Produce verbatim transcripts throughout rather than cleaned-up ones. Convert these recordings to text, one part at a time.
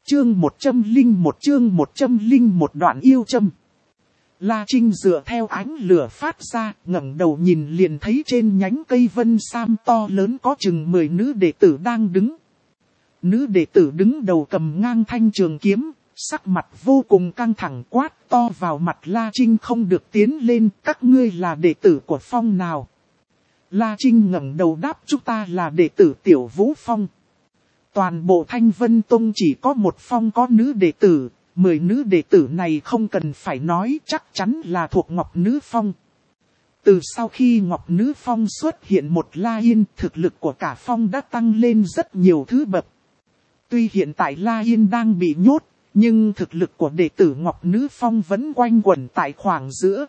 Chương một trăm linh một chương một trăm linh một đoạn yêu châm. La Trinh dựa theo ánh lửa phát ra, ngẩng đầu nhìn liền thấy trên nhánh cây vân sam to lớn có chừng mười nữ đệ tử đang đứng. Nữ đệ tử đứng đầu cầm ngang thanh trường kiếm, sắc mặt vô cùng căng thẳng quát to vào mặt La Trinh không được tiến lên, các ngươi là đệ tử của phong nào. La Trinh ngẩng đầu đáp chúng ta là đệ tử Tiểu Vũ Phong. Toàn bộ Thanh Vân Tông chỉ có một phong có nữ đệ tử, mười nữ đệ tử này không cần phải nói chắc chắn là thuộc Ngọc Nữ Phong. Từ sau khi Ngọc Nữ Phong xuất hiện một La Yên, thực lực của cả phong đã tăng lên rất nhiều thứ bậc. Tuy hiện tại La Yên đang bị nhốt, nhưng thực lực của đệ tử Ngọc Nữ Phong vẫn quanh quẩn tại khoảng giữa.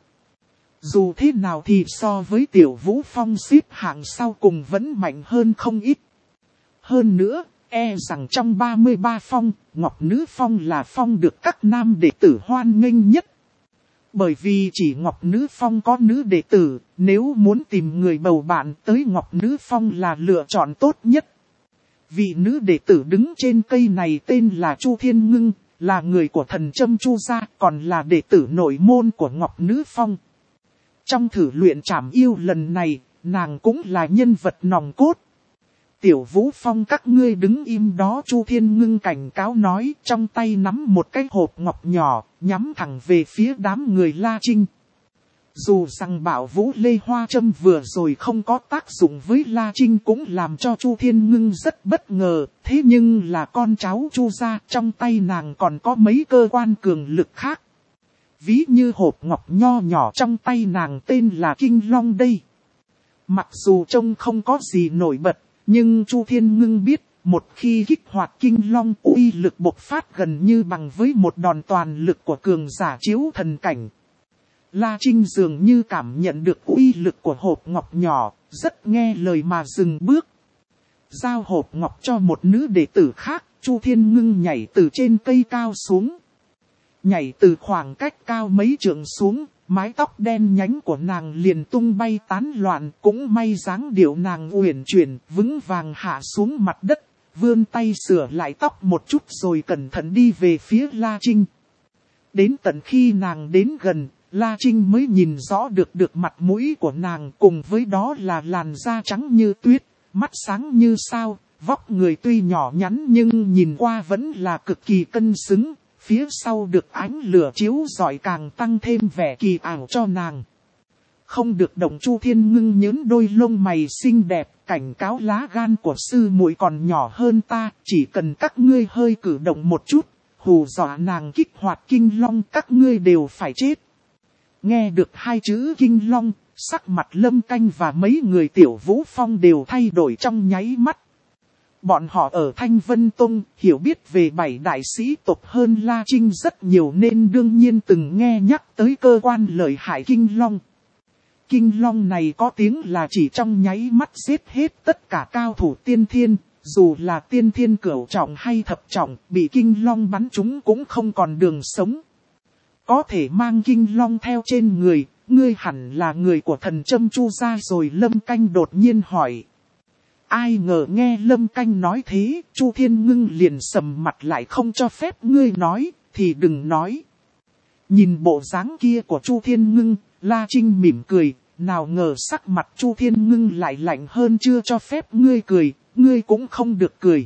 Dù thế nào thì so với Tiểu Vũ Phong xếp hạng sau cùng vẫn mạnh hơn không ít. Hơn nữa, e rằng trong ba mươi ba phong, Ngọc Nữ Phong là phong được các nam đệ tử hoan nghênh nhất. Bởi vì chỉ Ngọc Nữ Phong có nữ đệ tử, nếu muốn tìm người bầu bạn tới Ngọc Nữ Phong là lựa chọn tốt nhất. Vị nữ đệ tử đứng trên cây này tên là Chu Thiên Ngưng, là người của thần Trâm Chu gia, còn là đệ tử nội môn của Ngọc Nữ Phong. Trong thử luyện trảm yêu lần này, nàng cũng là nhân vật nòng cốt. Tiểu Vũ Phong các ngươi đứng im đó, Chu Thiên Ngưng cảnh cáo nói, trong tay nắm một cái hộp ngọc nhỏ, nhắm thẳng về phía đám người La Trinh. Dù rằng bảo Vũ Lê Hoa Châm vừa rồi không có tác dụng với La Trinh cũng làm cho Chu Thiên Ngưng rất bất ngờ, thế nhưng là con cháu Chu gia, trong tay nàng còn có mấy cơ quan cường lực khác. Ví như hộp ngọc nho nhỏ trong tay nàng tên là Kinh Long đây. Mặc dù trông không có gì nổi bật, nhưng Chu Thiên Ngưng biết, một khi kích hoạt Kinh Long uy lực bộc phát gần như bằng với một đòn toàn lực của cường giả chiếu thần cảnh. La Trinh dường như cảm nhận được uy lực của hộp ngọc nhỏ, rất nghe lời mà dừng bước. Giao hộp ngọc cho một nữ đệ tử khác, Chu Thiên Ngưng nhảy từ trên cây cao xuống. Nhảy từ khoảng cách cao mấy trượng xuống, mái tóc đen nhánh của nàng liền tung bay tán loạn, cũng may dáng điệu nàng uyển chuyển, vững vàng hạ xuống mặt đất, vươn tay sửa lại tóc một chút rồi cẩn thận đi về phía La Trinh. Đến tận khi nàng đến gần, La Trinh mới nhìn rõ được được mặt mũi của nàng, cùng với đó là làn da trắng như tuyết, mắt sáng như sao, vóc người tuy nhỏ nhắn nhưng nhìn qua vẫn là cực kỳ cân xứng. Phía sau được ánh lửa chiếu rọi càng tăng thêm vẻ kỳ ảo cho nàng. Không được động, Chu Thiên Ngưng nhớn đôi lông mày xinh đẹp, cảnh cáo lá gan của sư muội còn nhỏ hơn ta, chỉ cần các ngươi hơi cử động một chút, hù dọa nàng kích hoạt Kinh Long các ngươi đều phải chết. Nghe được hai chữ Kinh Long, sắc mặt Lâm Canh và mấy người Tiểu Vũ Phong đều thay đổi trong nháy mắt. Bọn họ ở Thanh Vân Tông hiểu biết về bảy đại sĩ tộc hơn La Trinh rất nhiều nên đương nhiên từng nghe nhắc tới cơ quan lợi hại Kinh Long. Kinh Long này có tiếng là chỉ trong nháy mắt giết hết tất cả cao thủ tiên thiên, dù là tiên thiên cửu trọng hay thập trọng, bị Kinh Long bắn trúng cũng không còn đường sống. Có thể mang Kinh Long theo trên người, ngươi hẳn là người của thần Trâm Chu gia rồi, Lâm Canh đột nhiên hỏi. Ai ngờ nghe Lâm Canh nói thế, Chu Thiên Ngưng liền sầm mặt lại, không cho phép ngươi nói, thì đừng nói. Nhìn bộ dáng kia của Chu Thiên Ngưng, La Trinh mỉm cười, nào ngờ sắc mặt Chu Thiên Ngưng lại lạnh hơn, chưa cho phép ngươi cười, ngươi cũng không được cười.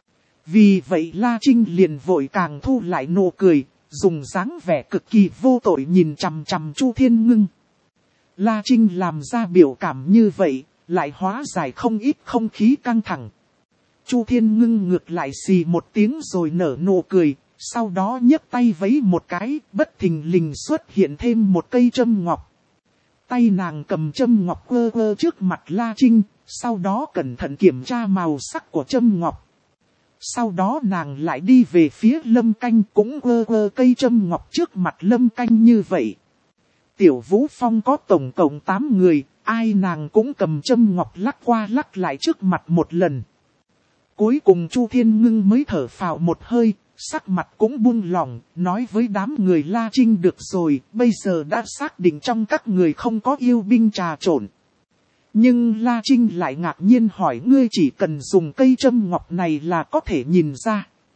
Vì vậy La Trinh liền vội càng thu lại nụ cười, dùng dáng vẻ cực kỳ vô tội nhìn chằm chằm Chu Thiên Ngưng. La Trinh làm ra biểu cảm như vậy, lại hóa giải không ít không khí căng thẳng. Chu Thiên Ngưng ngược lại xì một tiếng rồi nở nụ cười, sau đó nhấc tay vẫy một cái, bất thình lình xuất hiện thêm một cây châm ngọc. Tay nàng cầm châm ngọc quơ quơ trước mặt La Trinh, sau đó cẩn thận kiểm tra màu sắc của châm ngọc. Sau đó nàng lại đi về phía Lâm Canh, cũng quơ quơ cây châm ngọc trước mặt Lâm Canh như vậy. Tiểu Vũ Phong có tổng cộng tám người, ai nàng cũng cầm châm ngọc lắc qua lắc lại trước mặt một lần. Cuối cùng Chu Thiên Ngưng mới thở phào một hơi, sắc mặt cũng buông lỏng, nói với đám người La Trinh, được rồi, bây giờ đã xác định trong các người không có yêu binh trà trộn. Nhưng La Trinh lại ngạc nhiên hỏi, ngươi chỉ cần dùng cây châm ngọc này là có thể nhìn ra.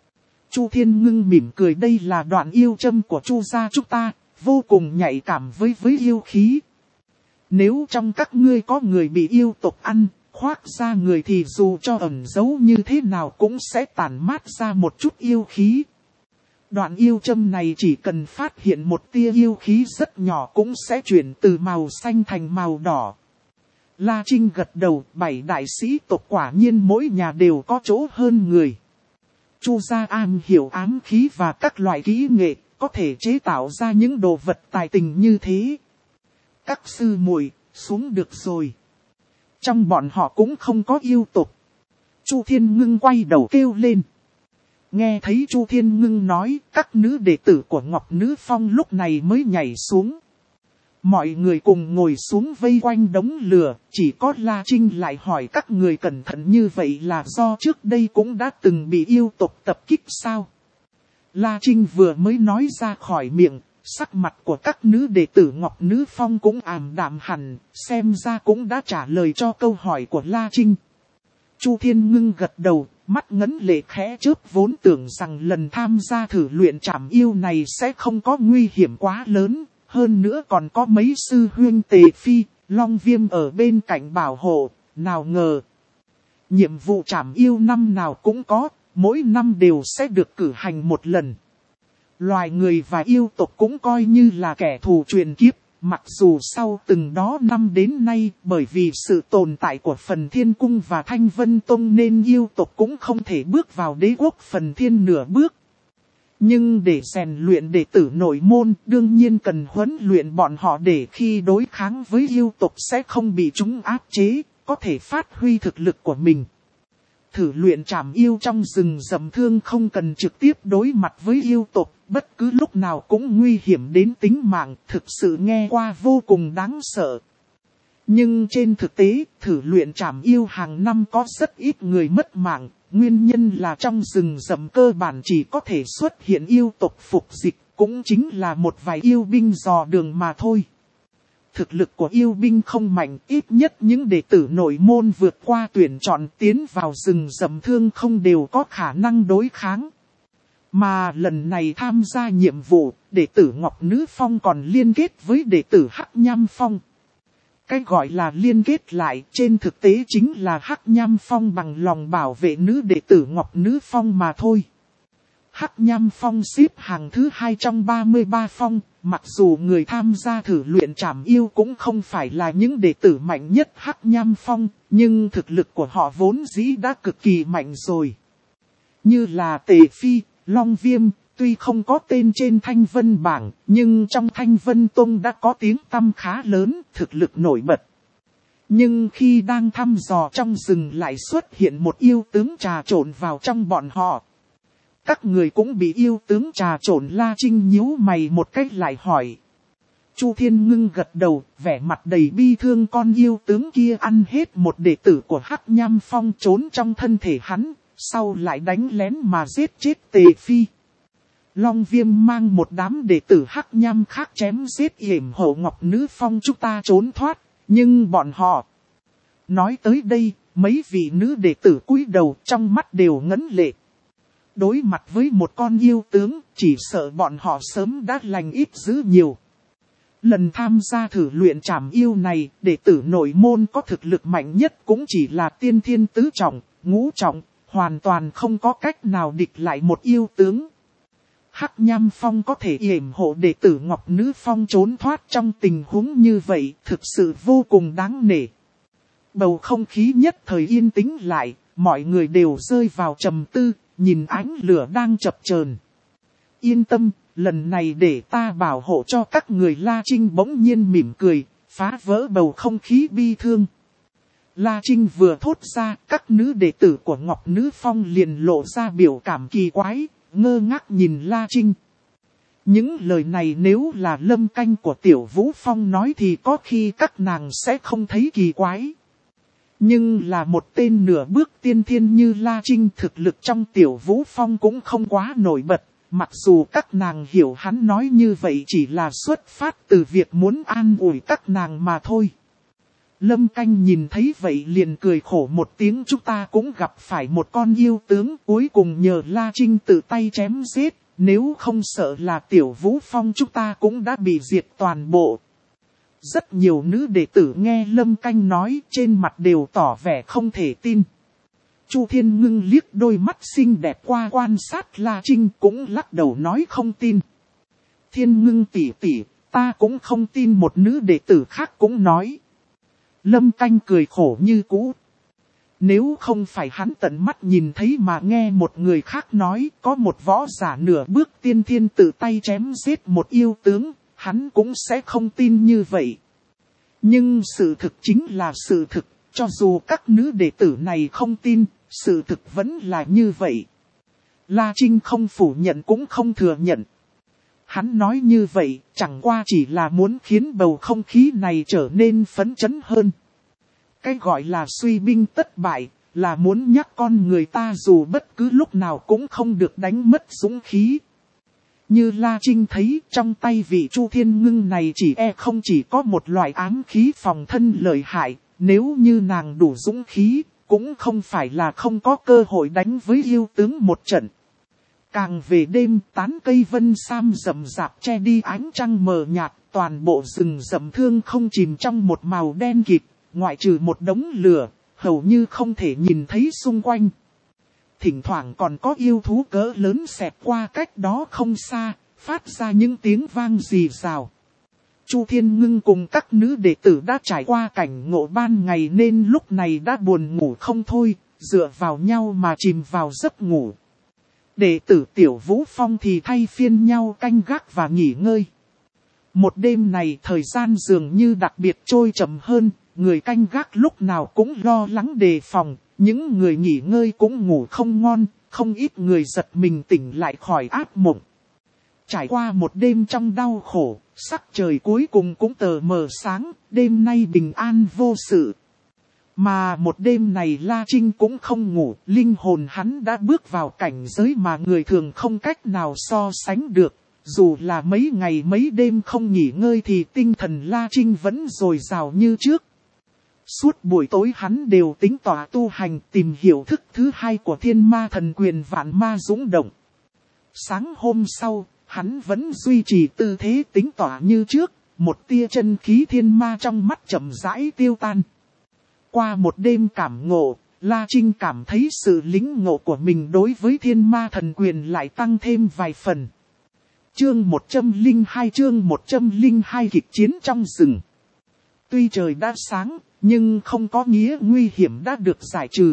Chu Thiên Ngưng mỉm cười, đây là đoạn yêu châm của Chu gia chúng ta, vô cùng nhạy cảm với với yêu khí. Nếu trong các ngươi có người bị yêu tộc ăn, khoác ra người thì dù cho ẩn giấu như thế nào cũng sẽ tản mát ra một chút yêu khí. Đoạn yêu châm này chỉ cần phát hiện một tia yêu khí rất nhỏ cũng sẽ chuyển từ màu xanh thành màu đỏ. La Trinh gật đầu, bảy đại sĩ tộc quả nhiên mỗi nhà đều có chỗ hơn người. Chu gia am hiểu ám khí và các loại kỹ nghệ, có thể chế tạo ra những đồ vật tài tình như thế. Các sư muội, xuống được rồi. Trong bọn họ cũng không có yêu tộc. Chu Thiên Ngưng quay đầu kêu lên. Nghe thấy Chu Thiên Ngưng nói, các nữ đệ tử của Ngọc Nữ Phong lúc này mới nhảy xuống. Mọi người cùng ngồi xuống vây quanh đống lửa, chỉ có La Trinh lại hỏi các người cẩn thận như vậy là do trước đây cũng đã từng bị yêu tộc tập kích sao? La Trinh vừa mới nói ra khỏi miệng, sắc mặt của các nữ đệ tử Ngọc Nữ Phong cũng ảm đạm hẳn, xem ra cũng đã trả lời cho câu hỏi của La Trinh. Chu Thiên Ngưng gật đầu, mắt ngấn lệ khẽ chớp, vốn tưởng rằng lần tham gia thử luyện trảm yêu này sẽ không có nguy hiểm quá lớn, hơn nữa còn có mấy sư huynh Tề Phi, Long Viêm ở bên cạnh bảo hộ, nào ngờ. Nhiệm vụ trảm yêu năm nào cũng có, mỗi năm đều sẽ được cử hành một lần. Loài người và yêu tộc cũng coi như là kẻ thù truyền kiếp, mặc dù sau từng đó năm đến nay bởi vì sự tồn tại của Phần Thiên Cung và Thanh Vân Tông nên yêu tộc cũng không thể bước vào đế quốc Phần Thiên nửa bước. Nhưng để rèn luyện đệ tử nội môn đương nhiên cần huấn luyện bọn họ để khi đối kháng với yêu tộc sẽ không bị chúng áp chế, có thể phát huy thực lực của mình. Thử luyện trảm yêu trong rừng rậm thương không cần trực tiếp đối mặt với yêu tộc, bất cứ lúc nào cũng nguy hiểm đến tính mạng, thực sự nghe qua vô cùng đáng sợ. Nhưng trên thực tế, thử luyện trảm yêu hàng năm có rất ít người mất mạng, nguyên nhân là trong rừng rậm cơ bản chỉ có thể xuất hiện yêu tộc phục dịch, cũng chính là một vài yêu binh dò đường mà thôi. Thực lực của yêu binh không mạnh, ít nhất những đệ tử nội môn vượt qua tuyển chọn tiến vào rừng rậm thương không đều có khả năng đối kháng. Mà lần này tham gia nhiệm vụ, đệ tử Ngọc Nữ Phong còn liên kết với đệ tử Hắc Nham Phong. Cái gọi là liên kết lại trên thực tế chính là Hắc Nham Phong bằng lòng bảo vệ nữ đệ tử Ngọc Nữ Phong mà thôi. Hắc Nham Phong xếp hàng thứ hai trong ba mươi ba phong, mặc dù người tham gia thử luyện trảm yêu cũng không phải là những đệ tử mạnh nhất Hắc Nham Phong, nhưng thực lực của họ vốn dĩ đã cực kỳ mạnh rồi. Như là Tề Phi, Long Viêm, tuy không có tên trên Thanh Vân bảng, nhưng trong Thanh Vân Tông đã có tiếng tăm khá lớn, thực lực nổi bật. Nhưng khi đang thăm dò trong rừng lại xuất hiện một yêu tướng trà trộn vào trong bọn họ. Các người cũng bị yêu tướng trà trộn. La Trinh nhíu mày một cách lại hỏi. Chu Thiên Ngưng gật đầu, vẻ mặt đầy bi thương, con yêu tướng kia ăn hết một đệ tử của Hắc Nham Phong trốn trong thân thể hắn, sau lại đánh lén mà giết chết Tề Phi. Long Viêm mang một đám đệ tử Hắc Nham khác chém giết yểm hộ Ngọc Nữ Phong chúng ta trốn thoát, nhưng bọn họ... Nói tới đây, mấy vị nữ đệ tử cúi đầu trong mắt đều ngấn lệ. Đối mặt với một con yêu tướng, chỉ sợ bọn họ sớm đã lành ít dữ nhiều. Lần tham gia thử luyện trảm yêu này, đệ tử nội môn có thực lực mạnh nhất cũng chỉ là tiên thiên tứ trọng, ngũ trọng, hoàn toàn không có cách nào địch lại một yêu tướng. Hắc Nham Phong có thể yểm hộ đệ tử Ngọc Nữ Phong trốn thoát trong tình huống như vậy, thực sự vô cùng đáng nể. Bầu không khí nhất thời yên tĩnh lại, mọi người đều rơi vào trầm tư, nhìn ánh lửa đang chập chờn. Yên tâm, lần này để ta bảo hộ cho các người. La Trinh bỗng nhiên mỉm cười, phá vỡ bầu không khí bi thương. La Trinh vừa thốt ra, các nữ đệ tử của Ngọc Nữ Phong liền lộ ra biểu cảm kỳ quái, ngơ ngác nhìn La Trinh. Những lời này nếu là Lâm Canh của Tiểu Vũ Phong nói thì có khi các nàng sẽ không thấy kỳ quái. Nhưng là một tên nửa bước tiên thiên như La Trinh, thực lực trong Tiểu Vũ Phong cũng không quá nổi bật, mặc dù các nàng hiểu hắn nói như vậy chỉ là xuất phát từ việc muốn an ủi các nàng mà thôi. Lâm Canh nhìn thấy vậy liền cười khổ một tiếng, chúng ta cũng gặp phải một con yêu tướng, cuối cùng nhờ La Trinh tự tay chém giết, nếu không sợ là Tiểu Vũ Phong chúng ta cũng đã bị diệt toàn bộ. Rất nhiều nữ đệ tử nghe Lâm Canh nói trên mặt đều tỏ vẻ không thể tin. Chu Thiên Ngưng liếc đôi mắt xinh đẹp qua quan sát La Trinh cũng lắc đầu nói không tin. Thiên Ngưng tỷ tỷ, ta cũng không tin, một nữ đệ tử khác cũng nói. Lâm Canh cười khổ như cũ. Nếu không phải hắn tận mắt nhìn thấy mà nghe một người khác nói có một võ giả nửa bước tiên thiên tự tay chém giết một yêu tướng, hắn cũng sẽ không tin như vậy. Nhưng sự thực chính là sự thực, cho dù các nữ đệ tử này không tin, sự thực vẫn là như vậy. La Trinh không phủ nhận cũng không thừa nhận. Hắn nói như vậy chẳng qua chỉ là muốn khiến bầu không khí này trở nên phấn chấn hơn. Cái gọi là suy binh tất bại, là muốn nhắc con người ta dù bất cứ lúc nào cũng không được đánh mất dũng khí. Như La Trinh thấy trong tay vị Chu Thiên Ngưng này chỉ e không chỉ có một loại ám khí phòng thân lợi hại, nếu như nàng đủ dũng khí, cũng không phải là không có cơ hội đánh với yêu tướng một trận. Càng về đêm, tán cây vân sam rậm rạp che đi ánh trăng mờ nhạt, toàn bộ rừng rậm thương không chìm trong một màu đen kịt, ngoại trừ một đống lửa, hầu như không thể nhìn thấy xung quanh. Thỉnh thoảng còn có yêu thú cỡ lớn xẹt qua cách đó không xa, phát ra những tiếng vang rì rào. Chu Thiên Ngưng cùng các nữ đệ tử đã trải qua cảnh ngộ ban ngày nên lúc này đã buồn ngủ không thôi, dựa vào nhau mà chìm vào giấc ngủ. Đệ tử Tiểu Vũ Phong thì thay phiên nhau canh gác và nghỉ ngơi. Một đêm này thời gian dường như đặc biệt trôi chậm hơn, người canh gác lúc nào cũng lo lắng đề phòng, những người nghỉ ngơi cũng ngủ không ngon, không ít người giật mình tỉnh lại khỏi ác mộng. Trải qua một đêm trong đau khổ, sắc trời cuối cùng cũng tờ mờ sáng, đêm nay bình an vô sự. Mà một đêm này La Trinh cũng không ngủ, linh hồn hắn đã bước vào cảnh giới mà người thường không cách nào so sánh được. Dù là mấy ngày mấy đêm không nghỉ ngơi thì tinh thần La Trinh vẫn dồi dào như trước. Suốt buổi tối hắn đều tính tỏa tu hành, tìm hiểu thức thứ hai của Thiên Ma Thần Quyền Vạn Ma Dũng Động. Sáng hôm sau, hắn vẫn duy trì tư thế tính tỏa như trước, một tia chân khí thiên ma trong mắt chậm rãi tiêu tan. Qua một đêm cảm ngộ, La Trinh cảm thấy sự lĩnh ngộ của mình đối với Thiên Ma Thần Quyền lại tăng thêm vài phần. Chương một trăm lẻ hai chương một trăm lẻ hai kịch chiến trong rừng. Tuy trời đã sáng, nhưng không có nghĩa nguy hiểm đã được giải trừ.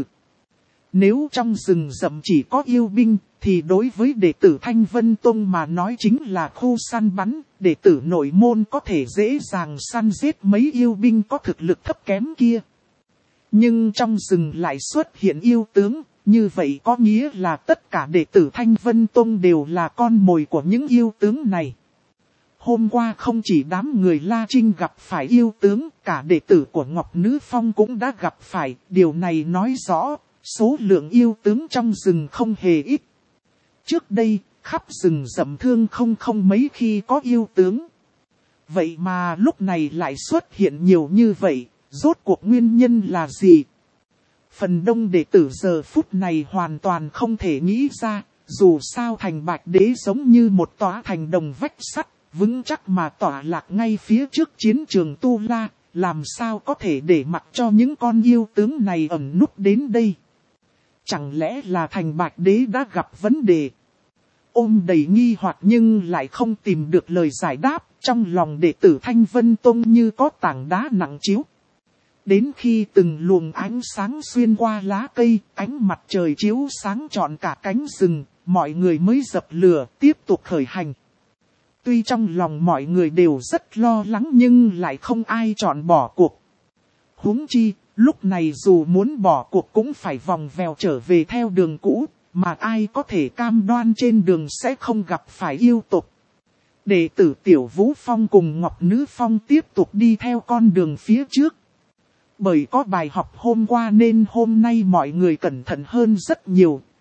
Nếu trong rừng rậm chỉ có yêu binh, thì đối với đệ tử Thanh Vân Tông mà nói chính là khu săn bắn, đệ tử nội môn có thể dễ dàng săn giết mấy yêu binh có thực lực thấp kém kia. Nhưng trong rừng lại xuất hiện yêu tướng, như vậy có nghĩa là tất cả đệ tử Thanh Vân Tông đều là con mồi của những yêu tướng này. Hôm qua không chỉ đám người La Trinh gặp phải yêu tướng, cả đệ tử của Ngọc Nữ Phong cũng đã gặp phải, điều này nói rõ, số lượng yêu tướng trong rừng không hề ít. Trước đây, khắp rừng rậm thương không không mấy khi có yêu tướng. Vậy mà lúc này lại xuất hiện nhiều như vậy, rốt cuộc nguyên nhân là gì? Phần đông đệ tử giờ phút này hoàn toàn không thể nghĩ ra, dù sao thành Bạch Đế giống như một tòa thành đồng vách sắt, vững chắc mà tỏa lạc ngay phía trước chiến trường Tu La, làm sao có thể để mặc cho những con yêu tướng này ẩn núp đến đây? Chẳng lẽ là thành Bạch Đế đã gặp vấn đề? Ôm đầy nghi hoặc nhưng lại không tìm được lời giải đáp, trong lòng đệ tử Thanh Vân Tông như có tảng đá nặng chiếu. Đến khi từng luồng ánh sáng xuyên qua lá cây, ánh mặt trời chiếu sáng trọn cả cánh rừng, mọi người mới dập lửa, tiếp tục khởi hành. Tuy trong lòng mọi người đều rất lo lắng nhưng lại không ai chọn bỏ cuộc. Huống chi, lúc này dù muốn bỏ cuộc cũng phải vòng vèo trở về theo đường cũ, mà ai có thể cam đoan trên đường sẽ không gặp phải yêu tục. Đệ tử Tiểu Vũ Phong cùng Ngọc Nữ Phong tiếp tục đi theo con đường phía trước. Bởi có bài học hôm qua nên hôm nay mọi người cẩn thận hơn rất nhiều,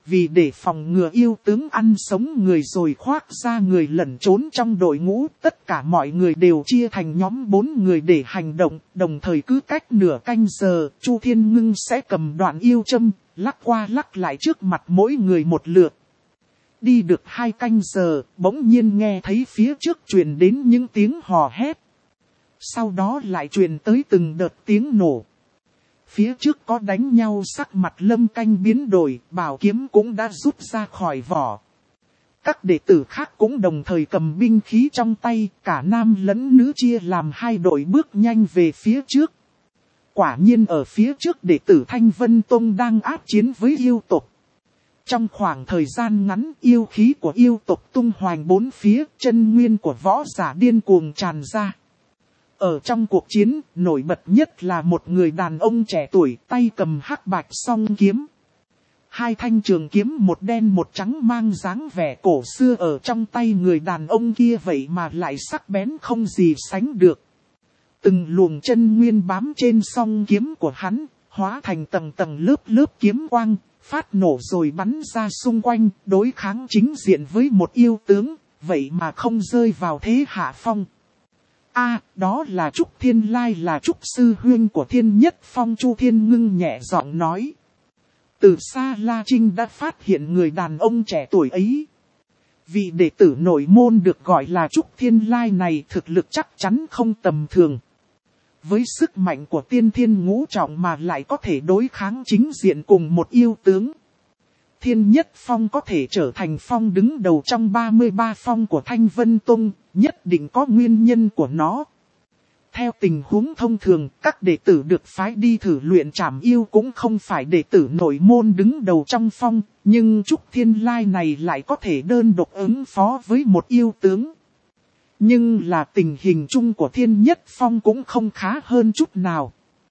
vì để phòng ngừa yêu tướng ăn sống người rồi khoác ra người lẩn trốn trong đội ngũ, tất cả mọi người đều chia thành nhóm bốn người để hành động, đồng thời cứ cách nửa canh giờ, Chu Thiên Ngưng sẽ cầm đoạn yêu châm, lắc qua lắc lại trước mặt mỗi người một lượt. Đi được hai canh giờ, bỗng nhiên nghe thấy phía trước truyền đến những tiếng hò hét. Sau đó lại truyền tới từng đợt tiếng nổ. Phía trước có đánh nhau, sắc mặt Lâm Canh biến đổi, bảo kiếm cũng đã rút ra khỏi vỏ. Các đệ tử khác cũng đồng thời cầm binh khí trong tay, cả nam lẫn nữ chia làm hai đội bước nhanh về phía trước. Quả nhiên ở phía trước đệ tử Thanh Vân Tông đang áp chiến với yêu tộc. Trong khoảng thời gian ngắn, yêu khí của yêu tộc tung hoành bốn phía, chân nguyên của võ giả điên cuồng tràn ra. Ở trong cuộc chiến, nổi bật nhất là một người đàn ông trẻ tuổi, tay cầm hắc bạch song kiếm. Hai thanh trường kiếm một đen một trắng mang dáng vẻ cổ xưa ở trong tay người đàn ông kia, vậy mà lại sắc bén không gì sánh được. Từng luồng chân nguyên bám trên song kiếm của hắn, hóa thành tầng tầng lớp lớp kiếm quang, phát nổ rồi bắn ra xung quanh, đối kháng chính diện với một yêu tướng, vậy mà không rơi vào thế hạ phong. A, à, đó là Trúc Thiên Lai, là Trúc Sư Huynh của Thiên Nhất Phong. Chu Thiên Ngưng nhẹ giọng nói. Từ xa La Trinh đã phát hiện người đàn ông trẻ tuổi ấy. Vị đệ tử nội môn được gọi là Trúc Thiên Lai này thực lực chắc chắn không tầm thường. Với sức mạnh của tiên thiên ngũ trọng mà lại có thể đối kháng chính diện cùng một yêu tướng. Thiên Nhất Phong có thể trở thành phong đứng đầu trong ba mươi ba phong của Thanh Vân Tông, nhất định có nguyên nhân của nó. Theo tình huống thông thường, các đệ tử được phái đi thử luyện trảm yêu cũng không phải đệ tử nội môn đứng đầu trong phong, nhưng Trúc Thiên Lai này lại có thể đơn độc ứng phó với một yêu tướng. Nhưng là tình hình chung của Thiên Nhất Phong cũng không khá hơn chút nào.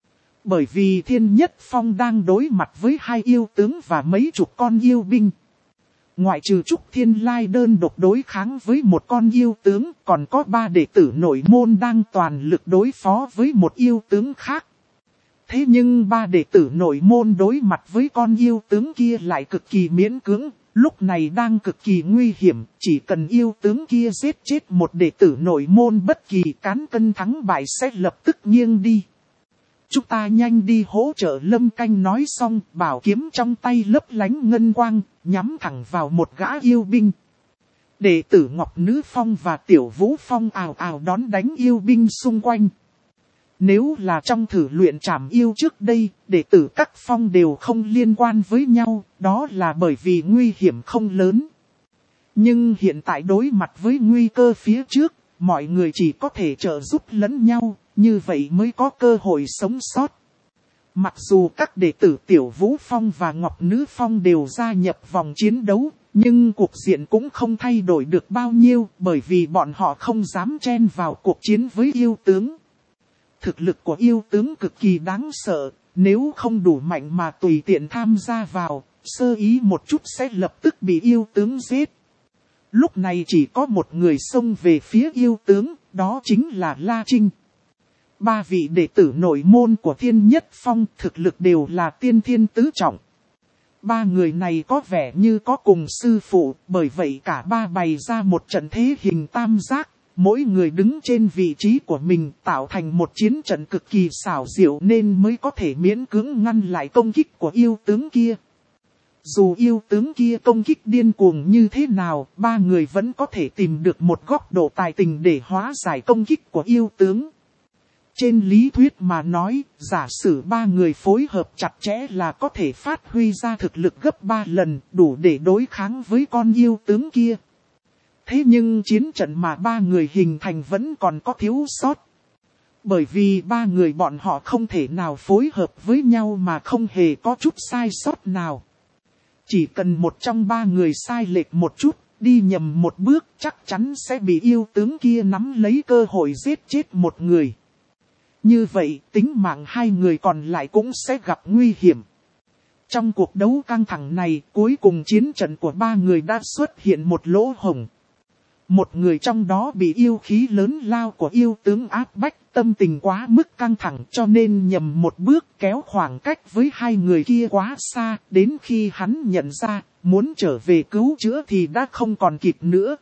Bởi vì Thiên Nhất Phong đang đối mặt với hai yêu tướng và mấy chục con yêu binh. Ngoại trừ Trúc Thiên Lai đơn độc đối kháng với một con yêu tướng, còn có ba đệ tử nội môn đang toàn lực đối phó với một yêu tướng khác. Thế nhưng ba đệ tử nội môn đối mặt với con yêu tướng kia lại cực kỳ miễn cưỡng, lúc này đang cực kỳ nguy hiểm, chỉ cần yêu tướng kia giết chết một đệ tử nội môn bất kỳ, cán cân thắng bại sẽ lập tức nghiêng đi. Chúng ta nhanh đi hỗ trợ. Lâm Canh nói xong, bảo kiếm trong tay lấp lánh ngân quang, nhắm thẳng vào một gã yêu binh. Đệ tử Ngọc Nữ Phong và Tiểu Vũ Phong ào ào đón đánh yêu binh xung quanh. Nếu là trong thử luyện trảm yêu trước đây, đệ tử các phong đều không liên quan với nhau, đó là bởi vì nguy hiểm không lớn. Nhưng hiện tại đối mặt với nguy cơ phía trước, mọi người chỉ có thể trợ giúp lẫn nhau, như vậy mới có cơ hội sống sót. Mặc dù các đệ tử Tiểu Vũ Phong và Ngọc Nữ Phong đều gia nhập vòng chiến đấu, nhưng cuộc diện cũng không thay đổi được bao nhiêu, bởi vì bọn họ không dám chen vào cuộc chiến với yêu tướng. Thực lực của yêu tướng cực kỳ đáng sợ, nếu không đủ mạnh mà tùy tiện tham gia vào, sơ ý một chút sẽ lập tức bị yêu tướng giết. Lúc này chỉ có một người xông về phía yêu tướng, đó chính là La Trinh. Ba vị đệ tử nội môn của Thiên Nhất Phong thực lực đều là tiên thiên tứ trọng. Ba người này có vẻ như có cùng sư phụ, bởi vậy cả ba bày ra một trận thế hình tam giác, mỗi người đứng trên vị trí của mình tạo thành một chiến trận cực kỳ xảo diệu nên mới có thể miễn cưỡng ngăn lại công kích của yêu tướng kia. Dù yêu tướng kia công kích điên cuồng như thế nào, ba người vẫn có thể tìm được một góc độ tài tình để hóa giải công kích của yêu tướng. Trên lý thuyết mà nói, giả sử ba người phối hợp chặt chẽ là có thể phát huy ra thực lực gấp ba lần, đủ để đối kháng với con yêu tướng kia. Thế nhưng chiến trận mà ba người hình thành vẫn còn có thiếu sót. Bởi vì ba người bọn họ không thể nào phối hợp với nhau mà không hề có chút sai sót nào. Chỉ cần một trong ba người sai lệch một chút, đi nhầm một bước chắc chắn sẽ bị yêu tướng kia nắm lấy cơ hội giết chết một người. Như vậy, tính mạng hai người còn lại cũng sẽ gặp nguy hiểm. Trong cuộc đấu căng thẳng này, cuối cùng chiến trận của ba người đã xuất hiện một lỗ hổng. Một người trong đó bị yêu khí lớn lao của yêu tướng áp bách, tâm tình quá mức căng thẳng cho nên nhầm một bước kéo khoảng cách với hai người kia quá xa, đến khi hắn nhận ra, muốn trở về cứu chữa thì đã không còn kịp nữa.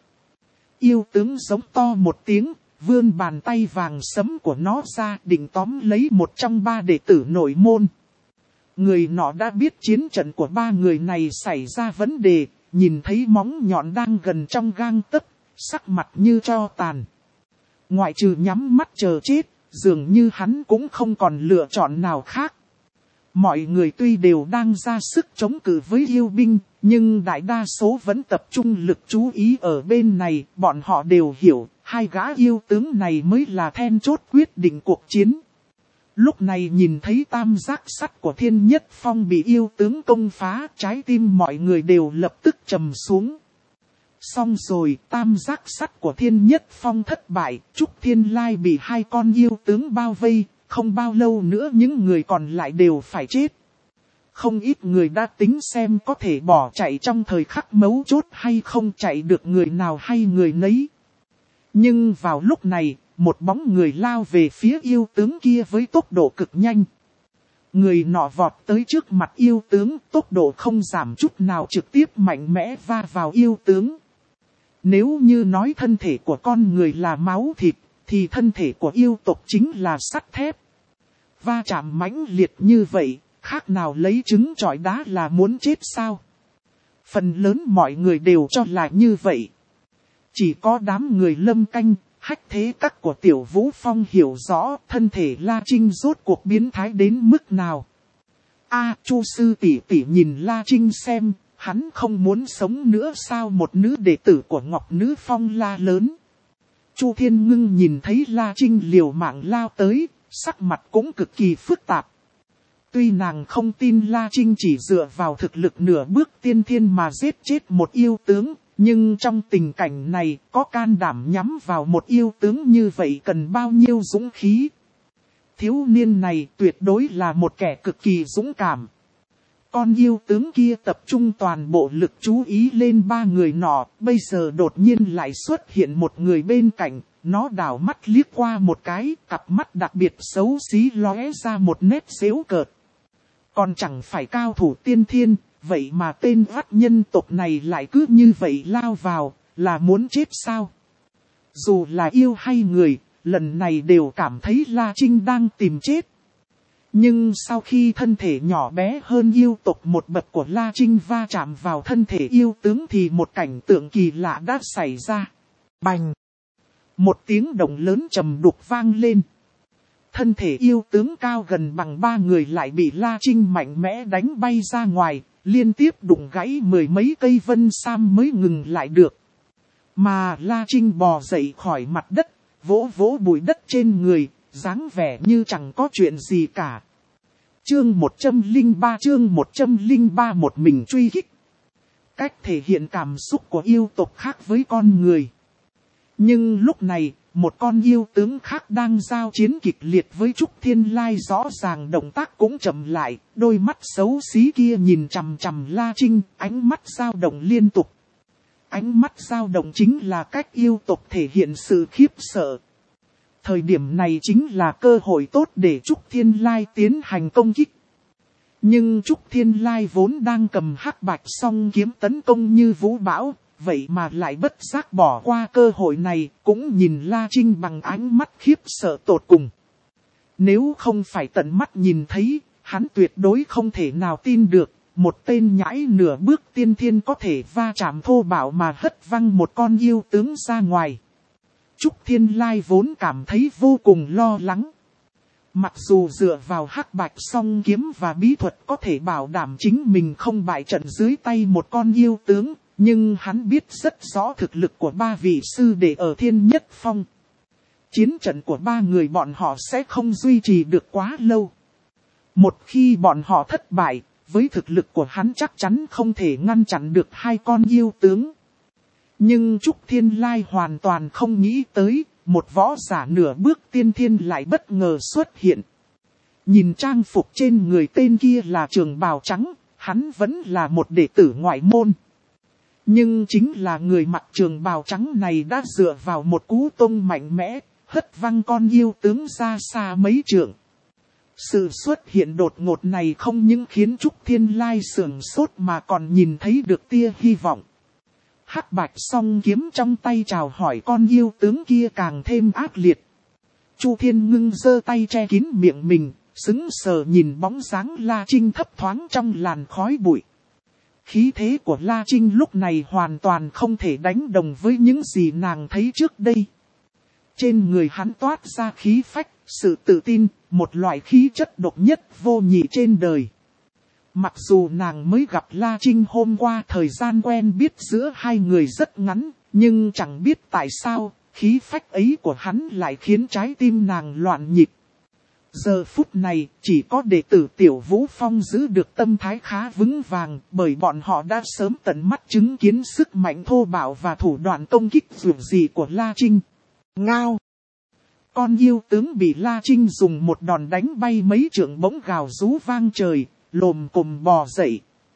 Yêu tướng giống to một tiếng, vươn bàn tay vàng sẫm của nó ra định tóm lấy một trong ba đệ tử nội môn. Người nọ đã biết chiến trận của ba người này xảy ra vấn đề, nhìn thấy móng nhọn đang gần trong gang tấc, sắc mặt như tro tàn. Ngoại trừ nhắm mắt chờ chết, dường như hắn cũng không còn lựa chọn nào khác. Mọi người tuy đều đang ra sức chống cự với yêu binh, nhưng đại đa số vẫn tập trung lực chú ý ở bên này. Bọn họ đều hiểu, hai gã yêu tướng này mới là then chốt quyết định cuộc chiến. Lúc này nhìn thấy tam giác sắt của Thiên Nhất Phong bị yêu tướng công phá, trái tim mọi người đều lập tức trầm xuống. Xong rồi, tam giác sắt của Thiên Nhất Phong thất bại, Trúc Thiên Lai bị hai con yêu tướng bao vây, không bao lâu nữa những người còn lại đều phải chết. Không ít người đã tính xem có thể bỏ chạy trong thời khắc mấu chốt hay không, chạy được người nào hay người nấy. Nhưng vào lúc này, một bóng người lao về phía yêu tướng kia với tốc độ cực nhanh. Người nọ vọt tới trước mặt yêu tướng, tốc độ không giảm chút nào, trực tiếp mạnh mẽ va vào yêu tướng. Nếu như nói thân thể của con người là máu thịt, thì thân thể của yêu tộc chính là sắt thép. Va chạm mãnh liệt như vậy, khác nào lấy trứng chọi đá là muốn chết sao? Phần lớn mọi người đều cho là như vậy. Chỉ có đám người Lâm Canh, Hách Thế Các của Tiểu Vũ Phong hiểu rõ thân thể La Trinh rốt cuộc biến thái đến mức nào. A, Chu sư tỷ tỷ nhìn La Trinh xem, hắn không muốn sống nữa sao? Một nữ đệ tử của Ngọc Nữ Phong la lớn. Chu Thiên Ngưng nhìn thấy La Trinh liều mạng lao tới, sắc mặt cũng cực kỳ phức tạp. Tuy nàng không tin La Trinh chỉ dựa vào thực lực nửa bước tiên thiên mà giết chết một yêu tướng, nhưng trong tình cảnh này có can đảm nhắm vào một yêu tướng như vậy cần bao nhiêu dũng khí. Thiếu niên này tuyệt đối là một kẻ cực kỳ dũng cảm. Con yêu tướng kia tập trung toàn bộ lực chú ý lên ba người nọ, bây giờ đột nhiên lại xuất hiện một người bên cạnh, nó đảo mắt liếc qua một cái, cặp mắt đặc biệt xấu xí lóe ra một nét giễu cợt. Còn chẳng phải cao thủ tiên thiên, vậy mà tên vắt nhân tộc này lại cứ như vậy lao vào, là muốn chết sao? Dù là yêu hay người, lần này đều cảm thấy La Trinh đang tìm chết. Nhưng sau khi thân thể nhỏ bé hơn yêu tộc một bậc của La Trinh va chạm vào thân thể yêu tướng thì một cảnh tượng kỳ lạ đã xảy ra. Bành! Một tiếng động lớn trầm đục vang lên. Thân thể yêu tướng cao gần bằng ba người lại bị La Trinh mạnh mẽ đánh bay ra ngoài, liên tiếp đụng gãy mười mấy cây vân sam mới ngừng lại được. Mà La Trinh bò dậy khỏi mặt đất, vỗ vỗ bụi đất trên người, dáng vẻ như chẳng có chuyện gì cả. Chương một trăm lẻ ba chương một trăm lẻ ba một mình truy kích. Cách thể hiện cảm xúc của yêu tộc khác với con người. Nhưng lúc này, một con yêu tướng khác đang giao chiến kịch liệt với Trúc Thiên Lai, rõ ràng động tác cũng chậm lại, đôi mắt xấu xí kia nhìn chằm chằm La Trinh, ánh mắt dao động liên tục. Ánh mắt dao động chính là cách yêu tộc thể hiện sự khiếp sợ. Thời điểm này chính là cơ hội tốt để Trúc Thiên Lai tiến hành công kích. Nhưng Trúc Thiên Lai vốn đang cầm hắc bạch song kiếm tấn công như vũ bão, vậy mà lại bất giác bỏ qua cơ hội này, cũng nhìn La Trinh bằng ánh mắt khiếp sợ tột cùng. Nếu không phải tận mắt nhìn thấy, hắn tuyệt đối không thể nào tin được, một tên nhãi nửa bước tiên thiên có thể va chạm thô bạo mà hất văng một con yêu tướng ra ngoài. Trúc Thiên Lai vốn cảm thấy vô cùng lo lắng. Mặc dù dựa vào hắc bạch song kiếm và bí thuật có thể bảo đảm chính mình không bại trận dưới tay một con yêu tướng, nhưng hắn biết rất rõ thực lực của ba vị sư đệ ở Thiên Nhất Phong. Chiến trận của ba người bọn họ sẽ không duy trì được quá lâu. Một khi bọn họ thất bại, với thực lực của hắn chắc chắn không thể ngăn chặn được hai con yêu tướng. Nhưng Trúc Thiên Lai hoàn toàn không nghĩ tới, một võ giả nửa bước tiên thiên lại bất ngờ xuất hiện. Nhìn trang phục trên người tên kia là trường bào trắng, hắn vẫn là một đệ tử ngoại môn. Nhưng chính là người mặc trường bào trắng này đã dựa vào một cú tông mạnh mẽ, hất văng con yêu tướng ra xa mấy trượng. Sự xuất hiện đột ngột này không những khiến Trúc Thiên Lai sửng sốt mà còn nhìn thấy được tia hy vọng. Hắc bạch song kiếm trong tay chào hỏi con yêu tướng kia càng thêm ác liệt. Chu Thiên Ngưng giơ tay che kín miệng mình, sững sờ nhìn bóng dáng La Trinh thấp thoáng trong làn khói bụi. Khí thế của La Trinh lúc này hoàn toàn không thể đánh đồng với những gì nàng thấy trước đây. Trên người hắn toát ra khí phách, sự tự tin, một loại khí chất độc nhất vô nhị trên đời. Mặc dù nàng mới gặp La Trinh hôm qua, thời gian quen biết giữa hai người rất ngắn, nhưng chẳng biết tại sao, khí phách ấy của hắn lại khiến trái tim nàng loạn nhịp. Giờ phút này, chỉ có đệ tử Tiểu Vũ Phong giữ được tâm thái khá vững vàng, bởi bọn họ đã sớm tận mắt chứng kiến sức mạnh thô bạo và thủ đoạn công kích dữ dội của La Trinh. Ngao! Con yêu tướng bị La Trinh dùng một đòn đánh bay mấy trượng bỗng gào rú vang trời, lồm cồm bò dậy.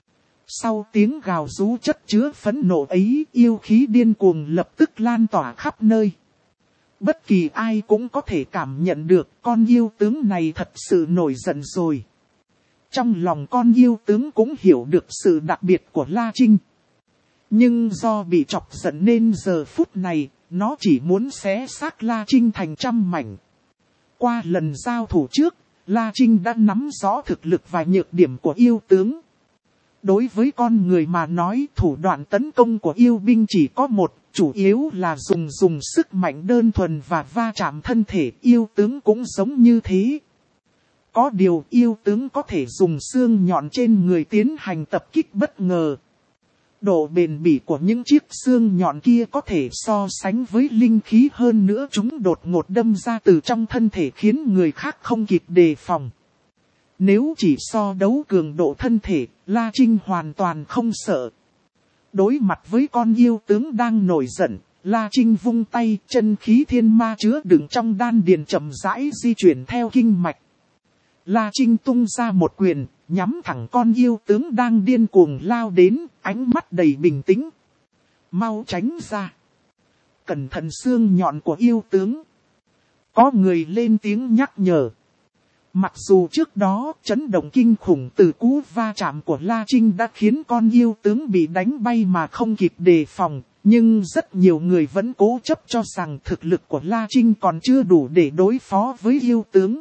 Sau tiếng gào rú chất chứa phẫn nộ ấy, yêu khí điên cuồng lập tức lan tỏa khắp nơi. Bất kỳ ai cũng có thể cảm nhận được con yêu tướng này thật sự nổi giận rồi. Trong lòng con yêu tướng cũng hiểu được sự đặc biệt của La Trinh. Nhưng do bị chọc giận nên giờ phút này, nó chỉ muốn xé xác La Trinh thành trăm mảnh. Qua lần giao thủ trước, La Trinh đã nắm rõ thực lực và nhược điểm của yêu tướng. Đối với con người mà nói, thủ đoạn tấn công của yêu binh chỉ có một, chủ yếu là dùng dùng sức mạnh đơn thuần và va chạm thân thể. Yêu tướng cũng giống như thế. Có điều yêu tướng có thể dùng xương nhọn trên người tiến hành tập kích bất ngờ. Độ bền bỉ của những chiếc xương nhọn kia có thể so sánh với linh khí, hơn nữa chúng đột ngột đâm ra từ trong thân thể khiến người khác không kịp đề phòng. Nếu chỉ so đấu cường độ thân thể, La Trinh hoàn toàn không sợ. Đối mặt với con yêu tướng đang nổi giận, La Trinh vung tay, chân khí thiên ma chứa đựng trong đan điền chậm rãi di chuyển theo kinh mạch. La Trinh tung ra một quyền, nhắm thẳng con yêu tướng đang điên cuồng lao đến, ánh mắt đầy bình tĩnh. Mau tránh ra. Cẩn thận xương nhọn của yêu tướng. Có người lên tiếng nhắc nhở. Mặc dù trước đó chấn động kinh khủng từ cú va chạm của La Trinh đã khiến con yêu tướng bị đánh bay mà không kịp đề phòng, nhưng rất nhiều người vẫn cố chấp cho rằng thực lực của La Trinh còn chưa đủ để đối phó với yêu tướng.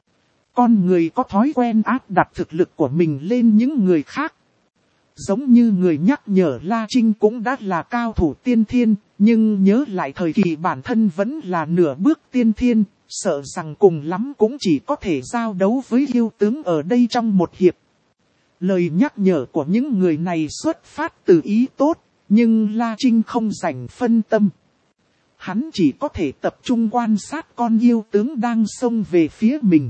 Con người có thói quen áp đặt thực lực của mình lên những người khác. Giống như người nhắc nhở La Trinh cũng đã là cao thủ tiên thiên, nhưng nhớ lại thời kỳ bản thân vẫn là nửa bước tiên thiên, sợ rằng cùng lắm cũng chỉ có thể giao đấu với yêu tướng ở đây trong một hiệp. Lời nhắc nhở của những người này xuất phát từ ý tốt, nhưng La Trinh không rảnh phân tâm. Hắn chỉ có thể tập trung quan sát con yêu tướng đang xông về phía mình.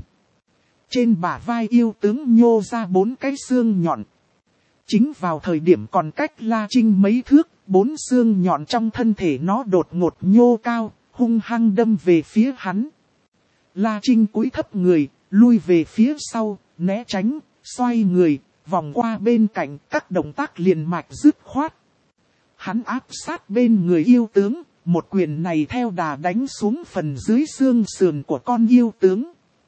Trên bả vai yêu tướng nhô ra bốn cái xương nhọn. Chính vào thời điểm còn cách La Trinh mấy thước, bốn xương nhọn trong thân thể nó đột ngột nhô cao, hung hăng đâm về phía hắn. La Trinh cúi thấp người, lui về phía sau, né tránh, xoay người, vòng qua bên cạnh, các động tác liền mạch dứt khoát. Hắn áp sát bên người yêu tướng, một quyền này theo đà đánh xuống phần dưới xương sườn của con yêu tướng.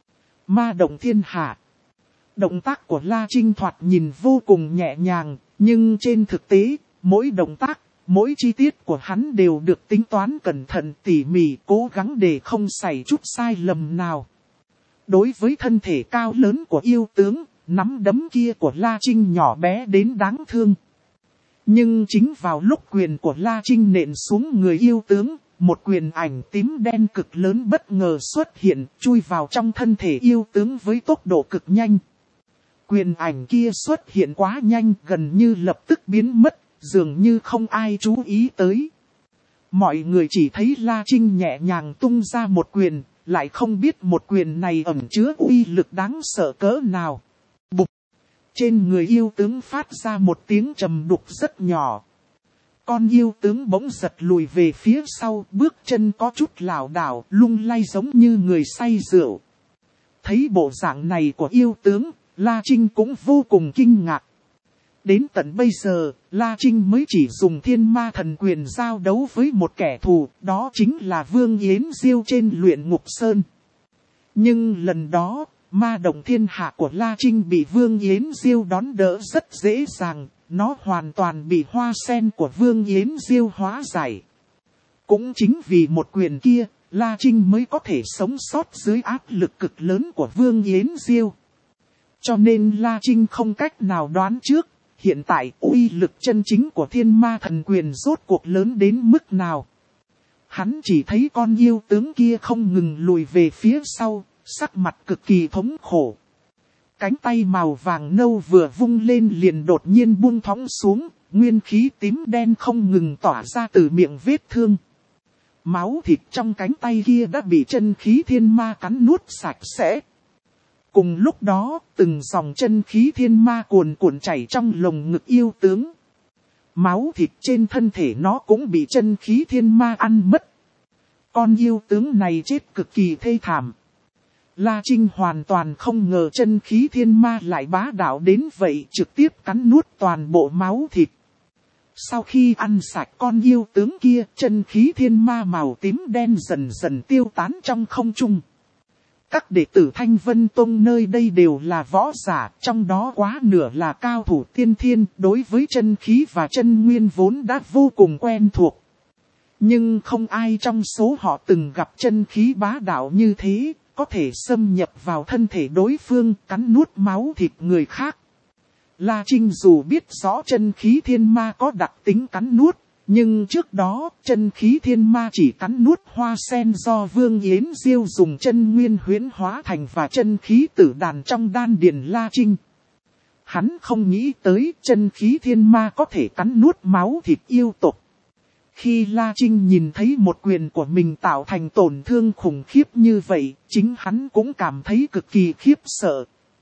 Ma động thiên hạ. Động tác của La Trinh thoạt nhìn vô cùng nhẹ nhàng, nhưng trên thực tế, mỗi động tác, mỗi chi tiết của hắn đều được tính toán cẩn thận tỉ mỉ, cố gắng để không xảy chút sai lầm nào. Đối với thân thể cao lớn của yêu tướng, nắm đấm kia của La Trinh nhỏ bé đến đáng thương. Nhưng chính vào lúc quyền của La Trinh nện xuống người yêu tướng, một quyền ảnh tím đen cực lớn bất ngờ xuất hiện, chui vào trong thân thể yêu tướng với tốc độ cực nhanh. Quyền ảnh kia xuất hiện quá nhanh, gần như lập tức biến mất, dường như không ai chú ý tới. Mọi người chỉ thấy La Trinh nhẹ nhàng tung ra một quyền, lại không biết một quyền này ẩn chứa uy lực đáng sợ cỡ nào. Bụp! Trên người yêu tướng phát ra một tiếng trầm đục rất nhỏ. Con yêu tướng bỗng giật lùi về phía sau, bước chân có chút lảo đảo, lung lay giống như người say rượu. Thấy bộ dạng này của yêu tướng, La Trinh cũng vô cùng kinh ngạc. Đến tận bây giờ, La Trinh mới chỉ dùng thiên ma thần quyền giao đấu với một kẻ thù, đó chính là Vương Yến Diêu trên Luyện Ngục Sơn. Nhưng lần đó, ma động thiên hạ của La Trinh bị Vương Yến Diêu đón đỡ rất dễ dàng, nó hoàn toàn bị hoa sen của Vương Yến Diêu hóa giải. Cũng chính vì một quyền kia, La Trinh mới có thể sống sót dưới áp lực cực lớn của Vương Yến Diêu. Cho nên La Trinh không cách nào đoán trước, hiện tại uy lực chân chính của thiên ma thần quyền rốt cuộc lớn đến mức nào. Hắn chỉ thấy con yêu tướng kia không ngừng lùi về phía sau, sắc mặt cực kỳ thống khổ. Cánh tay màu vàng nâu vừa vung lên liền đột nhiên buông thõng xuống, nguyên khí tím đen không ngừng tỏa ra từ miệng vết thương. Máu thịt trong cánh tay kia đã bị chân khí thiên ma cắn nuốt sạch sẽ. Cùng lúc đó, từng dòng chân khí thiên ma cuồn cuộn chảy trong lồng ngực yêu tướng. Máu thịt trên thân thể nó cũng bị chân khí thiên ma ăn mất. Con yêu tướng này chết cực kỳ thê thảm. La Trinh hoàn toàn không ngờ chân khí thiên ma lại bá đạo đến vậy, trực tiếp cắn nuốt toàn bộ máu thịt. Sau khi ăn sạch con yêu tướng kia, chân khí thiên ma màu tím đen dần dần tiêu tán trong không trung. Các đệ tử Thanh Vân Tông nơi đây đều là võ giả, trong đó quá nửa là cao thủ tiên thiên, đối với chân khí và chân nguyên vốn đã vô cùng quen thuộc. Nhưng không ai trong số họ từng gặp chân khí bá đạo như thế, có thể xâm nhập vào thân thể đối phương, cắn nuốt máu thịt người khác. La Trinh dù biết rõ chân khí thiên ma có đặc tính cắn nuốt, nhưng trước đó chân khí thiên ma chỉ cắn nuốt hoa sen do Vương Yến Diêu dùng chân nguyên huyễn hóa thành và chân khí tử đàn trong đan điền La Trinh. Hắn không nghĩ tới chân khí thiên ma có thể cắn nuốt máu thịt yêu tộc. Khi La Trinh nhìn thấy một quyền của mình tạo thành tổn thương khủng khiếp như vậy, chính hắn cũng cảm thấy cực kỳ khiếp sợ.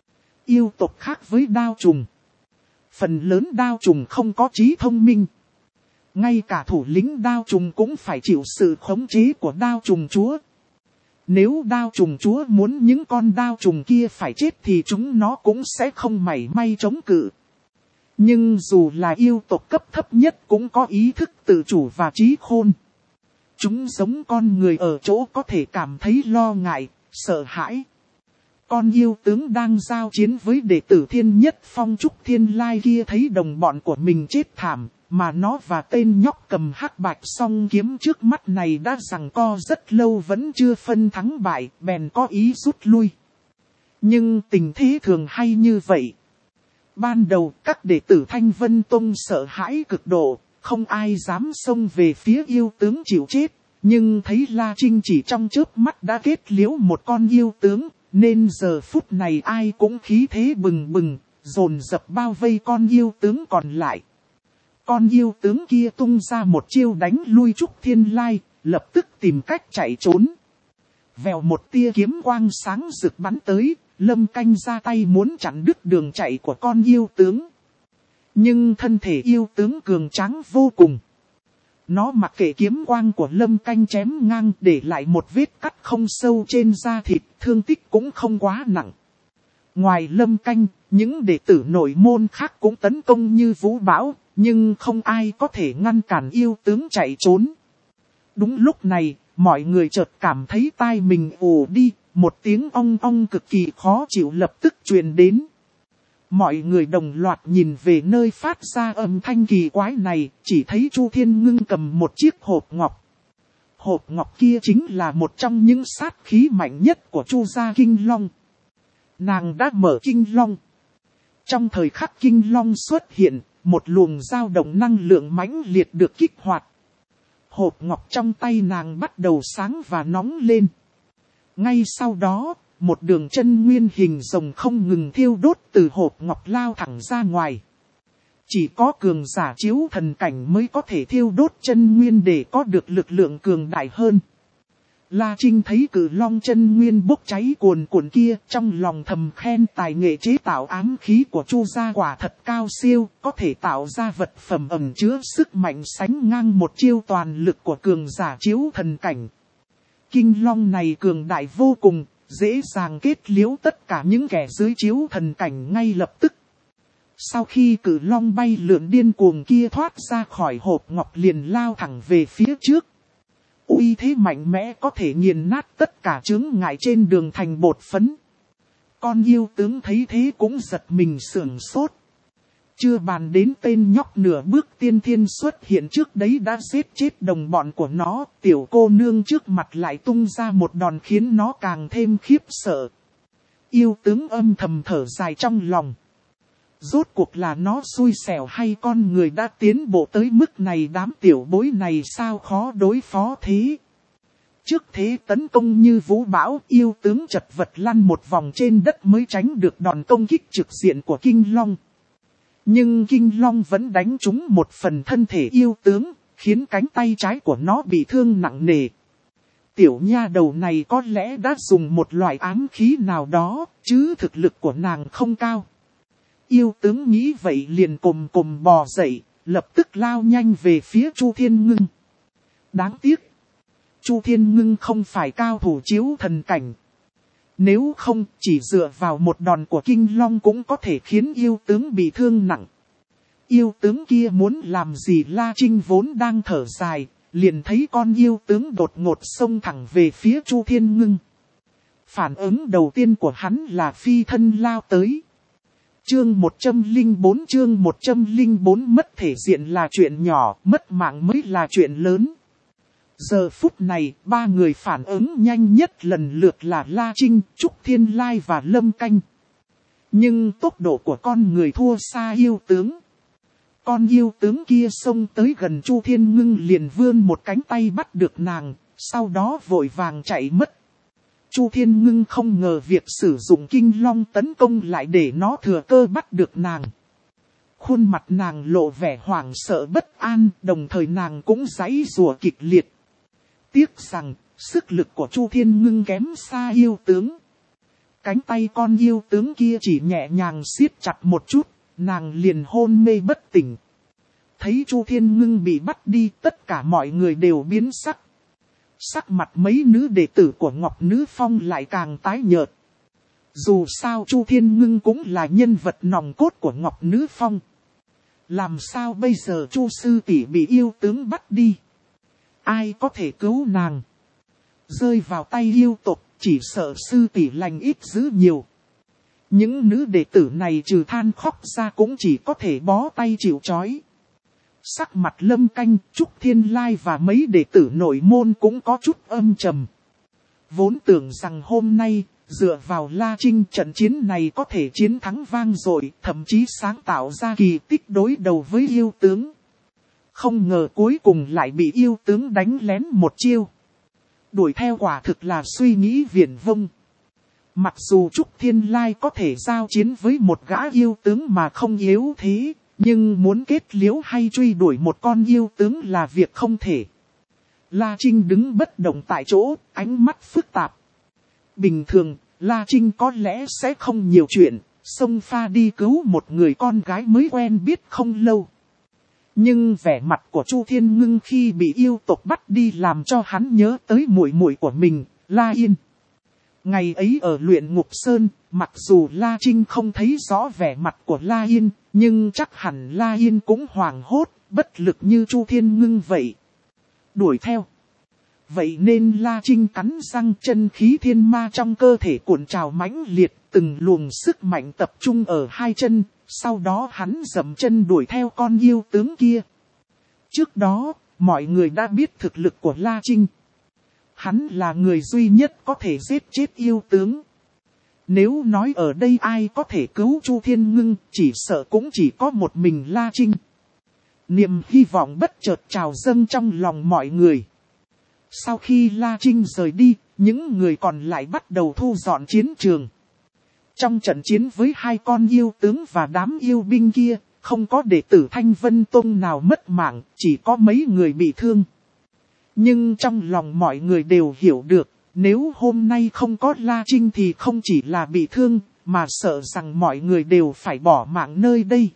Yêu tộc khác với đao trùng. Phần lớn đao trùng không có trí thông minh. Ngay cả thủ lĩnh đao trùng cũng phải chịu sự khống chế của đao trùng chúa. Nếu đao trùng chúa muốn những con đao trùng kia phải chết thì chúng nó cũng sẽ không mảy may chống cự. Nhưng dù là yêu tộc cấp thấp nhất cũng có ý thức tự chủ và trí khôn. Chúng giống con người ở chỗ có thể cảm thấy lo ngại, sợ hãi. Con yêu tướng đang giao chiến với đệ tử Thiên Nhất Phong Trúc Thiên Lai kia thấy đồng bọn của mình chết thảm, mà nó và tên nhóc cầm hắc bạch song kiếm trước mắt này đã giằng co rất lâu vẫn chưa phân thắng bại, bèn có ý rút lui. Nhưng tình thế thường hay như vậy. Ban đầu các đệ tử Thanh Vân Tông sợ hãi cực độ, không ai dám xông về phía yêu tướng chịu chết, nhưng thấy La Trinh chỉ trong chớp mắt đã kết liễu một con yêu tướng, nên giờ phút này ai cũng khí thế bừng bừng, dồn dập bao vây con yêu tướng còn lại. Con yêu tướng kia tung ra một chiêu đánh lui Trúc Thiên Lai, lập tức tìm cách chạy trốn. Vèo một tia kiếm quang sáng rực bắn tới, Lâm Canh ra tay muốn chặn đứt đường chạy của con yêu tướng. Nhưng thân thể yêu tướng cường tráng vô cùng. Nó mặc kệ kiếm quang của Lâm Canh chém ngang để lại một vết cắt không sâu trên da thịt, thương tích cũng không quá nặng. Ngoài Lâm Canh, những đệ tử nội môn khác cũng tấn công như vũ bão, nhưng không ai có thể ngăn cản yêu tướng chạy trốn. Đúng lúc này, mọi người chợt cảm thấy tai mình ù đi, một tiếng ong ong cực kỳ khó chịu lập tức truyền đến. Mọi người đồng loạt nhìn về nơi phát ra âm thanh kỳ quái này, chỉ thấy Chu Thiên Ngưng cầm một chiếc hộp ngọc. Hộp ngọc kia chính là một trong những sát khí mạnh nhất của Chu gia Kinh Long. Nàng đã mở Kinh Long. Trong thời khắc Kinh Long xuất hiện, một luồng dao động năng lượng mãnh liệt được kích hoạt. Hộp ngọc trong tay nàng bắt đầu sáng và nóng lên. Ngay sau đó, một đường chân nguyên hình rồng không ngừng thiêu đốt từ hộp ngọc lao thẳng ra ngoài. Chỉ có cường giả chiếu thần cảnh mới có thể thiêu đốt chân nguyên để có được lực lượng cường đại hơn. La Trinh thấy cử long chân nguyên bốc cháy cuồn cuộn kia, trong lòng thầm khen tài nghệ chế tạo ám khí của Chu gia quả thật cao siêu, có thể tạo ra vật phẩm ẩn chứa sức mạnh sánh ngang một chiêu toàn lực của cường giả chiếu thần cảnh. Kinh long này cường đại vô cùng, dễ dàng kết liễu tất cả những kẻ dưới chiếu thần cảnh ngay lập tức. Sau khi cự long bay lượn điên cuồng kia thoát ra khỏi hộp ngọc liền lao thẳng về phía trước. Uy thế mạnh mẽ có thể nghiền nát tất cả chướng ngại trên đường thành bột phấn. Con yêu tướng thấy thế cũng giật mình sửng sốt. Chưa bàn đến tên nhóc nửa bước tiên thiên xuất hiện trước đấy đã giết chết đồng bọn của nó. Tiểu cô nương trước mặt lại tung ra một đòn khiến nó càng thêm khiếp sợ. Yêu tướng âm thầm thở dài trong lòng. Rốt cuộc là nó xui xẻo hay con người đã tiến bộ tới mức này, đám tiểu bối này sao khó đối phó thế. Trước thế tấn công như vũ bão, yêu tướng chật vật lăn một vòng trên đất mới tránh được đòn công kích trực diện của Kinh Long. Nhưng Kinh Long vẫn đánh trúng một phần thân thể yêu tướng, khiến cánh tay trái của nó bị thương nặng nề. Tiểu nha đầu này có lẽ đã dùng một loại ám khí nào đó, chứ thực lực của nàng không cao. Yêu tướng nghĩ vậy liền cồm cồm bò dậy, lập tức lao nhanh về phía Chu Thiên Ngưng. Đáng tiếc, Chu Thiên Ngưng không phải cao thủ chiếu thần cảnh. Nếu không, chỉ dựa vào một đòn của Kinh Long cũng có thể khiến yêu tướng bị thương nặng. Yêu tướng kia muốn làm gì, La Trinh vốn đang thở dài, liền thấy con yêu tướng đột ngột xông thẳng về phía Chu Thiên Ngưng. Phản ứng đầu tiên của hắn là phi thân lao tới. Chương một trăm lẻ bốn chương một trăm lẻ bốn mất thể diện là chuyện nhỏ, mất mạng mới là chuyện lớn. Giờ phút này, ba người phản ứng nhanh nhất lần lượt là La Trinh, Trúc Thiên Lai và Lâm Canh. Nhưng tốc độ của con người thua xa yêu tướng. Con yêu tướng kia xông tới gần Chu Thiên Ngưng liền vươn một cánh tay bắt được nàng, sau đó vội vàng chạy mất. Chu Thiên Ngưng không ngờ việc sử dụng Kinh Long tấn công lại để nó thừa cơ bắt được nàng. Khuôn mặt nàng lộ vẻ hoảng sợ bất an, đồng thời nàng cũng giãy giụa kịch liệt. Tiếc rằng, sức lực của Chu Thiên Ngưng kém xa yêu tướng. Cánh tay con yêu tướng kia chỉ nhẹ nhàng siết chặt một chút, nàng liền hôn mê bất tỉnh. Thấy Chu Thiên Ngưng bị bắt đi, tất cả mọi người đều biến sắc. Sắc mặt mấy nữ đệ tử của Ngọc Nữ Phong lại càng tái nhợt. Dù sao Chu Thiên Ngưng cũng là nhân vật nòng cốt của Ngọc Nữ Phong. Làm sao bây giờ Chu sư tỷ bị yêu tướng bắt đi? Ai có thể cứu nàng? Rơi vào tay yêu tộc, chỉ sợ sư tỷ lành ít dữ nhiều. Những nữ đệ tử này trừ than khóc ra cũng chỉ có thể bó tay chịu trói. Sắc mặt Lâm Canh, Trúc Thiên Lai và mấy đệ tử nội môn cũng có chút âm trầm. Vốn tưởng rằng hôm nay, dựa vào La Trinh trận chiến này có thể chiến thắng vang dội, thậm chí sáng tạo ra kỳ tích đối đầu với yêu tướng. Không ngờ cuối cùng lại bị yêu tướng đánh lén một chiêu. Đuổi theo quả thực là suy nghĩ viển vông. Mặc dù Trúc Thiên Lai có thể giao chiến với một gã yêu tướng mà không yếu thế, nhưng muốn kết liễu hay truy đuổi một con yêu tướng là việc không thể. La Trinh đứng bất động tại chỗ, ánh mắt phức tạp. Bình thường, La Trinh có lẽ sẽ không nhiều chuyện, xông pha đi cứu một người con gái mới quen biết không lâu. Nhưng vẻ mặt của Chu Thiên Ngưng khi bị yêu tộc bắt đi làm cho hắn nhớ tới muội muội của mình, La Yên. Ngày ấy ở Luyện Ngục Sơn, mặc dù La Trinh không thấy rõ vẻ mặt của La Yên, nhưng chắc hẳn La Yên cũng hoảng hốt, bất lực như Chu Thiên Ngưng vậy. Đuổi theo. Vậy nên La Trinh cắn răng, chân khí thiên ma trong cơ thể cuộn trào mãnh liệt, từng luồng sức mạnh tập trung ở hai chân, sau đó hắn dậm chân đuổi theo con yêu tướng kia. Trước đó, mọi người đã biết thực lực của La Trinh. Hắn là người duy nhất có thể giết chết yêu tướng. Nếu nói ở đây ai có thể cứu Chu Thiên Ngưng, chỉ sợ cũng chỉ có một mình La Trinh. Niềm hy vọng bất chợt trào dâng trong lòng mọi người. Sau khi La Trinh rời đi, những người còn lại bắt đầu thu dọn chiến trường. Trong trận chiến với hai con yêu tướng và đám yêu binh kia, không có đệ tử Thanh Vân Tông nào mất mạng, chỉ có mấy người bị thương. Nhưng trong lòng mọi người đều hiểu được, nếu hôm nay không có La Trinh thì không chỉ là bị thương, mà sợ rằng mọi người đều phải bỏ mạng nơi đây.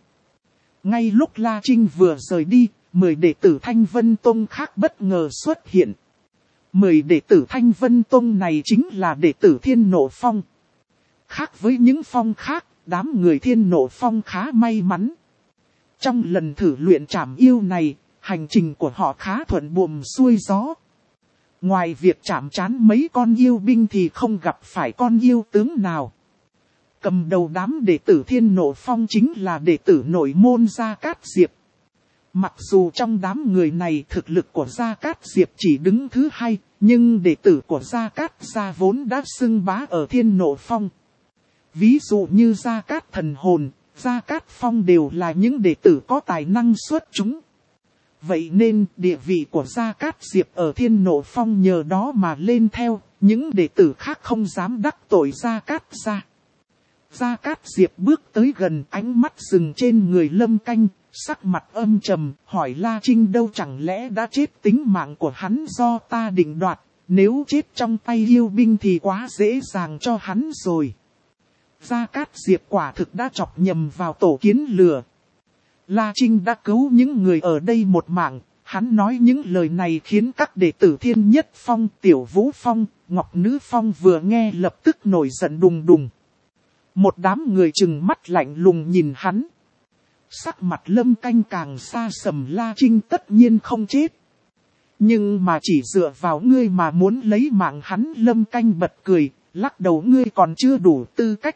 Ngay lúc La Trinh vừa rời đi, mười đệ tử Thanh Vân Tông khác bất ngờ xuất hiện. Mười đệ tử Thanh Vân Tông này chính là đệ tử Thiên Nộ Phong. Khác với những phong khác, đám người Thiên Nộ Phong khá may mắn. Trong lần thử luyện trảm yêu này, hành trình của họ khá thuận buồm xuôi gió. Ngoài việc chạm trán mấy con yêu binh thì không gặp phải con yêu tướng nào. Cầm đầu đám đệ tử Thiên Nộ Phong chính là đệ tử nội môn Gia Cát Diệp. Mặc dù trong đám người này thực lực của Gia Cát Diệp chỉ đứng thứ hai, nhưng đệ tử của Gia Cát Gia vốn đã xưng bá ở Thiên Nộ Phong. Ví dụ như Gia Cát Thần Hồn, Gia Cát Phong đều là những đệ tử có tài năng xuất chúng. Vậy nên địa vị của Gia Cát Diệp ở Thiên Nộ Phong nhờ đó mà lên theo, những đệ tử khác không dám đắc tội Gia Cát Gia. Gia Cát Diệp bước tới gần, ánh mắt dừng trên người Lâm Canh, sắc mặt âm trầm, hỏi La Trinh đâu, chẳng lẽ đã chết, tính mạng của hắn do ta định đoạt, nếu chết trong tay yêu binh thì quá dễ dàng cho hắn rồi. Gia Cát Diệp quả thực đã chọc nhầm vào tổ kiến lừa. La Trinh đã cứu những người ở đây một mạng, hắn nói những lời này khiến các đệ tử Thiên Nhất Phong, Tiểu Vũ Phong, Ngọc Nữ Phong vừa nghe lập tức nổi giận đùng đùng. Một đám người trừng mắt lạnh lùng nhìn hắn. Sắc mặt Lâm Canh càng xa sầm, La Trinh tất nhiên không chết. Nhưng mà chỉ dựa vào ngươi mà muốn lấy mạng hắn. Lâm Canh bật cười, lắc đầu, ngươi còn chưa đủ tư cách.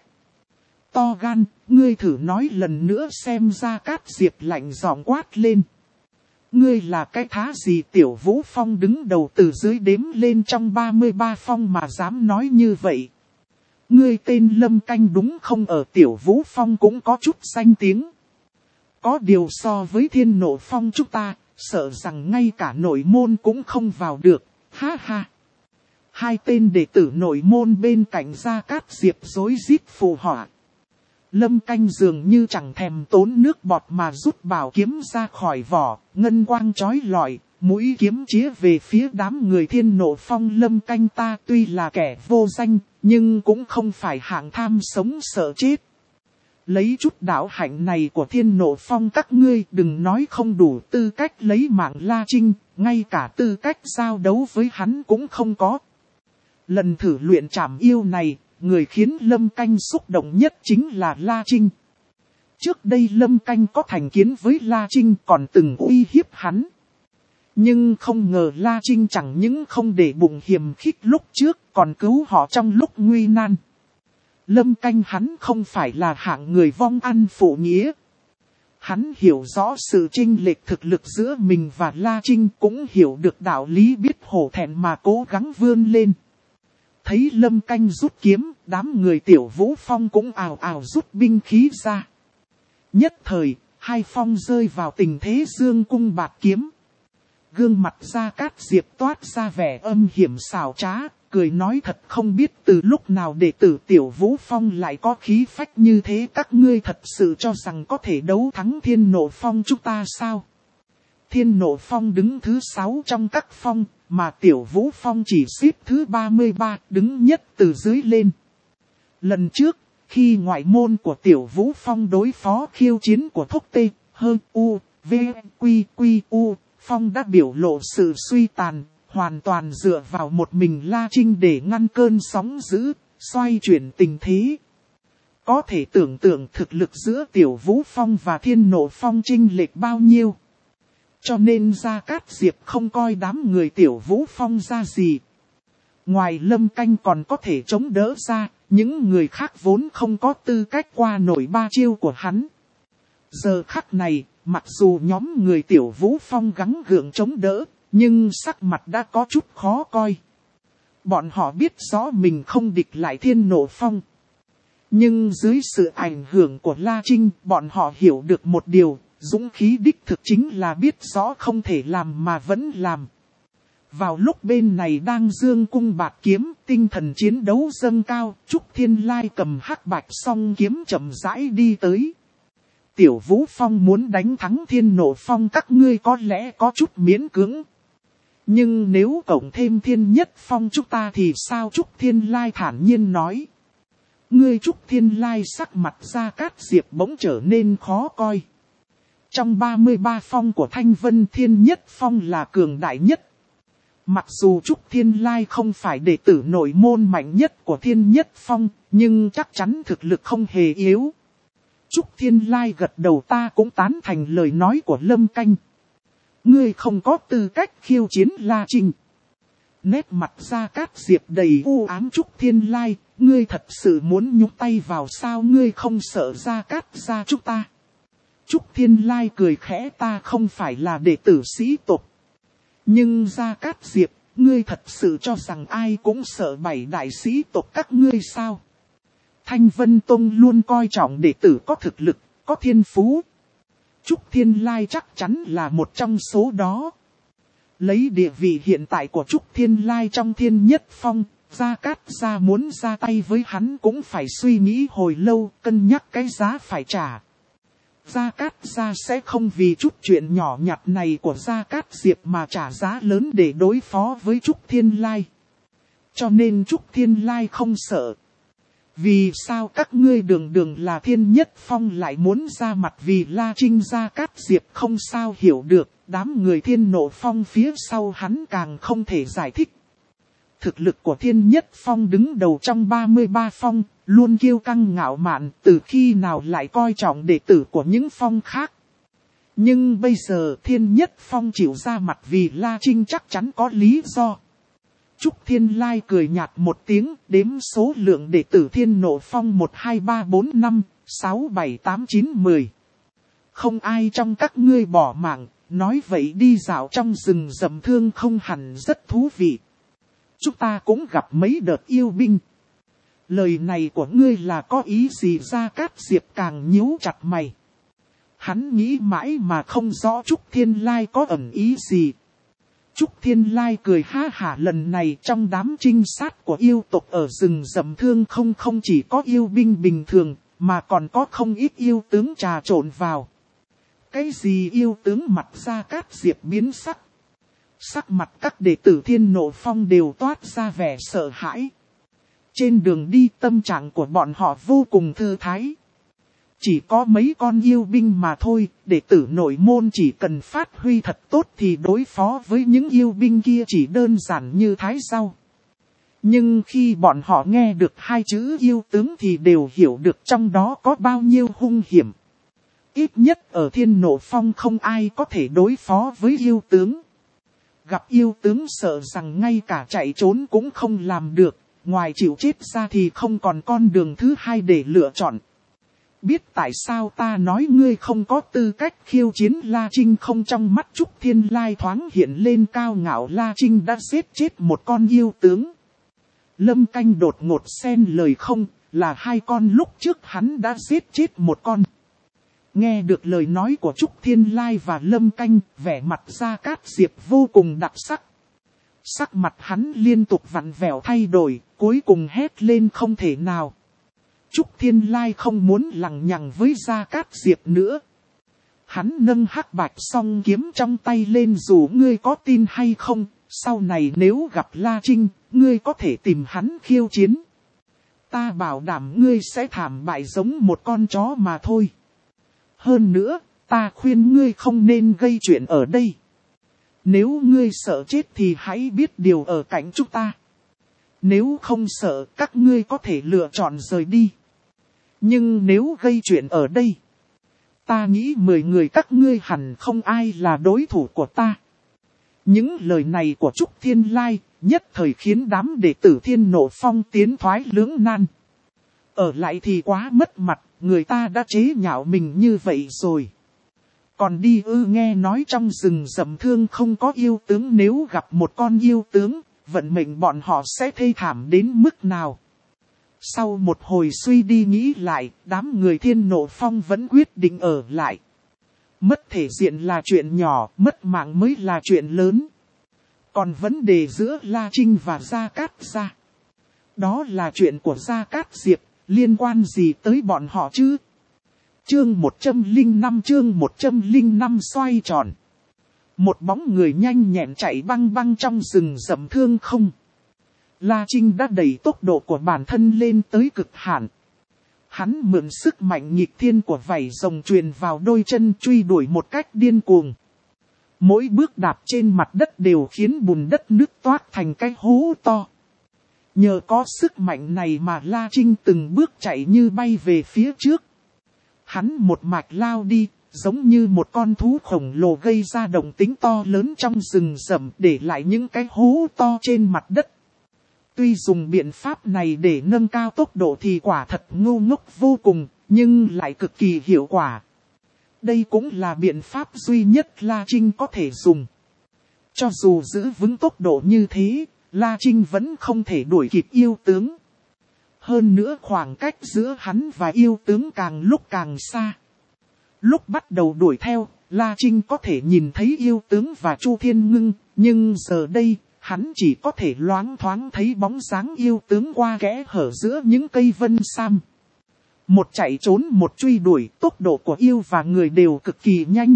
To gan, ngươi thử nói lần nữa xem. Gia Cát Diệp lạnh giọng quát lên. Ngươi là cái thá gì? Tiểu Vũ Phong đứng đầu từ dưới đếm lên trong ba mươi ba phong mà dám nói như vậy. Ngươi tên Lâm Canh đúng không? Ở Tiểu Vũ Phong cũng có chút danh tiếng. Có điều so với Thiên Nộ Phong chúng ta, sợ rằng ngay cả nội môn cũng không vào được, ha ha. Hai tên đệ tử nội môn bên cạnh Gia Cát Diệp rối rít phụ họa. Lâm Canh dường như chẳng thèm tốn nước bọt mà rút bảo kiếm ra khỏi vỏ, ngân quang chói lọi, mũi kiếm chĩa về phía đám người Thiên Nộ Phong. Lâm Canh ta tuy là kẻ vô danh, nhưng cũng không phải hạng tham sống sợ chết. Lấy chút đạo hạnh này của Thiên Nộ Phong các ngươi đừng nói không đủ tư cách lấy mạng La Trinh, ngay cả tư cách giao đấu với hắn cũng không có. Lần thử luyện trảm yêu này, người khiến Lâm Canh xúc động nhất chính là La Trinh. Trước đây Lâm Canh có thành kiến với La Trinh, còn từng uy hiếp hắn. Nhưng không ngờ La Trinh chẳng những không để bụng hiềm khích lúc trước, còn cứu họ trong lúc nguy nan. Lâm Canh hắn không phải là hạng người vong ăn phụ nghĩa. Hắn hiểu rõ sự chênh lệch thực lực giữa mình và La Trinh, cũng hiểu được đạo lý biết hổ thẹn mà cố gắng vươn lên. Thấy Lâm Canh rút kiếm, đám người Tiểu Vũ Phong cũng ào ào rút binh khí ra. Nhất thời, hai phong rơi vào tình thế dương cung bạt kiếm. Gương mặt Gia Cát Diệp toát ra vẻ âm hiểm xảo trá, cười nói thật không biết từ lúc nào đệ tử Tiểu Vũ Phong lại có khí phách như thế. Các ngươi thật sự cho rằng có thể đấu thắng Thiên Nộ Phong chúng ta sao? Thiên Nộ Phong đứng thứ sáu trong các phong, mà Tiểu Vũ Phong chỉ xếp thứ ba mươi ba, đứng nhất từ dưới lên. Lần trước, khi ngoại môn của Tiểu Vũ Phong đối phó khiêu chiến của Thúc Tê, Hơn U, V, Quy, Quy, U, Phong đã biểu lộ sự suy tàn, hoàn toàn dựa vào một mình La Trinh để ngăn cơn sóng dữ, xoay chuyển tình thế. Có thể tưởng tượng thực lực giữa Tiểu Vũ Phong và Thiên Nộ Phong chênh lệch bao nhiêu. Cho nên Gia Cát Diệp không coi đám người Tiểu Vũ Phong ra gì. Ngoài Lâm Canh còn có thể chống đỡ ra, những người khác vốn không có tư cách qua nổi ba chiêu của hắn. Giờ khắc này, mặc dù nhóm người Tiểu Vũ Phong gắng gượng chống đỡ, nhưng sắc mặt đã có chút khó coi. Bọn họ biết rõ mình không địch lại Thiên Nộ Phong. Nhưng dưới sự ảnh hưởng của La Trinh, bọn họ hiểu được một điều, dũng khí đích thực chính là biết rõ không thể làm mà vẫn làm. Vào lúc bên này đang dương cung bạt kiếm, tinh thần chiến đấu dâng cao, Trúc Thiên Lai cầm hắc bạch song kiếm chậm rãi đi tới. Tiểu Vũ Phong muốn đánh thắng Thiên Nộ Phong các ngươi có lẽ có chút miễn cưỡng. Nhưng nếu cộng thêm Thiên Nhất Phong chúng ta thì sao? Trúc Thiên Lai thản nhiên nói. Ngươi Trúc Thiên Lai sắc mặt Gia Cát Diệp bỗng trở nên khó coi. Trong ba mươi ba phong của Thanh Vân, Thiên Nhất Phong là cường đại nhất. Mặc dù Trúc Thiên Lai không phải đệ tử nội môn mạnh nhất của Thiên Nhất Phong, nhưng chắc chắn thực lực không hề yếu. Trúc Thiên Lai gật đầu, ta cũng tán thành lời nói của Lâm Canh. Ngươi không có tư cách khiêu chiến La Trinh. Nét mặt Gia Cát Diệp đầy u ám. Trúc Thiên Lai, ngươi thật sự muốn nhúng tay vào sao, ngươi không sợ Gia Cát gia chúng ta? Trúc Thiên Lai cười khẽ, ta không phải là đệ tử sĩ tộc. Nhưng Gia Cát Diệp, ngươi thật sự cho rằng ai cũng sợ bảy đại sĩ tộc các ngươi sao? Thanh Vân Tông luôn coi trọng đệ tử có thực lực, có thiên phú. Trúc Thiên Lai chắc chắn là một trong số đó. Lấy địa vị hiện tại của Trúc Thiên Lai trong Thiên Nhất Phong, Gia Cát gia muốn ra tay với hắn cũng phải suy nghĩ hồi lâu, cân nhắc cái giá phải trả. Gia Cát gia sẽ không vì chút chuyện nhỏ nhặt này của Gia Cát Diệp mà trả giá lớn để đối phó với Trúc Thiên Lai. Cho nên Trúc Thiên Lai không sợ. Vì sao các ngươi đường đường là Thiên Nhất Phong lại muốn ra mặt vì La Trinh? Gia Cát Diệp không sao hiểu được, đám người Thiên Nộ Phong phía sau hắn càng không thể giải thích. Thực lực của Thiên Nhất Phong đứng đầu trong ba mươi ba phong, luôn kiêu căng ngạo mạn, từ khi nào lại coi trọng đệ tử của những phong khác. Nhưng bây giờ Thiên Nhất Phong chịu ra mặt vì La Trinh chắc chắn có lý do. Trúc Thiên Lai cười nhạt một tiếng, đếm số lượng đệ tử Thiên Nộ Phong một, hai, ba, bốn, năm, sáu, bảy, tám, chín, mười. Không ai trong các ngươi bỏ mạng, nói vậy đi dạo trong rừng rậm thương không hẳn rất thú vị. Chúng ta cũng gặp mấy đợt yêu binh. Lời này của ngươi là có ý gì? Gia Cát Diệp càng nhíu chặt mày. Hắn nghĩ mãi mà không rõ Trúc Thiên Lai có ẩn ý gì. Trúc Thiên Lai cười ha hả, lần này trong đám trinh sát của yêu tộc ở rừng rậm thương không không chỉ có yêu binh bình thường, mà còn có không ít yêu tướng trà trộn vào. Cái gì yêu tướng? Mặt Gia Cát Diệp biến sắc. Sắc mặt các đệ tử Thiên Nộ Phong đều toát ra vẻ sợ hãi. Trên đường đi tâm trạng của bọn họ vô cùng thư thái. Chỉ có mấy con yêu binh mà thôi, đệ tử nội môn chỉ cần phát huy thật tốt thì đối phó với những yêu binh kia chỉ đơn giản như thái rau. Nhưng khi bọn họ nghe được hai chữ yêu tướng thì đều hiểu được trong đó có bao nhiêu hung hiểm. Ít nhất ở Thiên Nộ Phong không ai có thể đối phó với yêu tướng. Gặp yêu tướng sợ rằng ngay cả chạy trốn cũng không làm được, ngoài chịu chết ra thì không còn con đường thứ hai để lựa chọn. Biết tại sao ta nói ngươi không có tư cách khiêu chiến La Trinh không? Trong mắt Trúc Thiên Lai thoáng hiện lên cao ngạo. La Trinh đã giết chết một con yêu tướng. Lâm Canh đột ngột xen lời, không, là hai con, lúc trước hắn đã giết chết một con. Nghe được lời nói của Trúc Thiên Lai và Lâm Canh, vẻ mặt Gia Cát Diệp vô cùng đặc sắc. Sắc mặt hắn liên tục vặn vẹo thay đổi, cuối cùng hét lên không thể nào. Trúc Thiên Lai không muốn lằng nhằng với Gia Cát Diệp nữa. Hắn nâng hắc bạch song kiếm trong tay lên, dù ngươi có tin hay không, sau này nếu gặp La Trinh, ngươi có thể tìm hắn khiêu chiến. Ta bảo đảm ngươi sẽ thảm bại giống một con chó mà thôi. Hơn nữa, ta khuyên ngươi không nên gây chuyện ở đây. Nếu ngươi sợ chết thì hãy biết điều ở cạnh chúng ta. Nếu không sợ, các ngươi có thể lựa chọn rời đi. Nhưng nếu gây chuyện ở đây, ta nghĩ mười người các ngươi hẳn không ai là đối thủ của ta. Những lời này của Trúc Thiên Lai nhất thời khiến đám đệ tử Thiên Nộ Phong tiến thoái lưỡng nan. Ở lại thì quá mất mặt, người ta đã chế nhạo mình như vậy rồi. Còn đi ư? Nghe nói trong rừng rậm thương không có yêu tướng, nếu gặp một con yêu tướng, vận mệnh bọn họ sẽ thê thảm đến mức nào? Sau một hồi suy đi nghĩ lại, đám người Thiên Nộ Phong vẫn quyết định ở lại. Mất thể diện là chuyện nhỏ, mất mạng mới là chuyện lớn. Còn vấn đề giữa La Trinh và Gia Cát gia, đó là chuyện của Gia Cát Diệp, liên quan gì tới bọn họ chứ? Chương một trăm lẻ năm chương một trăm lẻ năm xoay tròn. Một bóng người nhanh nhẹn chạy băng băng trong rừng rậm thương không. La Trinh đã đẩy tốc độ của bản thân lên tới cực hạn. Hắn mượn sức mạnh nghịch thiên của vảy rồng truyền vào đôi chân, truy đuổi một cách điên cuồng. Mỗi bước đạp trên mặt đất đều khiến bùn đất nứt toát thành cái hố to. Nhờ có sức mạnh này mà La Trinh từng bước chạy như bay về phía trước. Hắn một mạch lao đi, giống như một con thú khổng lồ gây ra động tĩnh to lớn trong rừng rậm, để lại những cái hố to trên mặt đất. Tuy dùng biện pháp này để nâng cao tốc độ thì quả thật ngu ngốc vô cùng, nhưng lại cực kỳ hiệu quả. Đây cũng là biện pháp duy nhất La Trinh có thể dùng. Cho dù giữ vững tốc độ như thế, La Trinh vẫn không thể đuổi kịp yêu tướng. Hơn nữa khoảng cách giữa hắn và yêu tướng càng lúc càng xa. Lúc bắt đầu đuổi theo, La Trinh có thể nhìn thấy yêu tướng và Chu Thiên Ngưng, nhưng giờ đây, hắn chỉ có thể loáng thoáng thấy bóng dáng yêu tướng qua kẽ hở giữa những cây vân sam. Một chạy trốn một truy đuổi, tốc độ của yêu và người đều cực kỳ nhanh.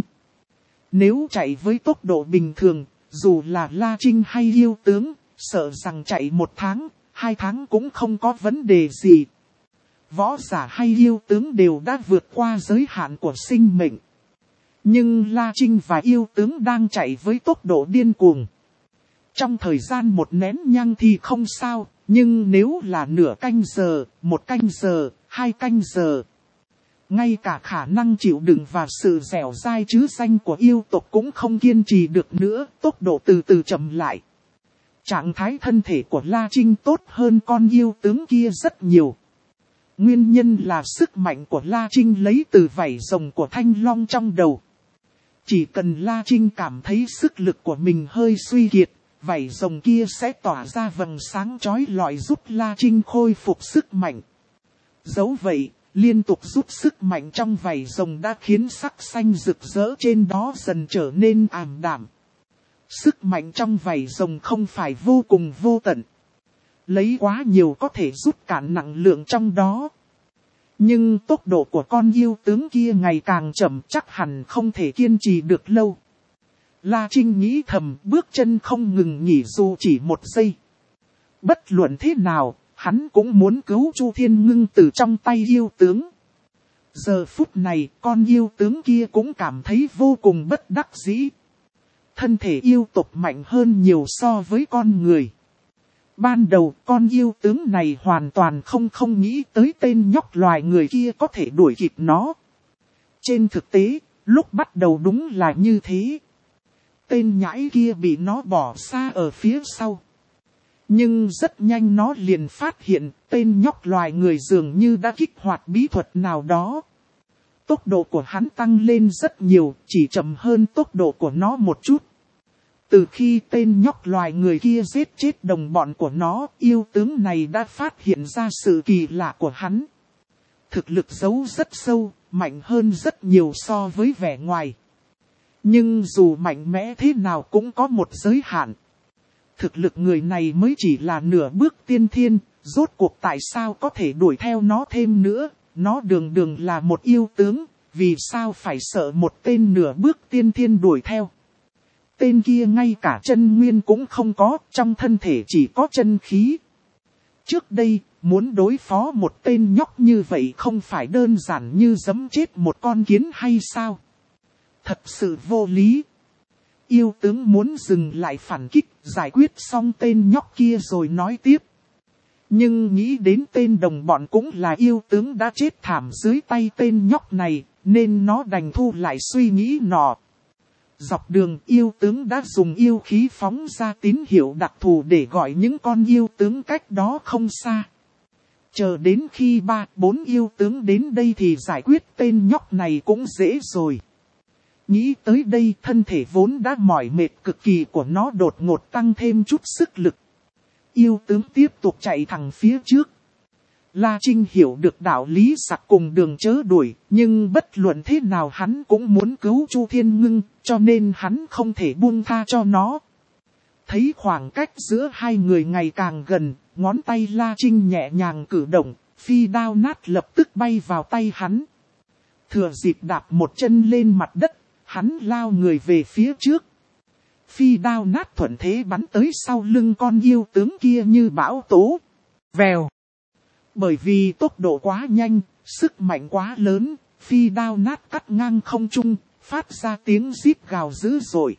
Nếu chạy với tốc độ bình thường, dù là La Trinh hay yêu tướng, sợ rằng chạy một tháng, hai tháng cũng không có vấn đề gì. Võ giả hay yêu tướng đều đã vượt qua giới hạn của sinh mệnh. Nhưng La Trinh và yêu tướng đang chạy với tốc độ điên cuồng. Trong thời gian một nén nhang thì không sao, nhưng nếu là nửa canh giờ, một canh giờ, hai canh giờ, ngay cả khả năng chịu đựng và sự dẻo dai chứ danh của yêu tộc cũng không kiên trì được nữa, tốc độ từ từ chậm lại. Trạng thái thân thể của La Trinh tốt hơn con yêu tướng kia rất nhiều. Nguyên nhân là sức mạnh của La Trinh lấy từ vảy rồng của thanh long trong đầu. Chỉ cần La Trinh cảm thấy sức lực của mình hơi suy kiệt, vảy rồng kia sẽ tỏa ra vầng sáng chói lọi giúp La Trinh khôi phục sức mạnh. Dẫu vậy, liên tục rút sức mạnh trong vảy rồng đã khiến sắc xanh rực rỡ trên đó dần trở nên ảm đạm. Sức mạnh trong vảy rồng không phải vô cùng vô tận. Lấy quá nhiều có thể rút cạn năng lượng trong đó. Nhưng tốc độ của con yêu tướng kia ngày càng chậm, chắc hẳn không thể kiên trì được lâu. La Trinh nghĩ thầm, bước chân không ngừng nghỉ dù chỉ một giây. Bất luận thế nào, hắn cũng muốn cứu Chu Thiên Ngưng từ trong tay yêu tướng. Giờ phút này, con yêu tướng kia cũng cảm thấy vô cùng bất đắc dĩ. Thân thể yêu tộc mạnh hơn nhiều so với con người. Ban đầu, con yêu tướng này hoàn toàn không không nghĩ tới tên nhóc loài người kia có thể đuổi kịp nó. Trên thực tế, lúc bắt đầu đúng là như thế. Tên nhãi kia bị nó bỏ xa ở phía sau. Nhưng rất nhanh nó liền phát hiện tên nhóc loài người dường như đã kích hoạt bí thuật nào đó. Tốc độ của hắn tăng lên rất nhiều, chỉ chậm hơn tốc độ của nó một chút. Từ khi tên nhóc loài người kia giết chết đồng bọn của nó, yêu tướng này đã phát hiện ra sự kỳ lạ của hắn. Thực lực giấu rất sâu, mạnh hơn rất nhiều so với vẻ ngoài. Nhưng dù mạnh mẽ thế nào cũng có một giới hạn. Thực lực người này mới chỉ là nửa bước tiên thiên, rốt cuộc tại sao có thể đuổi theo nó thêm nữa, nó đường đường là một yêu tướng, vì sao phải sợ một tên nửa bước tiên thiên đuổi theo. Tên kia ngay cả chân nguyên cũng không có, trong thân thể chỉ có chân khí. Trước đây, muốn đối phó một tên nhóc như vậy không phải đơn giản như giẫm chết một con kiến hay sao? Thật sự vô lý. Yêu tướng muốn dừng lại phản kích, giải quyết xong tên nhóc kia rồi nói tiếp. Nhưng nghĩ đến tên đồng bọn cũng là yêu tướng đã chết thảm dưới tay tên nhóc này, nên nó đành thu lại suy nghĩ nọ. Dọc đường yêu tướng đã dùng yêu khí phóng ra tín hiệu đặc thù để gọi những con yêu tướng cách đó không xa. Chờ đến khi ba, bốn yêu tướng đến đây thì giải quyết tên nhóc này cũng dễ rồi. Nghĩ tới đây thân thể vốn đã mỏi mệt cực kỳ của nó đột ngột tăng thêm chút sức lực. Yêu tướng tiếp tục chạy thẳng phía trước. La Trinh hiểu được đạo lý sặc cùng đường chớ đuổi, nhưng bất luận thế nào hắn cũng muốn cứu Chu Thiên Ngưng, cho nên hắn không thể buông tha cho nó. Thấy khoảng cách giữa hai người ngày càng gần, ngón tay La Trinh nhẹ nhàng cử động, phi đao nát lập tức bay vào tay hắn. Thừa dịp đạp một chân lên mặt đất, hắn lao người về phía trước. Phi đao nát thuận thế bắn tới sau lưng con yêu tướng kia như bão tố. Vèo. Bởi vì tốc độ quá nhanh, sức mạnh quá lớn, phi đao nát cắt ngang không trung, phát ra tiếng rít gào dữ dội.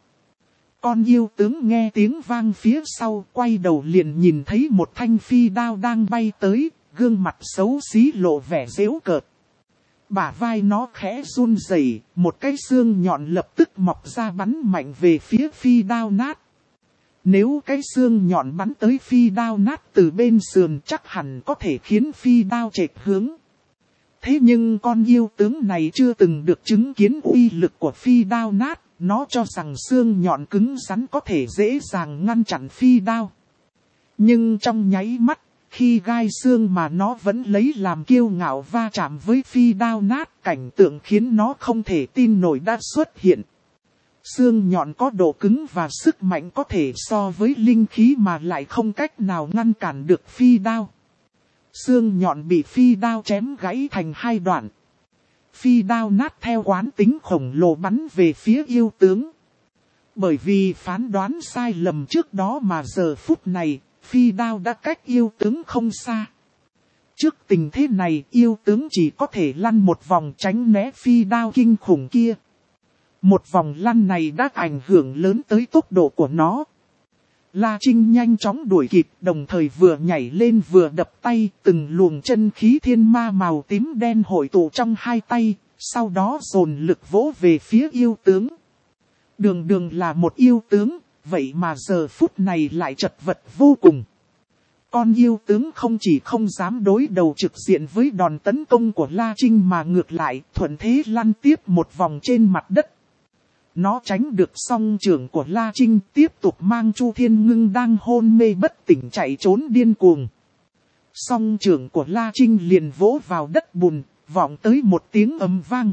Con yêu tướng nghe tiếng vang phía sau, quay đầu liền nhìn thấy một thanh phi đao đang bay tới, gương mặt xấu xí lộ vẻ giễu cợt. Bả vai nó khẽ run rẩy, một cái xương nhọn lập tức mọc ra bắn mạnh về phía phi đao nát. Nếu cái xương nhọn bắn tới phi đao nát từ bên sườn chắc hẳn có thể khiến phi đao chệch hướng. Thế nhưng con yêu tướng này chưa từng được chứng kiến uy lực của phi đao nát, nó cho rằng xương nhọn cứng rắn có thể dễ dàng ngăn chặn phi đao. Nhưng trong nháy mắt, khi gai xương mà nó vẫn lấy làm kiêu ngạo va chạm với phi đao nát, cảnh tượng khiến nó không thể tin nổi đã xuất hiện. Xương nhọn có độ cứng và sức mạnh có thể so với linh khí mà lại không cách nào ngăn cản được phi đao. Xương nhọn bị phi đao chém gãy thành hai đoạn. Phi đao nát theo quán tính khổng lồ bắn về phía yêu tướng. Bởi vì phán đoán sai lầm trước đó mà giờ phút này, phi đao đã cách yêu tướng không xa. Trước tình thế này, yêu tướng chỉ có thể lăn một vòng tránh né phi đao kinh khủng kia. Một vòng lăn này đã ảnh hưởng lớn tới tốc độ của nó. La Trinh nhanh chóng đuổi kịp, đồng thời vừa nhảy lên vừa đập tay, từng luồng chân khí thiên ma màu tím đen hội tụ trong hai tay, sau đó dồn lực vỗ về phía yêu tướng. Đường đường là một yêu tướng, vậy mà giờ phút này lại chật vật vô cùng. Con yêu tướng không chỉ không dám đối đầu trực diện với đòn tấn công của La Trinh mà ngược lại thuận thế lăn tiếp một vòng trên mặt đất. Nó tránh được song trưởng của La Trinh, tiếp tục mang Chu Thiên Ngưng đang hôn mê bất tỉnh chạy trốn điên cuồng. Song trưởng của La Trinh liền vỗ vào đất bùn, vọng tới một tiếng ầm vang.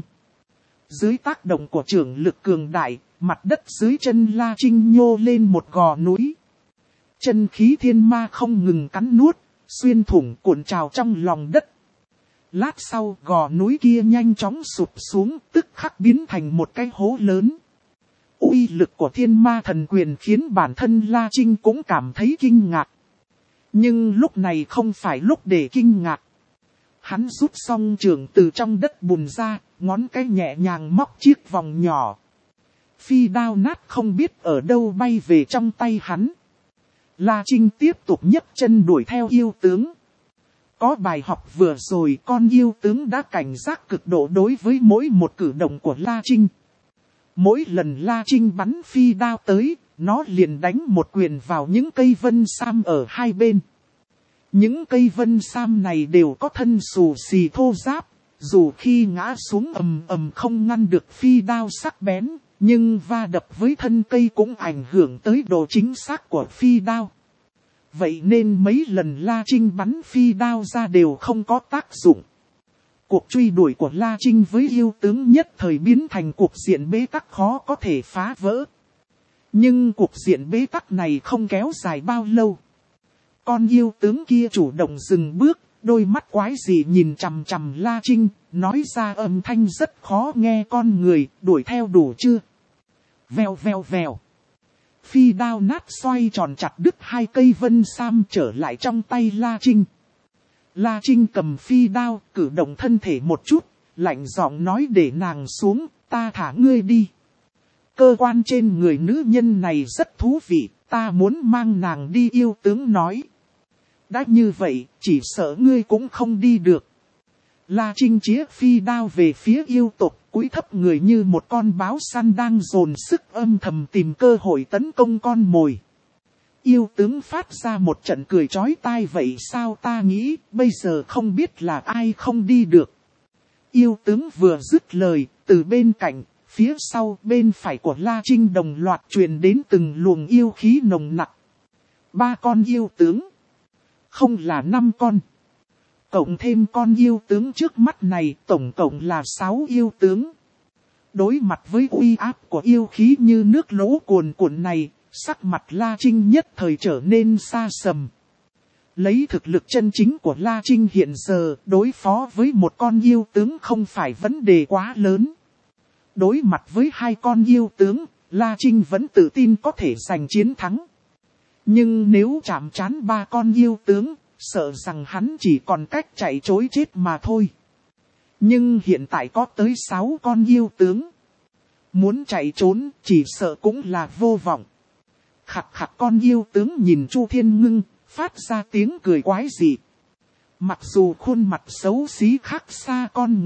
Dưới tác động của trưởng lực cường đại, mặt đất dưới chân La Trinh nhô lên một gò núi. Chân khí thiên ma không ngừng cắn nuốt, xuyên thủng cuộn trào trong lòng đất. Lát sau gò núi kia nhanh chóng sụp xuống, tức khắc biến thành một cái hố lớn. Uy lực của thiên ma thần quyền khiến bản thân La Trinh cũng cảm thấy kinh ngạc. Nhưng lúc này không phải lúc để kinh ngạc. Hắn rút song trường từ trong đất bùn ra, ngón cái nhẹ nhàng móc chiếc vòng nhỏ. Phi đao nát không biết ở đâu bay về trong tay hắn. La Trinh tiếp tục nhấc chân đuổi theo yêu tướng. Có bài học vừa rồi con yêu tướng đã cảnh giác cực độ đối với mỗi một cử động của La Trinh. Mỗi lần La Trinh bắn phi đao tới, nó liền đánh một quyền vào những cây vân sam ở hai bên. Những cây vân sam này đều có thân xù xì thô ráp, dù khi ngã xuống ầm ầm không ngăn được phi đao sắc bén, nhưng va đập với thân cây cũng ảnh hưởng tới độ chính xác của phi đao. Vậy nên mấy lần La Trinh bắn phi đao ra đều không có tác dụng. Cuộc truy đuổi của La Trinh với yêu tướng nhất thời biến thành cuộc diện bế tắc khó có thể phá vỡ. Nhưng cuộc diện bế tắc này không kéo dài bao lâu. Con yêu tướng kia chủ động dừng bước, đôi mắt quái dị nhìn chằm chằm La Trinh, nói ra âm thanh rất khó nghe con người, đuổi theo đủ chưa? Vèo vèo vèo. Phi đao nát xoay tròn chặt đứt hai cây vân sam trở lại trong tay La Trinh. La Trinh cầm phi đao, cử động thân thể một chút, lạnh giọng nói để nàng xuống, ta thả ngươi đi. Cơ quan trên người nữ nhân này rất thú vị, ta muốn mang nàng đi, yêu tướng nói. Đã như vậy, chỉ sợ ngươi cũng không đi được. La Trinh chĩa phi đao về phía yêu tộc, cúi thấp người như một con báo săn đang dồn sức âm thầm tìm cơ hội tấn công con mồi. Yêu tướng phát ra một trận cười chói tai, vậy sao ta nghĩ, bây giờ không biết là ai không đi được. Yêu tướng vừa dứt lời, từ bên cạnh, phía sau bên phải của La Trinh đồng loạt truyền đến từng luồng yêu khí nồng nặc. Ba con yêu tướng. Không là năm con. Cộng thêm con yêu tướng trước mắt này, tổng cộng là sáu yêu tướng. Đối mặt với uy áp của yêu khí như nước lũ cuồn cuộn này, sắc mặt La Trinh nhất thời trở nên xa sầm. Lấy thực lực chân chính của La Trinh hiện giờ, đối phó với một con yêu tướng không phải vấn đề quá lớn. Đối mặt với hai con yêu tướng, La Trinh vẫn tự tin có thể giành chiến thắng. Nhưng nếu chạm trán ba con yêu tướng, sợ rằng hắn chỉ còn cách chạy trối chết mà thôi. Nhưng hiện tại có tới sáu con yêu tướng. Muốn chạy trốn, chỉ sợ cũng là vô vọng. Khặt khặt con yêu tướng nhìn Chu Thiên Ngưng, phát ra tiếng cười quái dị. Mặc dù khuôn mặt xấu xí khác xa con người,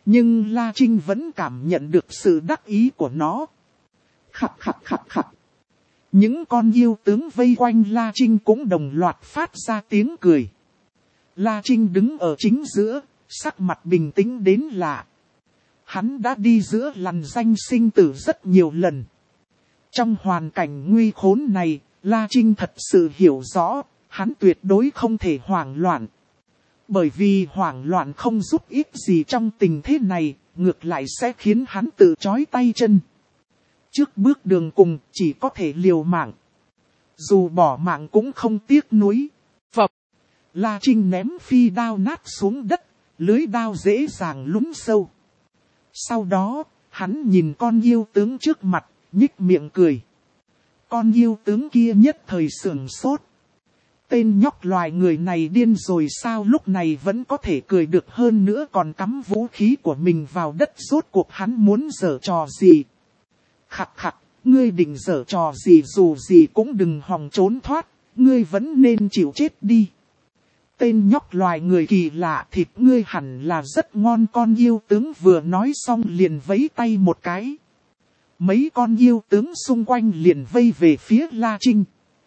Nhưng La Trinh vẫn cảm nhận được sự đắc ý của nó. Khặt khặt khặt khặt. Những con yêu tướng vây quanh La Trinh cũng đồng loạt phát ra tiếng cười. La Trinh đứng ở chính giữa, sắc mặt bình tĩnh đến lạ. Hắn đã đi giữa lằn danh sinh tử rất nhiều lần. Trong hoàn cảnh nguy khốn này, La Trinh thật sự hiểu rõ, hắn tuyệt đối không thể hoảng loạn. Bởi vì hoảng loạn không giúp ích gì trong tình thế này, ngược lại sẽ khiến hắn tự chói tay chân. Trước bước đường cùng chỉ có thể liều mạng. Dù bỏ mạng cũng không tiếc nuối. Phập. La Trinh ném phi đao nát xuống đất, lưới đao dễ dàng lún sâu. Sau đó, hắn nhìn con yêu tướng trước mặt, nhích miệng cười. Con yêu tướng kia nhất thời sửng sốt. Tên nhóc loài người này điên rồi sao, lúc này vẫn có thể cười được, hơn nữa còn cắm vũ khí của mình vào đất, rốt cuộc hắn muốn giở trò gì. Khặt khặt, ngươi định giở trò gì, dù gì cũng đừng hòng trốn thoát, ngươi vẫn nên chịu chết đi. Tên nhóc loài người kỳ lạ, thịt ngươi hẳn là rất ngon. Con yêu tướng vừa nói xong liền vẫy tay một cái. Mấy con yêu tướng xung quanh liền vây về phía La Trinh.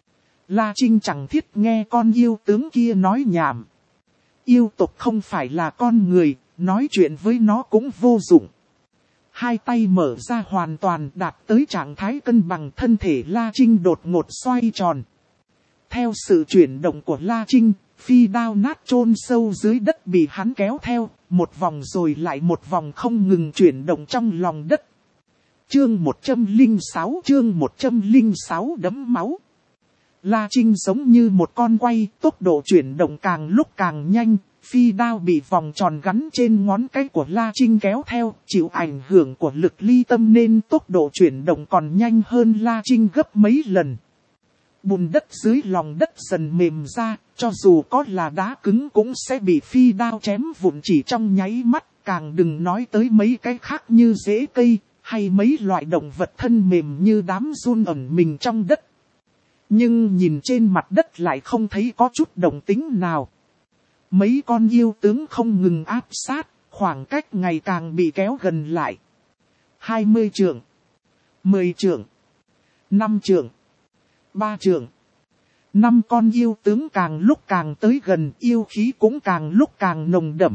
La Trinh chẳng thiết nghe con yêu tướng kia nói nhảm. Yêu tộc không phải là con người, nói chuyện với nó cũng vô dụng. Hai tay mở ra hoàn toàn đạt tới trạng thái cân bằng, thân thể La Trinh đột ngột xoay tròn. Theo sự chuyển động của La Trinh, phi đao nát chôn sâu dưới đất bị hắn kéo theo, một vòng rồi lại một vòng không ngừng chuyển động trong lòng đất. Chương một trăm lẻ sáu chương một trăm lẻ sáu đấm máu. La Trinh giống như một con quay, tốc độ chuyển động càng lúc càng nhanh, phi đao bị vòng tròn gắn trên ngón cái của La Trinh kéo theo, chịu ảnh hưởng của lực ly tâm nên tốc độ chuyển động còn nhanh hơn La Trinh gấp mấy lần. Bùn đất dưới lòng đất dần mềm ra, cho dù có là đá cứng cũng sẽ bị phi đao chém vụn chỉ trong nháy mắt, càng đừng nói tới mấy cái khác như rễ cây, hay mấy loại động vật thân mềm như đám giun ẩn mình trong đất. Nhưng nhìn trên mặt đất lại không thấy có chút động tĩnh nào. Mấy con yêu tướng không ngừng áp sát, khoảng cách ngày càng bị kéo gần lại. hai mươi trượng, mười trượng, năm trượng, ba trượng. Năm con yêu tướng càng lúc càng tới gần, yêu khí cũng càng lúc càng nồng đậm.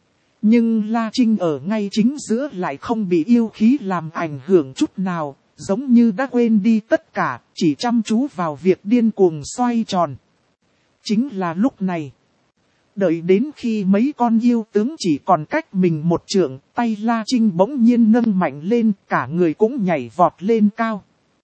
Nhưng La Trinh ở ngay chính giữa lại không bị yêu khí làm ảnh hưởng chút nào, giống như đã quên đi tất cả, chỉ chăm chú vào việc điên cuồng xoay tròn. Chính là lúc này. Đợi đến khi mấy con yêu tướng chỉ còn cách mình một trượng, tay La Trinh bỗng nhiên nâng mạnh lên, cả người cũng nhảy vọt lên cao.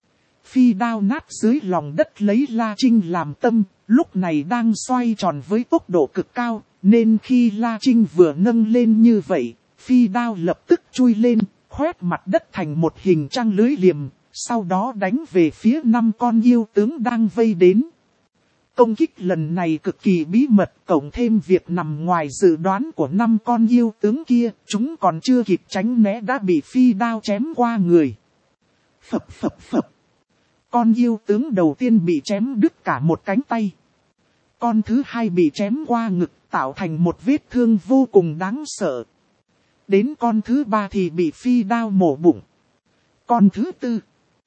Phi đao nát dưới lòng đất lấy La Trinh làm tâm, lúc này đang xoay tròn với tốc độ cực cao, nên khi La Trinh vừa nâng lên như vậy, phi đao lập tức chui lên, khoét mặt đất thành một hình trăng lưới liềm, sau đó đánh về phía năm con yêu tướng đang vây đến. Công kích lần này cực kỳ bí mật, cộng thêm việc nằm ngoài dự đoán của năm con yêu tướng kia, chúng còn chưa kịp tránh né đã bị phi đao chém qua người. Phập phập phập. Con yêu tướng đầu tiên bị chém đứt cả một cánh tay. Con thứ hai bị chém qua ngực, tạo thành một vết thương vô cùng đáng sợ. Đến con thứ ba thì bị phi đao mổ bụng. Con thứ tư.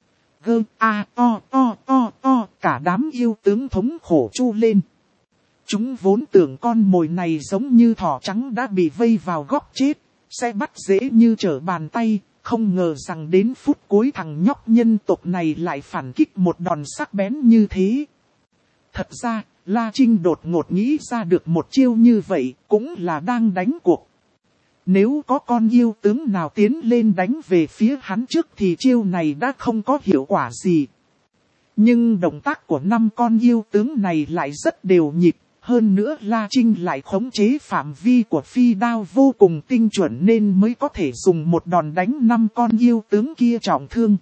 Gơ a to to to to, cả đám yêu tướng thống khổ chu lên. Chúng vốn tưởng con mồi này giống như thỏ trắng đã bị vây vào góc chết, sẽ bắt dễ như trở bàn tay, không ngờ rằng đến phút cuối thằng nhóc nhân tộc này lại phản kích một đòn sắc bén như thế. Thật ra, La Trinh đột ngột nghĩ ra được một chiêu như vậy, cũng là đang đánh cuộc. Nếu có con yêu tướng nào tiến lên đánh về phía hắn trước thì chiêu này đã không có hiệu quả gì. Nhưng động tác của năm con yêu tướng này lại rất đều nhịp, hơn nữa La Trinh lại khống chế phạm vi của phi đao vô cùng tinh chuẩn nên mới có thể dùng một đòn đánh năm con yêu tướng kia trọng thương.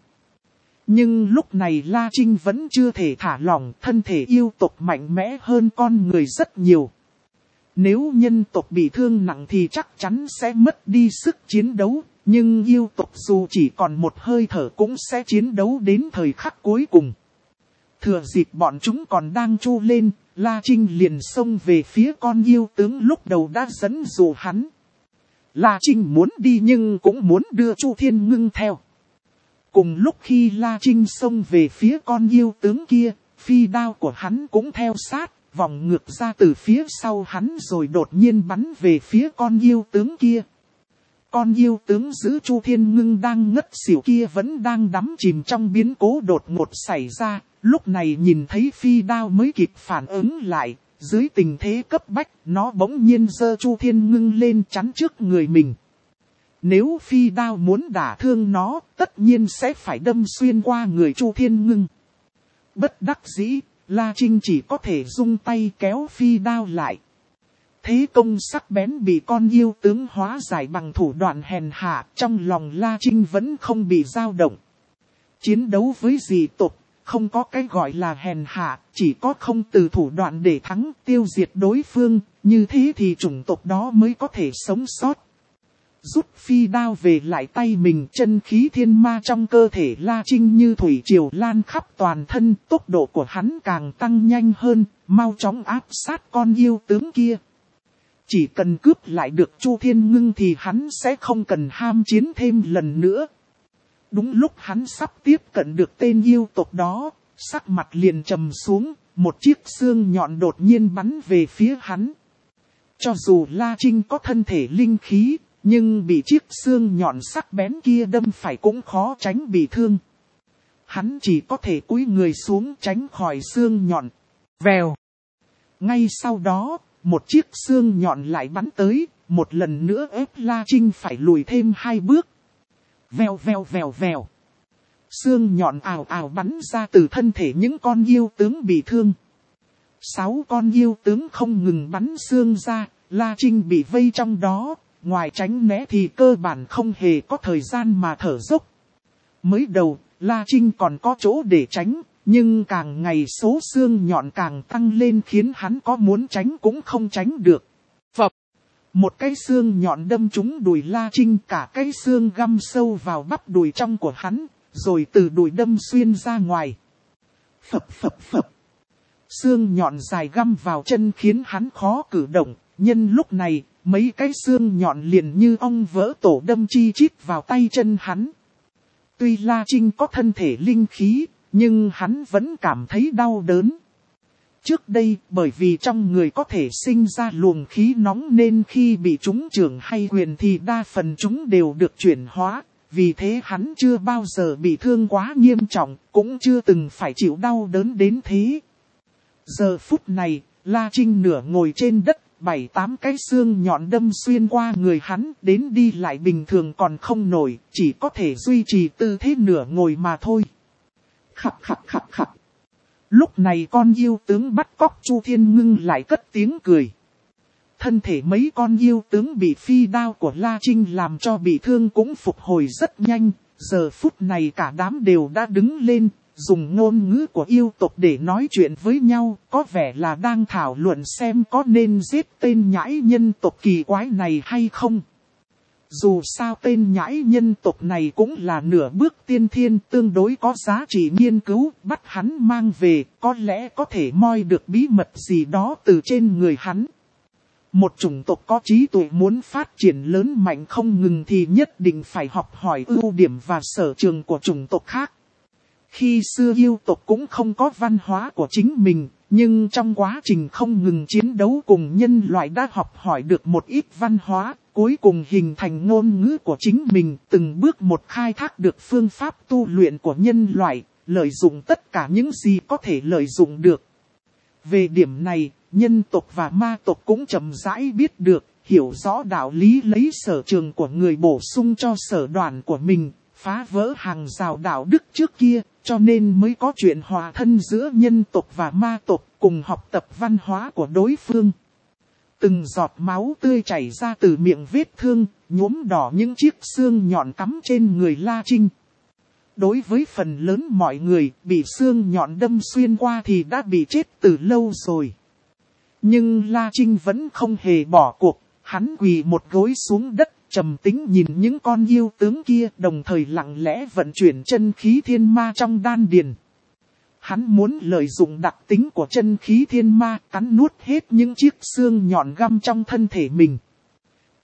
Nhưng lúc này La Trinh vẫn chưa thể thả lỏng, thân thể yêu tộc mạnh mẽ hơn con người rất nhiều. Nếu nhân tộc bị thương nặng thì chắc chắn sẽ mất đi sức chiến đấu, nhưng yêu tộc dù chỉ còn một hơi thở cũng sẽ chiến đấu đến thời khắc cuối cùng. Thừa dịp bọn chúng còn đang chu lên, La Trinh liền xông về phía con yêu tướng lúc đầu đã dẫn dụ hắn. La Trinh muốn đi nhưng cũng muốn đưa Chu Thiên Ngưng theo. Cùng lúc khi La Trinh xông về phía con yêu tướng kia, phi đao của hắn cũng theo sát, vòng ngược ra từ phía sau hắn rồi đột nhiên bắn về phía con yêu tướng kia. Con yêu tướng giữ Chu Thiên Ngưng đang ngất xỉu kia vẫn đang đắm chìm trong biến cố đột ngột xảy ra, lúc này nhìn thấy phi đao mới kịp phản ứng lại, dưới tình thế cấp bách, nó bỗng nhiên giơ Chu Thiên Ngưng lên chắn trước người mình. Nếu phi đao muốn đả thương nó, tất nhiên sẽ phải đâm xuyên qua người Chu Thiên Ngưng. Bất đắc dĩ, La Trinh chỉ có thể dung tay kéo phi đao lại. Thế công sắc bén bị con yêu tướng hóa giải bằng thủ đoạn hèn hạ, trong lòng La Trinh vẫn không bị dao động. Chiến đấu với dị tộc, không có cái gọi là hèn hạ, chỉ có không từ thủ đoạn để thắng, tiêu diệt đối phương, như thế thì chủng tộc đó mới có thể sống sót. Rút phi đao về lại tay mình, chân khí thiên ma trong cơ thể La Trinh như thủy triều lan khắp toàn thân, tốc độ của hắn càng tăng nhanh hơn, mau chóng áp sát con yêu tướng kia. Chỉ cần cướp lại được Chu Thiên Ngưng thì hắn sẽ không cần ham chiến thêm lần nữa. Đúng lúc hắn sắp tiếp cận được tên yêu tộc đó, sắc mặt liền trầm xuống, một chiếc xương nhọn đột nhiên bắn về phía hắn. Cho dù La Trinh có thân thể linh khí, nhưng bị chiếc xương nhọn sắc bén kia đâm phải cũng khó tránh bị thương. Hắn chỉ có thể cúi người xuống tránh khỏi xương nhọn. Vèo. Ngay sau đó, một chiếc xương nhọn lại bắn tới, một lần nữa ép La Trinh phải lùi thêm hai bước. Vèo vèo vèo vèo. Xương nhọn ào ào bắn ra từ thân thể những con yêu tướng bị thương. Sáu con yêu tướng không ngừng bắn xương ra, La Trinh bị vây trong đó, ngoài tránh né thì cơ bản không hề có thời gian mà thở dốc. Mới đầu, La Trinh còn có chỗ để tránh, nhưng càng ngày số xương nhọn càng tăng lên khiến hắn có muốn tránh cũng không tránh được. Phập! Một cái xương nhọn đâm trúng đùi La Trinh, cả cái xương găm sâu vào bắp đùi trong của hắn, rồi từ đùi đâm xuyên ra ngoài. Phập phập phập! Xương nhọn dài găm vào chân khiến hắn khó cử động, nhân lúc này, mấy cái xương nhọn liền như ong vỡ tổ đâm chi chít vào tay chân hắn. Tuy La Trinh có thân thể linh khí, nhưng hắn vẫn cảm thấy đau đớn. Trước đây, bởi vì trong người có thể sinh ra luồng khí nóng nên khi bị trúng chưởng hay quyền thì đa phần chúng đều được chuyển hóa. Vì thế hắn chưa bao giờ bị thương quá nghiêm trọng, cũng chưa từng phải chịu đau đớn đến thế. Giờ phút này, La Trinh nửa ngồi trên đất, bảy tám cái xương nhọn đâm xuyên qua người hắn, đến đi lại bình thường còn không nổi, chỉ có thể duy trì tư thế nửa ngồi mà thôi. Khập khập khập khập. Lúc này con yêu tướng bắt cóc Chu Thiên Ngưng lại cất tiếng cười. Thân thể mấy con yêu tướng bị phi đao của La Trinh làm cho bị thương cũng phục hồi rất nhanh. Giờ phút này cả đám đều đã đứng lên, dùng ngôn ngữ của yêu tộc để nói chuyện với nhau, có vẻ là đang thảo luận xem có nên giết tên nhãi nhân tộc kỳ quái này hay không. Dù sao tên nhãi nhân tộc này cũng là nửa bước tiên thiên tương đối có giá trị nghiên cứu, bắt hắn mang về, có lẽ có thể moi được bí mật gì đó từ trên người hắn. Một chủng tộc có trí tuệ muốn phát triển lớn mạnh không ngừng thì nhất định phải học hỏi ưu điểm và sở trường của chủng tộc khác. Khi xưa yêu tộc cũng không có văn hóa của chính mình, nhưng trong quá trình không ngừng chiến đấu cùng nhân loại đã học hỏi được một ít văn hóa, cuối cùng hình thành ngôn ngữ của chính mình, từng bước một khai thác được phương pháp tu luyện của nhân loại, lợi dụng tất cả những gì có thể lợi dụng được. Về điểm này, nhân tộc và ma tộc cũng chậm rãi biết được, hiểu rõ đạo lý lấy sở trường của người bổ sung cho sở đoàn của mình, phá vỡ hàng rào đạo đức trước kia, cho nên mới có chuyện hòa thân giữa nhân tộc và ma tộc, cùng học tập văn hóa của đối phương. Từng giọt máu tươi chảy ra từ miệng vết thương, nhuốm đỏ những chiếc xương nhọn cắm trên người La Trinh. Đối với phần lớn mọi người, bị xương nhọn đâm xuyên qua thì đã bị chết từ lâu rồi. Nhưng La Trinh vẫn không hề bỏ cuộc, hắn quỳ một gối xuống đất, trầm tĩnh nhìn những con yêu tướng kia, đồng thời lặng lẽ vận chuyển chân khí thiên ma trong đan điền. Hắn muốn lợi dụng đặc tính của chân khí thiên ma, cắn nuốt hết những chiếc xương nhọn găm trong thân thể mình.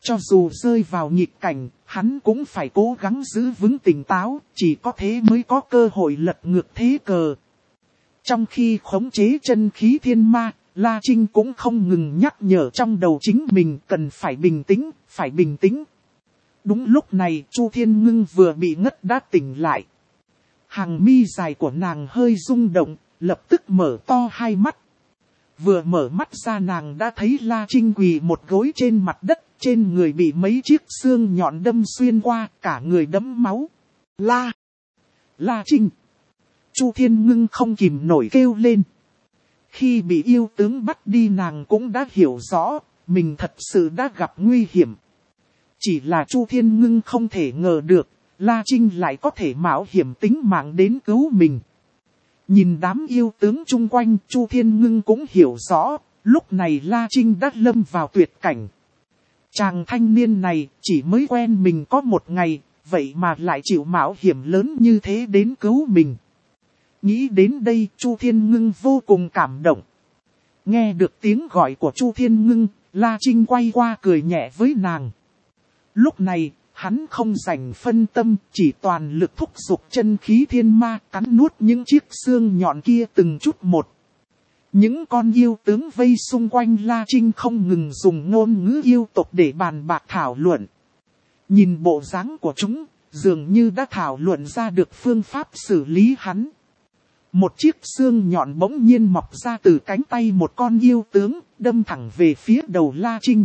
Cho dù rơi vào nghịch cảnh, hắn cũng phải cố gắng giữ vững tỉnh táo, chỉ có thế mới có cơ hội lật ngược thế cờ. Trong khi khống chế chân khí thiên ma, La Trinh cũng không ngừng nhắc nhở trong đầu chính mình cần phải bình tĩnh, phải bình tĩnh. Đúng lúc này, Chu Thiên Ngưng vừa bị ngất đã tỉnh lại. Hàng mi dài của nàng hơi rung động, lập tức mở to hai mắt. Vừa mở mắt ra nàng đã thấy La Trinh quỳ một gối trên mặt đất, trên người bị mấy chiếc xương nhọn đâm xuyên qua, cả người đẫm máu. La! La Trinh! Chu Thiên Ngưng không kìm nổi kêu lên. Khi bị yêu tướng bắt đi nàng cũng đã hiểu rõ, mình thật sự đã gặp nguy hiểm. Chỉ là Chu Thiên Ngưng không thể ngờ được, La Trinh lại có thể mạo hiểm tính mạng đến cứu mình. Nhìn đám yêu tướng chung quanh, Chu Thiên Ngưng cũng hiểu rõ, lúc này La Trinh đã lâm vào tuyệt cảnh. Chàng thanh niên này chỉ mới quen mình có một ngày, vậy mà lại chịu mạo hiểm lớn như thế đến cứu mình. Nghĩ đến đây, Chu Thiên Ngưng vô cùng cảm động. Nghe được tiếng gọi của Chu Thiên Ngưng, La Trinh quay qua cười nhẹ với nàng. Lúc này, hắn không rảnh phân tâm, chỉ toàn lực thúc giục chân khí thiên ma cắn nuốt những chiếc xương nhọn kia từng chút một. Những con yêu tướng vây xung quanh La Trinh không ngừng dùng ngôn ngữ yêu tộc để bàn bạc thảo luận. Nhìn bộ dáng của chúng, dường như đã thảo luận ra được phương pháp xử lý hắn. Một chiếc xương nhọn bỗng nhiên mọc ra từ cánh tay một con yêu tướng, đâm thẳng về phía đầu La Trinh.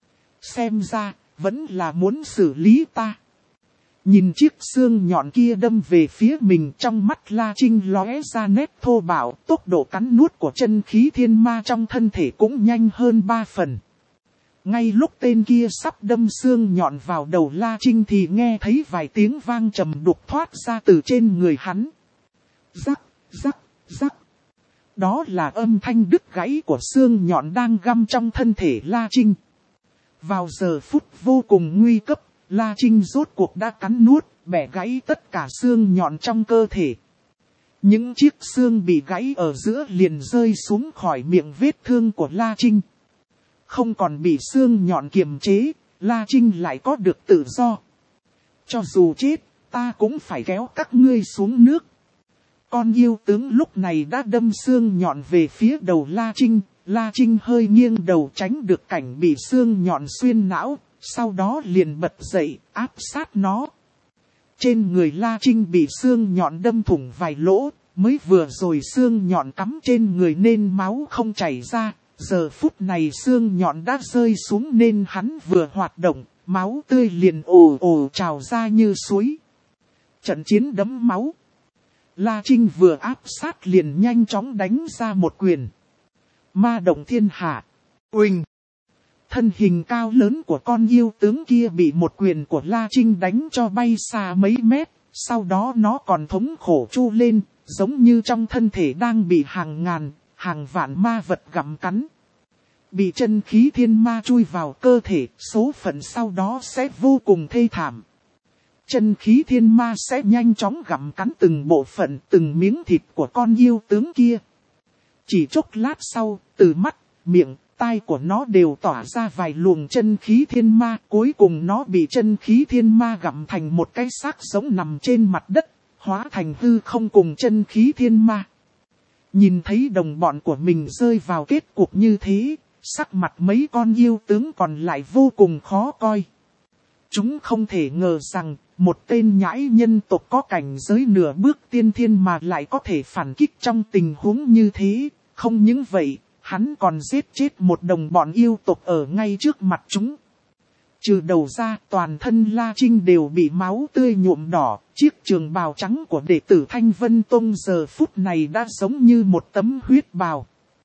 Xem ra, vẫn là muốn xử lý ta. Nhìn chiếc xương nhọn kia đâm về phía mình, trong mắt La Trinh lóe ra nét thô bạo, tốc độ cắn nuốt của chân khí thiên ma trong thân thể cũng nhanh hơn ba phần. Ngay lúc tên kia sắp đâm xương nhọn vào đầu La Trinh thì nghe thấy vài tiếng vang trầm đục thoát ra từ trên người hắn. Rắc, rắc, rắc. Đó là âm thanh đứt gãy của xương nhọn đang găm trong thân thể La Trinh. Vào giờ phút vô cùng nguy cấp, La Trinh rốt cuộc đã cắn nuốt, bẻ gãy tất cả xương nhọn trong cơ thể. Những chiếc xương bị gãy ở giữa liền rơi xuống khỏi miệng vết thương của La Trinh. Không còn bị xương nhọn kiềm chế, La Trinh lại có được tự do. Cho dù chết, ta cũng phải kéo các ngươi xuống nước. Con yêu tướng lúc này đã đâm xương nhọn về phía đầu La Trinh. La Trinh hơi nghiêng đầu tránh được cảnh bị xương nhọn xuyên não, sau đó liền bật dậy, áp sát nó. Trên người La Trinh bị xương nhọn đâm thủng vài lỗ, mới vừa rồi xương nhọn cắm trên người nên máu không chảy ra. Giờ phút này xương nhọn đã rơi xuống nên hắn vừa hoạt động, máu tươi liền ồ ồ trào ra như suối. Trận chiến đẫm máu. La Trinh vừa áp sát liền nhanh chóng đánh ra một quyền. Ma động thiên hạ. Uỳnh. Thân hình cao lớn của con yêu tướng kia bị một quyền của La Trinh đánh cho bay xa mấy mét. Sau đó nó còn thống khổ chu lên, giống như trong thân thể đang bị hàng ngàn, hàng vạn ma vật gặm cắn. Bị chân khí thiên ma chui vào cơ thể, số phận sau đó sẽ vô cùng thê thảm. Chân khí thiên ma sẽ nhanh chóng gặm cắn từng bộ phận, từng miếng thịt của con yêu tướng kia. Chỉ chốc lát sau, từ mắt, miệng, tai của nó đều tỏa ra vài luồng chân khí thiên ma. Cuối cùng nó bị chân khí thiên ma gặm thành một cái xác sống nằm trên mặt đất, hóa thành hư không cùng chân khí thiên ma. Nhìn thấy đồng bọn của mình rơi vào kết cục như thế, sắc mặt mấy con yêu tướng còn lại vô cùng khó coi. Chúng không thể ngờ rằng, một tên nhãi nhân tộc có cảnh giới nửa bước tiên thiên mà lại có thể phản kích trong tình huống như thế. Không những vậy, hắn còn giết chết một đồng bọn yêu tộc ở ngay trước mặt chúng. Trừ đầu ra, toàn thân La Trinh đều bị máu tươi nhuộm đỏ, chiếc trường bào trắng của đệ tử Thanh Vân Tông giờ phút này đã giống như một tấm huyết bào.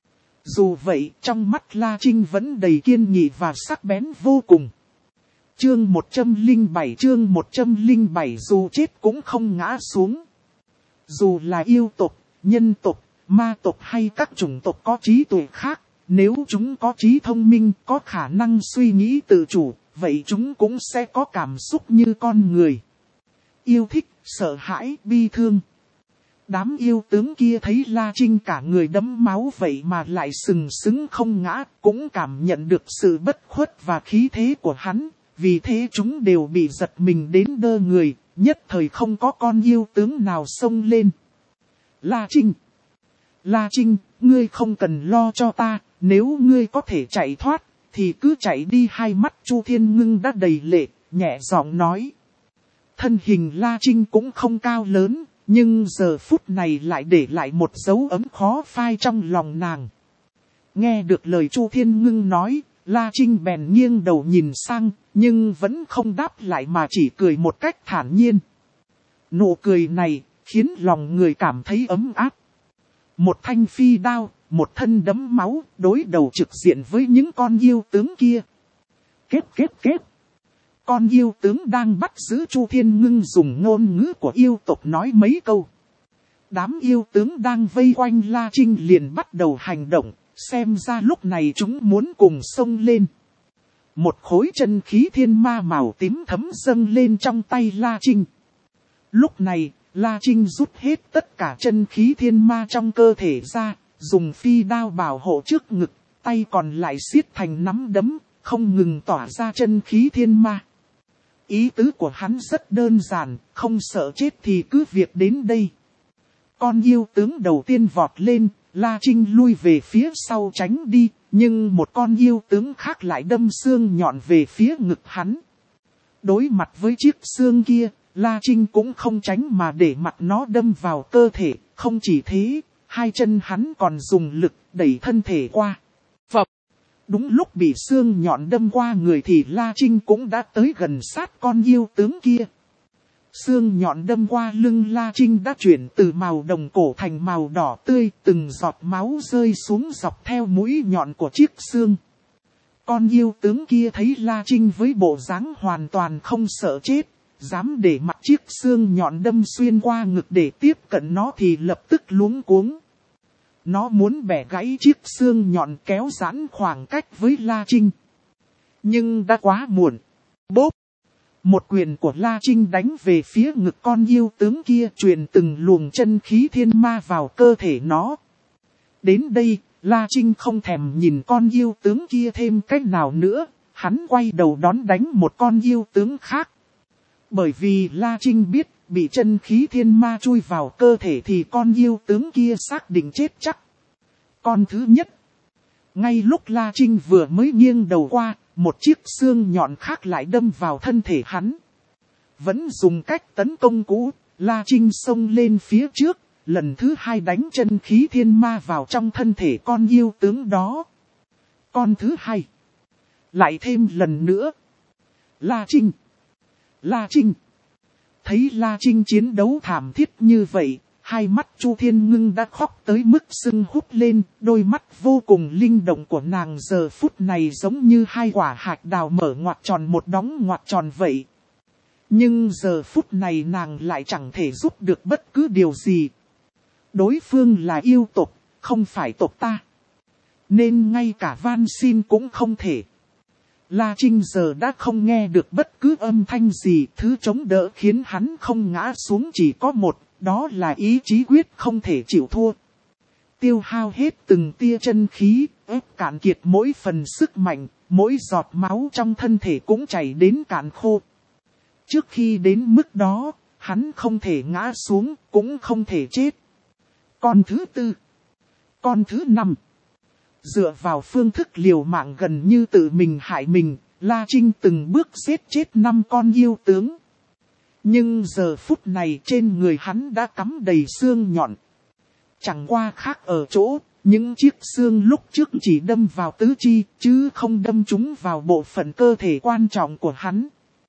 Dù vậy, trong mắt La Trinh vẫn đầy kiên nghị và sắc bén vô cùng. Chương một trăm lẻ bảy chương một trăm lẻ bảy dù chết cũng không ngã xuống. Dù là yêu tộc, nhân tộc, ma tộc hay các chủng tộc có trí tuệ khác, nếu chúng có trí thông minh, có khả năng suy nghĩ tự chủ, vậy chúng cũng sẽ có cảm xúc như con người. Yêu thích, sợ hãi, bi thương. Đám yêu tướng kia thấy La Trinh cả người đẫm máu vậy mà lại sừng sững không ngã, cũng cảm nhận được sự bất khuất và khí thế của hắn, vì thế chúng đều bị giật mình đến đơ người, nhất thời không có con yêu tướng nào xông lên. La Trinh! La Trinh, ngươi không cần lo cho ta, nếu ngươi có thể chạy thoát, thì cứ chạy đi. Hai mắt Chu Thiên Ngưng đã đầy lệ, nhẹ giọng nói. Thân hình La Trinh cũng không cao lớn, nhưng giờ phút này lại để lại một dấu ấm khó phai trong lòng nàng. Nghe được lời Chu Thiên Ngưng nói, La Trinh bèn nghiêng đầu nhìn sang, nhưng vẫn không đáp lại mà chỉ cười một cách thản nhiên. Nụ cười này, khiến lòng người cảm thấy ấm áp. Một thanh phi đao, một thân đấm máu, đối đầu trực diện với những con yêu tướng kia. Kết kết kết. Con yêu tướng đang bắt giữ Chu Thiên Ngưng dùng ngôn ngữ của yêu tộc nói mấy câu. Đám yêu tướng đang vây quanh La Trinh liền bắt đầu hành động, xem ra lúc này chúng muốn cùng xông lên. Một khối chân khí thiên ma màu tím thấm dâng lên trong tay La Trinh. Lúc này, La Trinh rút hết tất cả chân khí thiên ma trong cơ thể ra, dùng phi đao bảo hộ trước ngực, tay còn lại siết thành nắm đấm, không ngừng tỏa ra chân khí thiên ma. Ý tứ của hắn rất đơn giản, không sợ chết thì cứ việc đến đây. Con yêu tướng đầu tiên vọt lên, La Trinh lui về phía sau tránh đi, nhưng một con yêu tướng khác lại đâm xương nhọn về phía ngực hắn. Đối mặt với chiếc xương kia, La Trinh cũng không tránh mà để mặt nó đâm vào cơ thể, không chỉ thế, hai chân hắn còn dùng lực đẩy thân thể qua. Phập! Đúng lúc bị xương nhọn đâm qua người thì La Trinh cũng đã tới gần sát con yêu tướng kia. Xương nhọn đâm qua lưng La Trinh đã chuyển từ màu đồng cổ thành màu đỏ tươi, từng giọt máu rơi xuống dọc theo mũi nhọn của chiếc xương. Con yêu tướng kia thấy La Trinh với bộ dáng hoàn toàn không sợ chết, dám để mặt chiếc xương nhọn đâm xuyên qua ngực để tiếp cận nó thì lập tức luống cuống. Nó muốn bẻ gãy chiếc xương nhọn kéo giãn khoảng cách với La Trinh. Nhưng đã quá muộn. Bốp! Một quyền của La Trinh đánh về phía ngực con yêu tướng kia, truyền từng luồng chân khí thiên ma vào cơ thể nó. Đến đây, La Trinh không thèm nhìn con yêu tướng kia thêm cách nào nữa, hắn quay đầu đón đánh một con yêu tướng khác. Bởi vì La Trinh biết, bị chân khí thiên ma chui vào cơ thể thì con yêu tướng kia xác định chết chắc. Con thứ nhất. Ngay lúc La Trinh vừa mới nghiêng đầu qua, một chiếc xương nhọn khác lại đâm vào thân thể hắn. Vẫn dùng cách tấn công cũ, La Trinh xông lên phía trước, lần thứ hai đánh chân khí thiên ma vào trong thân thể con yêu tướng đó. Con thứ hai. Lại thêm lần nữa. La Trinh. La Trinh. Thấy La Trinh chiến đấu thảm thiết như vậy, hai mắt Chu Thiên Ngưng đã khóc tới mức sưng húp lên, đôi mắt vô cùng linh động của nàng giờ phút này giống như hai quả hạt đào mở ngoặc tròn một đóng ngoặc tròn vậy. Nhưng giờ phút này nàng lại chẳng thể giúp được bất cứ điều gì. Đối phương là yêu tộc, không phải tộc ta. Nên ngay cả van xin cũng không thể. La Trinh giờ đã không nghe được bất cứ âm thanh gì, thứ chống đỡ khiến hắn không ngã xuống chỉ có một, đó là ý chí quyết không thể chịu thua. Tiêu hao hết từng tia chân khí, ép cạn kiệt mỗi phần sức mạnh, mỗi giọt máu trong thân thể cũng chảy đến cạn khô. Trước khi đến mức đó, hắn không thể ngã xuống, cũng không thể chết. Con thứ tư. Con thứ năm. Dựa vào phương thức liều mạng gần như tự mình hại mình, La Trinh từng bước giết chết năm con yêu tướng. Nhưng giờ phút này trên người hắn đã cắm đầy xương nhọn. Chẳng qua khác ở chỗ, những chiếc xương lúc trước chỉ đâm vào tứ chi, chứ không đâm chúng vào bộ phận cơ thể quan trọng của hắn.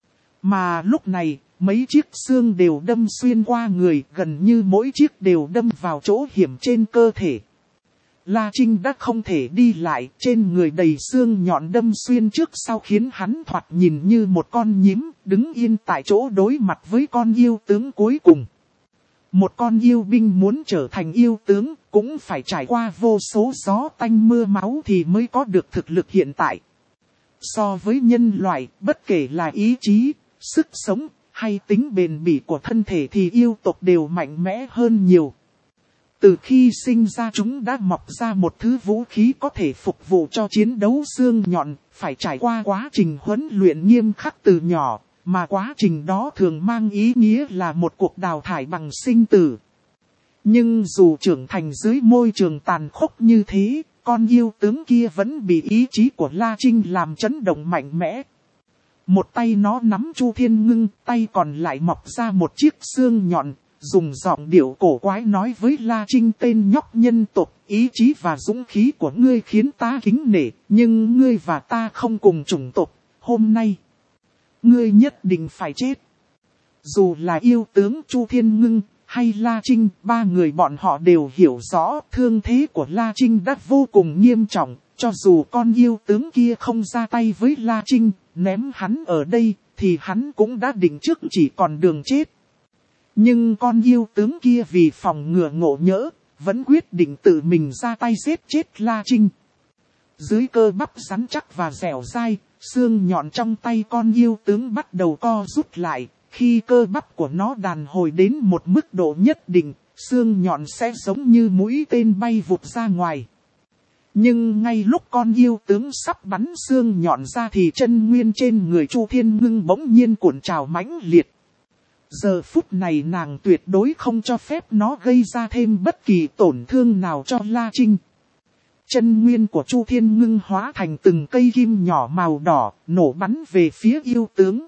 Mà lúc này, mấy chiếc xương đều đâm xuyên qua người, gần như mỗi chiếc đều đâm vào chỗ hiểm trên cơ thể. La Trinh đã không thể đi lại, trên người đầy xương nhọn đâm xuyên trước sau khiến hắn thoạt nhìn như một con nhím, đứng yên tại chỗ đối mặt với con yêu tướng cuối cùng. Một con yêu binh muốn trở thành yêu tướng, cũng phải trải qua vô số gió tanh mưa máu thì mới có được thực lực hiện tại. So với nhân loại, bất kể là ý chí, sức sống, hay tính bền bỉ của thân thể thì yêu tộc đều mạnh mẽ hơn nhiều. Từ khi sinh ra chúng đã mọc ra một thứ vũ khí có thể phục vụ cho chiến đấu xương nhọn, phải trải qua quá trình huấn luyện nghiêm khắc từ nhỏ, mà quá trình đó thường mang ý nghĩa là một cuộc đào thải bằng sinh tử. Nhưng dù trưởng thành dưới môi trường tàn khốc như thế, con yêu tướng kia vẫn bị ý chí của La Trinh làm chấn động mạnh mẽ. Một tay nó nắm Chu Thiên Ngưng, tay còn lại mọc ra một chiếc xương nhọn, dùng giọng điệu cổ quái nói với La Trinh: tên nhóc nhân tộc, ý chí và dũng khí của ngươi khiến ta kính nể, nhưng ngươi và ta không cùng chủng tộc, hôm nay, ngươi nhất định phải chết. Dù là yêu tướng Chu Thiên Ngưng hay La Trinh, ba người bọn họ đều hiểu rõ thương thế của La Trinh đã vô cùng nghiêm trọng, cho dù con yêu tướng kia không ra tay với La Trinh, ném hắn ở đây, thì hắn cũng đã định trước chỉ còn đường chết. Nhưng con yêu tướng kia vì phòng ngừa ngộ nhỡ, vẫn quyết định tự mình ra tay giết chết La Trinh. Dưới cơ bắp rắn chắc và dẻo dai, xương nhọn trong tay con yêu tướng bắt đầu co rút lại. Khi cơ bắp của nó đàn hồi đến một mức độ nhất định, xương nhọn sẽ giống như mũi tên bay vụt ra ngoài. Nhưng ngay lúc con yêu tướng sắp bắn xương nhọn ra thì chân nguyên trên người Chu Thiên Ngưng bỗng nhiên cuộn trào mãnh liệt. Giờ phút này nàng tuyệt đối không cho phép nó gây ra thêm bất kỳ tổn thương nào cho La Trinh. Chân nguyên của Chu Thiên Ngưng hóa thành từng cây kim nhỏ màu đỏ, nổ bắn về phía yêu tướng.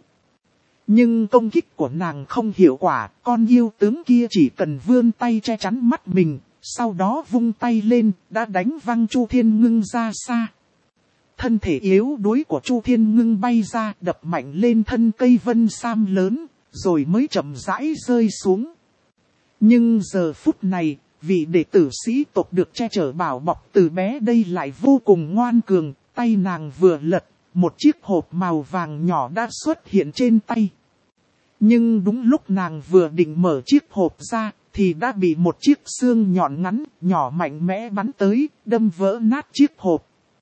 Nhưng công kích của nàng không hiệu quả, con yêu tướng kia chỉ cần vươn tay che chắn mắt mình, sau đó vung tay lên, đã đánh văng Chu Thiên Ngưng ra xa. Thân thể yếu đuối của Chu Thiên Ngưng bay ra, đập mạnh lên thân cây vân sam lớn, rồi mới chậm rãi rơi xuống. Nhưng giờ phút này, vị đệ tử sĩ tộc được che chở bảo bọc từ bé đây lại vô cùng ngoan cường, tay nàng vừa lật, một chiếc hộp màu vàng nhỏ đã xuất hiện trên tay. Nhưng đúng lúc nàng vừa định mở chiếc hộp ra, thì đã bị một chiếc xương nhọn ngắn, nhỏ mạnh mẽ bắn tới, đâm vỡ nát chiếc hộp.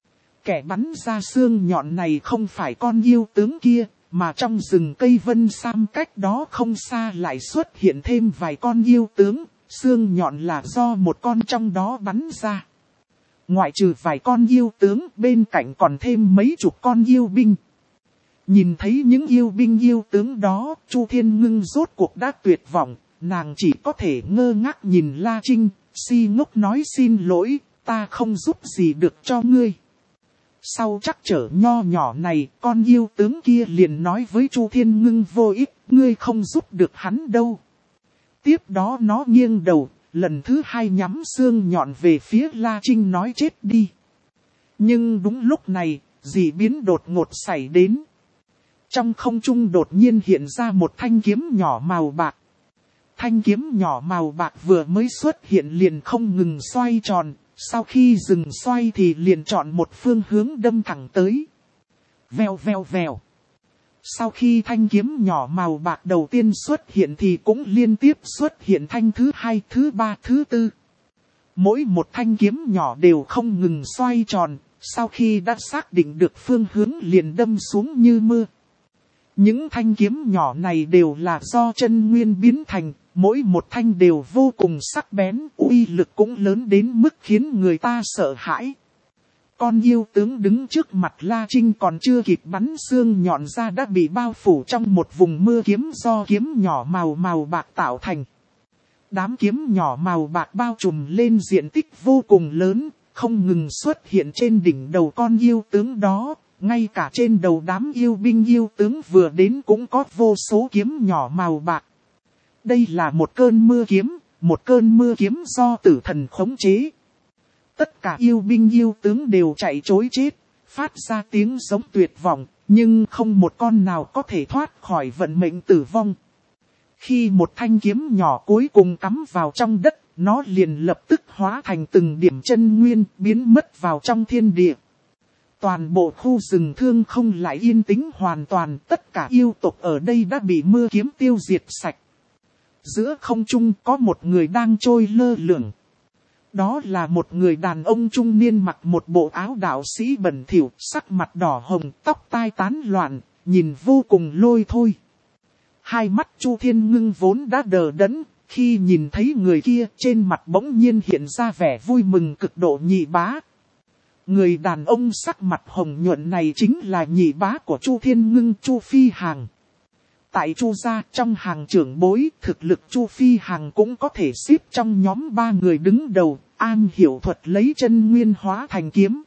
Kẻ bắn ra xương nhọn này không phải con yêu tướng kia, mà trong rừng cây vân sam cách đó không xa lại xuất hiện thêm vài con yêu tướng, xương nhọn là do một con trong đó bắn ra. Ngoại trừ vài con yêu tướng, bên cạnh còn thêm mấy chục con yêu binh. Nhìn thấy những yêu binh yêu tướng đó, Chu Thiên Ngưng rốt cuộc đã tuyệt vọng, nàng chỉ có thể ngơ ngác nhìn La Trinh, si ngốc nói: xin lỗi, ta không giúp gì được cho ngươi. Sau trắc trở nho nhỏ này, con yêu tướng kia liền nói với Chu Thiên Ngưng: vô ích, ngươi không giúp được hắn đâu. Tiếp đó nó nghiêng đầu, lần thứ hai nhắm xương nhọn về phía La Trinh nói: chết đi. Nhưng đúng lúc này, dị biến đột ngột xảy đến. Trong không trung đột nhiên hiện ra một thanh kiếm nhỏ màu bạc. Thanh kiếm nhỏ màu bạc vừa mới xuất hiện liền không ngừng xoay tròn, sau khi dừng xoay thì liền chọn một phương hướng đâm thẳng tới. Vèo vèo vèo. Sau khi thanh kiếm nhỏ màu bạc đầu tiên xuất hiện thì cũng liên tiếp xuất hiện thanh thứ hai, thứ ba, thứ tư. Mỗi một thanh kiếm nhỏ đều không ngừng xoay tròn, sau khi đã xác định được phương hướng liền đâm xuống như mưa. Những thanh kiếm nhỏ này đều là do chân nguyên biến thành, mỗi một thanh đều vô cùng sắc bén, uy lực cũng lớn đến mức khiến người ta sợ hãi. Con yêu tướng đứng trước mặt La Trinh còn chưa kịp bắn xương nhọn ra đã bị bao phủ trong một vùng mưa kiếm do kiếm nhỏ màu màu bạc tạo thành. Đám kiếm nhỏ màu bạc bao trùm lên diện tích vô cùng lớn, không ngừng xuất hiện trên đỉnh đầu con yêu tướng đó. Ngay cả trên đầu đám yêu binh yêu tướng vừa đến cũng có vô số kiếm nhỏ màu bạc. Đây là một cơn mưa kiếm, một cơn mưa kiếm do tử thần khống chế. Tất cả yêu binh yêu tướng đều chạy trối chết, phát ra tiếng giống tuyệt vọng, nhưng không một con nào có thể thoát khỏi vận mệnh tử vong. Khi một thanh kiếm nhỏ cuối cùng cắm vào trong đất, nó liền lập tức hóa thành từng điểm chân nguyên biến mất vào trong thiên địa. Toàn bộ khu rừng thương không lại yên tĩnh hoàn toàn, tất cả yêu tộc ở đây đã bị mưa kiếm tiêu diệt sạch. Giữa không trung có một người đang trôi lơ lửng. Đó là một người đàn ông trung niên mặc một bộ áo đạo sĩ bẩn thỉu, sắc mặt đỏ hồng, tóc tai tán loạn, nhìn vô cùng lôi thôi. Hai mắt Chu Thiên Ngưng vốn đã đờ đẫn, khi nhìn thấy người kia trên mặt bỗng nhiên hiện ra vẻ vui mừng cực độ Nhị Bá. Người đàn ông sắc mặt hồng nhuận này chính là nhị bá của Chu Thiên Ngưng, Chu Phi Hằng. Tại Chu gia, trong hàng trưởng bối, thực lực Chu Phi Hằng cũng có thể xếp trong nhóm ba người đứng đầu, am hiểu thuật lấy chân nguyên hóa thành kiếm.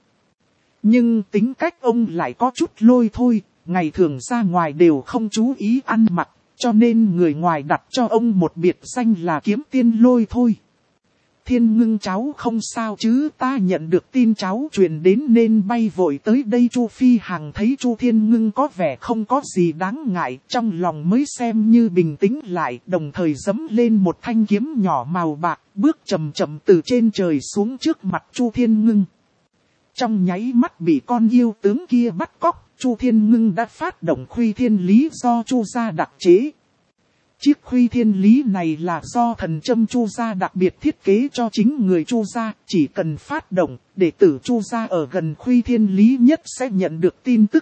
Nhưng tính cách ông lại có chút lôi thôi, ngày thường ra ngoài đều không chú ý ăn mặc, cho nên người ngoài đặt cho ông một biệt danh là Kiếm Tiên Lôi thôi. Thiên Ngưng cháu không sao chứ, ta nhận được tin cháu truyền đến nên bay vội tới đây. Chu Phi Hằng thấy Chu Thiên Ngưng có vẻ không có gì đáng ngại, trong lòng mới xem như bình tĩnh lại, đồng thời giẫm lên một thanh kiếm nhỏ màu bạc, bước chậm chậm từ trên trời xuống trước mặt Chu Thiên Ngưng. Trong nháy mắt bị con yêu tướng kia bắt cóc, Chu Thiên Ngưng đã phát động Khuy Thiên Lý do Chu gia đặc chế. Chiếc Khuy Thiên Lý này là do thần châm Chu gia đặc biệt thiết kế cho chính người Chu gia, chỉ cần phát động, đệ tử Chu gia ở gần Khuy Thiên Lý nhất sẽ nhận được tin tức.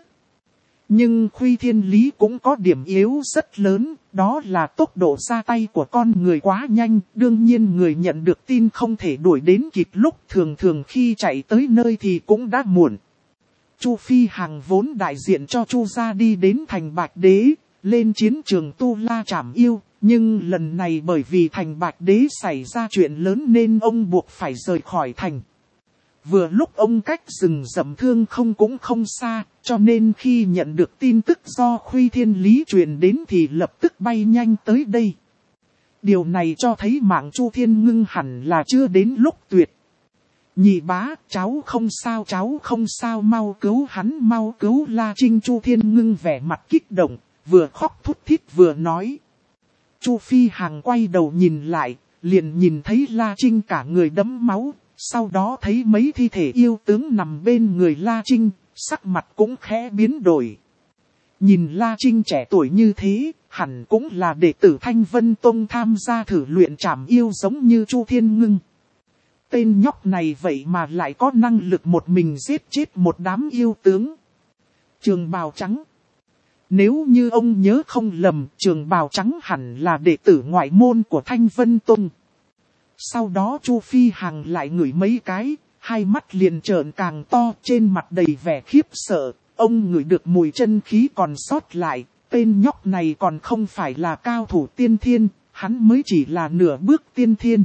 Nhưng Khuy Thiên Lý cũng có điểm yếu rất lớn, đó là tốc độ ra tay của con người quá nhanh, đương nhiên người nhận được tin không thể đuổi đến kịp lúc, thường thường khi chạy tới nơi thì cũng đã muộn. Chu Phi Hằng vốn đại diện cho Chu gia đi đến thành Bạch Đế, lên chiến trường Tu La Trảm Yêu, nhưng lần này bởi vì thành Bạch Đế xảy ra chuyện lớn nên ông buộc phải rời khỏi thành. Vừa lúc ông cách rừng rậm Thương Không cũng không xa, cho nên khi nhận được tin tức do Khuy Thiên Lý truyền đến thì lập tức bay nhanh tới đây. Điều này cho thấy mạng Chu Thiên Ngưng hẳn là chưa đến lúc tuyệt. Nhị bá, cháu không sao, cháu không sao, mau cứu hắn, mau cứu La Trinh. Chu Thiên Ngưng vẻ mặt kích động, vừa khóc thút thít vừa nói. Chu Phi Hằng quay đầu nhìn lại, liền nhìn thấy La Trinh cả người đẫm máu, sau đó thấy mấy thi thể yêu tướng nằm bên người La Trinh, sắc mặt cũng khẽ biến đổi. Nhìn La Trinh trẻ tuổi như thế, hẳn cũng là đệ tử Thanh Vân Tông tham gia thử luyện trảm yêu giống như Chu Thiên Ngưng. Tên nhóc này vậy mà lại có năng lực một mình giết chết một đám yêu tướng. Trường bào trắng. Nếu như ông nhớ không lầm, Trường bào trắng hẳn là đệ tử ngoại môn của Thanh Vân Tông. Sau đó Chu Phi Hằng lại ngửi mấy cái, hai mắt liền trợn càng to, trên mặt đầy vẻ khiếp sợ. Ông ngửi được mùi chân khí còn sót lại, tên nhóc này còn không phải là cao thủ tiên thiên, hắn mới chỉ là nửa bước tiên thiên.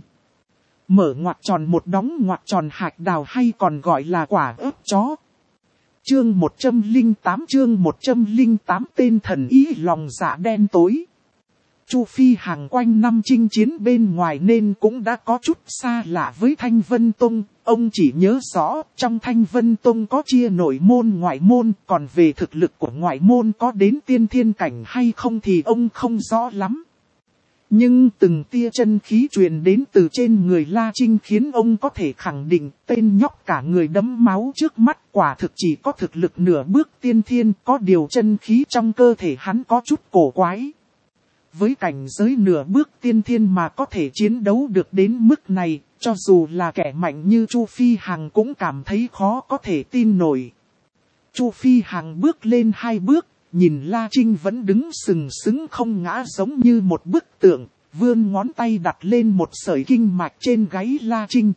Mở ngoặc tròn một đóng ngoặc tròn hạt đào hay còn gọi là quả ớt chó. Chương một trăm lẻ tám chương một trăm lẻ tám tên thần ý lòng dạ đen tối. Chu Phi Hằng quanh năm chinh chiến bên ngoài nên cũng đã có chút xa lạ với Thanh Vân Tông. Ông chỉ nhớ rõ trong Thanh Vân Tông có chia nội môn ngoại môn, còn về thực lực của ngoại môn có đến tiên thiên cảnh hay không thì ông không rõ lắm. Nhưng từng tia chân khí truyền đến từ trên người La Trinh khiến ông có thể khẳng định tên nhóc cả người đẫm máu trước mắt quả thực chỉ có thực lực nửa bước tiên thiên, có điều chân khí trong cơ thể hắn có chút cổ quái. Với cảnh giới nửa bước tiên thiên mà có thể chiến đấu được đến mức này, cho dù là kẻ mạnh như Chu Phi Hằng cũng cảm thấy khó có thể tin nổi. Chu Phi Hằng bước lên hai bước, nhìn La Trinh vẫn đứng sừng sững không ngã giống như một bức tượng, vươn ngón tay đặt lên một sợi kinh mạch trên gáy La Trinh.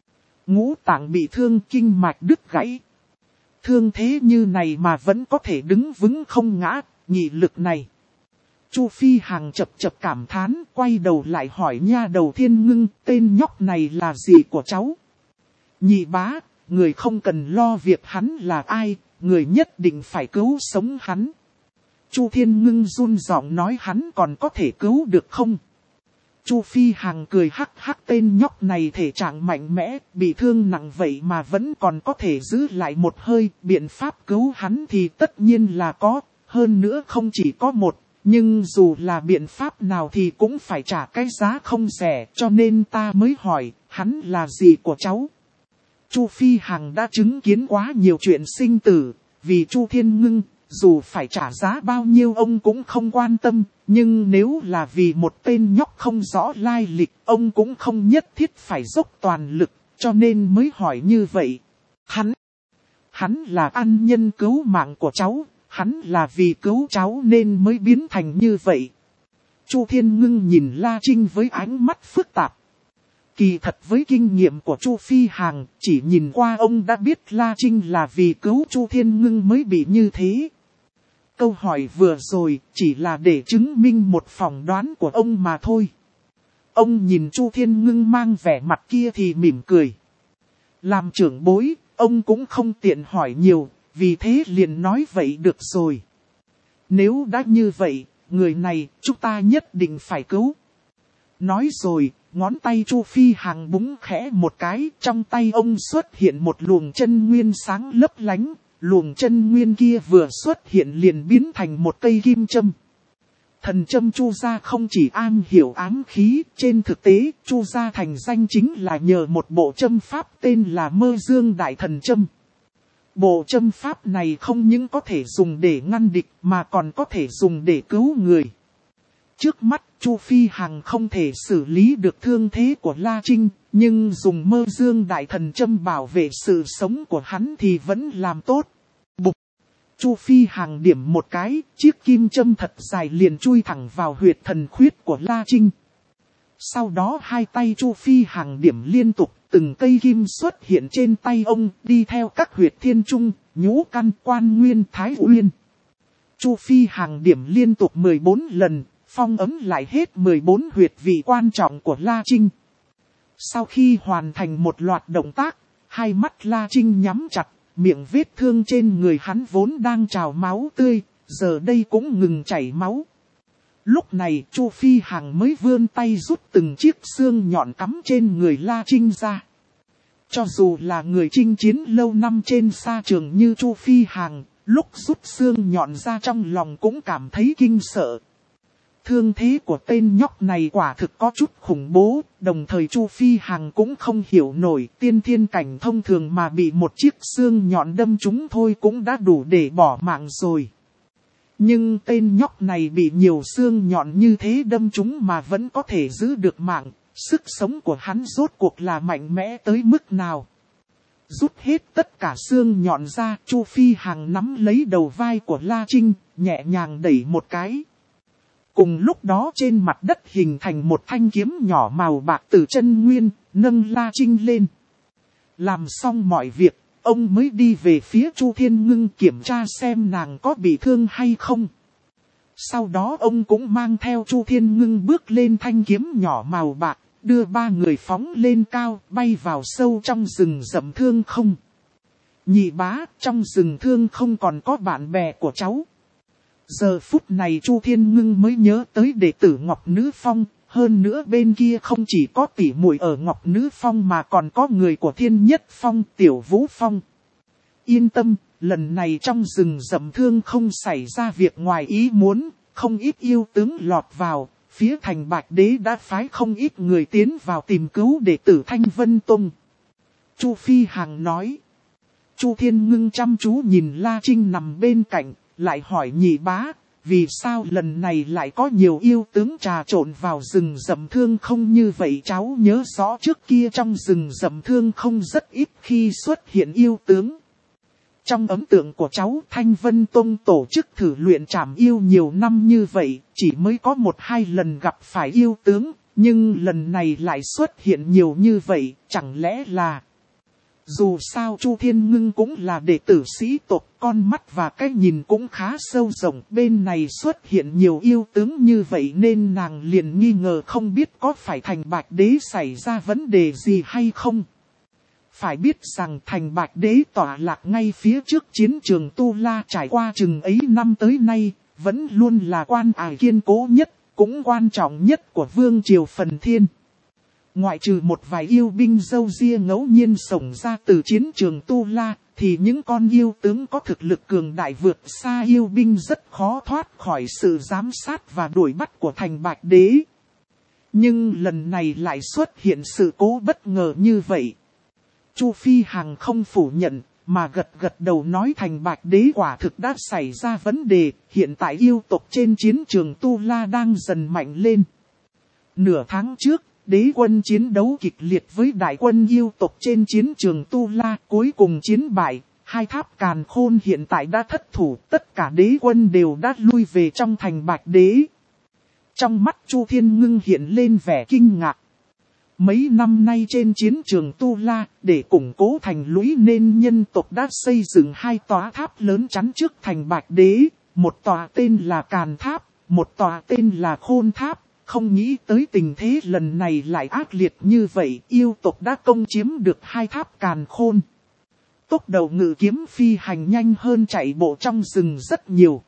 Ngũ tạng bị thương, kinh mạch đứt gãy. Thương thế như này mà vẫn có thể đứng vững không ngã, nghị lực này. Chu Phi Hằng chập chập cảm thán, quay đầu lại hỏi nha đầu Thiên Ngưng, tên nhóc này là gì của cháu? Nhị bá, người không cần lo việc hắn là ai, người nhất định phải cứu sống hắn. Chu Thiên Ngưng run giọng nói, hắn còn có thể cứu được không? Chu Phi Hằng cười hắc hắc, tên nhóc này thể trạng mạnh mẽ, bị thương nặng vậy mà vẫn còn có thể giữ lại một hơi, biện pháp cứu hắn thì tất nhiên là có, hơn nữa không chỉ có một. Nhưng dù là biện pháp nào thì cũng phải trả cái giá không rẻ, cho nên ta mới hỏi, hắn là gì của cháu? Chu Phi Hằng đã chứng kiến quá nhiều chuyện sinh tử, vì Chu Thiên Ngưng, dù phải trả giá bao nhiêu ông cũng không quan tâm, nhưng nếu là vì một tên nhóc không rõ lai lịch, ông cũng không nhất thiết phải dốc toàn lực, cho nên mới hỏi như vậy. Hắn, hắn là ân nhân cứu mạng của cháu. Hắn là vì cứu cháu nên mới biến thành như vậy. Chu Thiên Ngưng nhìn La Trinh với ánh mắt phức tạp. Kỳ thật với kinh nghiệm của Chu Phi Hằng, chỉ nhìn qua ông đã biết La Trinh là vì cứu Chu Thiên Ngưng mới bị như thế. Câu hỏi vừa rồi chỉ là để chứng minh một phỏng đoán của ông mà thôi. Ông nhìn Chu Thiên Ngưng mang vẻ mặt kia thì mỉm cười. Làm trưởng bối, ông cũng không tiện hỏi nhiều, vì thế liền nói vậy được rồi. Nếu đã như vậy, người này chúng ta nhất định phải cứu. Nói rồi, ngón tay Chu Phi Hằng búng khẽ một cái, trong tay ông xuất hiện một luồng chân nguyên sáng lấp lánh. Luồng chân nguyên kia vừa xuất hiện liền biến thành một cây kim châm. Thần châm Chu gia không chỉ am hiểu ám khí, trên thực tế Chu gia thành danh chính là nhờ một bộ châm pháp tên là Mơ Dương Đại Thần Châm. Bộ châm pháp này không những có thể dùng để ngăn địch mà còn có thể dùng để cứu người. Trước mắt Chu Phi Hằng không thể xử lý được thương thế của La Trinh, nhưng dùng Mơ Dương Đại Thần Châm bảo vệ sự sống của hắn thì vẫn làm tốt. Bục! Chu Phi Hằng điểm một cái, chiếc kim châm thật dài liền chui thẳng vào huyệt thần khuyết của La Trinh. Sau đó hai tay Chu Phi Hằng điểm liên tục, từng cây kim xuất hiện trên tay ông, đi theo các huyệt thiên trung, nhũ căn, quan nguyên, thái uyên. Chu Phi Hằng điểm liên tục mười bốn lần, phong ấm lại hết mười bốn huyệt vị quan trọng của La Trinh. Sau khi hoàn thành một loạt động tác, hai mắt La Trinh nhắm chặt, miệng vết thương trên người hắn vốn đang trào máu tươi, giờ đây cũng ngừng chảy máu. Lúc này Chu Phi Hằng mới vươn tay rút từng chiếc xương nhọn cắm trên người La Trinh ra. Cho dù là người chinh chiến lâu năm trên sa trường như Chu Phi Hằng, lúc rút xương nhọn ra trong lòng cũng cảm thấy kinh sợ. Thương thế của tên nhóc này quả thực có chút khủng bố, đồng thời Chu Phi Hằng cũng không hiểu nổi tiên thiên cảnh thông thường mà bị một chiếc xương nhọn đâm trúng thôi cũng đã đủ để bỏ mạng rồi. Nhưng tên nhóc này bị nhiều xương nhọn như thế đâm trúng mà vẫn có thể giữ được mạng, sức sống của hắn rốt cuộc là mạnh mẽ tới mức nào. Rút hết tất cả xương nhọn ra, Chu Phi Hằng nắm lấy đầu vai của La Trinh, nhẹ nhàng đẩy một cái. Cùng lúc đó trên mặt đất hình thành một thanh kiếm nhỏ màu bạc từ chân nguyên, nâng La Trinh lên. Làm xong mọi việc, ông mới đi về phía Chu Thiên Ngưng kiểm tra xem nàng có bị thương hay không. Sau đó ông cũng mang theo Chu Thiên Ngưng bước lên thanh kiếm nhỏ màu bạc, đưa ba người phóng lên cao, bay vào sâu trong rừng rậm Thương Không. Nhị bá, trong rừng Thương Không còn có bạn bè của cháu. Giờ phút này Chu Thiên Ngưng mới nhớ tới đệ tử Ngọc Nữ Phong, hơn nữa bên kia không chỉ có tỷ muội ở Ngọc Nữ Phong mà còn có người của Thiên Nhất Phong, Tiểu Vũ Phong. Yên tâm, lần này trong rừng rậm Thương Không xảy ra việc ngoài ý muốn, không ít yêu tướng lọt vào, phía thành Bạch Đế đã phái không ít người tiến vào tìm cứu đệ tử Thanh Vân Tông. Chu Phi Hằng nói. Chu Thiên Ngưng chăm chú nhìn La Trinh nằm bên cạnh, lại hỏi nhị bá, vì sao lần này lại có nhiều yêu tướng trà trộn vào rừng rậm Thương Không như vậy? Cháu nhớ rõ trước kia trong rừng rậm Thương Không rất ít khi xuất hiện yêu tướng. Trong ấn tượng của cháu, Thanh Vân Tông tổ chức thử luyện trảm yêu nhiều năm như vậy, chỉ mới có một hai lần gặp phải yêu tướng, nhưng lần này lại xuất hiện nhiều như vậy, chẳng lẽ là... Dù sao Chu Thiên Ngưng cũng là đệ tử sĩ tộc, con mắt và cái nhìn cũng khá sâu rộng, bên này xuất hiện nhiều yêu tướng như vậy nên nàng liền nghi ngờ không biết có phải thành Bạch Đế xảy ra vấn đề gì hay không. Phải biết rằng thành Bạch Đế tọa lạc ngay phía trước chiến trường Tu La, trải qua chừng ấy năm tới nay, vẫn luôn là quan ải kiên cố nhất, cũng quan trọng nhất của Vương Triều Phần Thiên. Ngoại trừ một vài yêu binh râu ria ngẫu nhiên sổng ra từ chiến trường Tu La, thì những con yêu tướng có thực lực cường đại vượt xa yêu binh rất khó thoát khỏi sự giám sát và đuổi bắt của thành Bạch Đế. Nhưng lần này lại xuất hiện sự cố bất ngờ như vậy. Chu Phi Hằng không phủ nhận, mà gật gật đầu nói thành Bạch Đế quả thực đã xảy ra vấn đề, hiện tại yêu tộc trên chiến trường Tu La đang dần mạnh lên. Nửa tháng trước, đế quân chiến đấu kịch liệt với đại quân yêu tộc trên chiến trường Tu La, cuối cùng chiến bại, hai tháp càn khôn hiện tại đã thất thủ, tất cả đế quân đều đã lui về trong thành Bạch Đế. Trong mắt Chu Thiên Ngưng hiện lên vẻ kinh ngạc. Mấy năm nay trên chiến trường Tu La, để củng cố thành lũy nên nhân tộc đã xây dựng hai tòa tháp lớn chắn trước thành Bạch Đế. Một tòa tên là Càn Tháp, một tòa tên là Khôn Tháp. Không nghĩ tới tình thế lần này lại ác liệt như vậy, yêu tộc đã công chiếm được hai tháp Càn Khôn. Tốc độ ngự kiếm phi hành nhanh hơn chạy bộ trong rừng rất nhiều.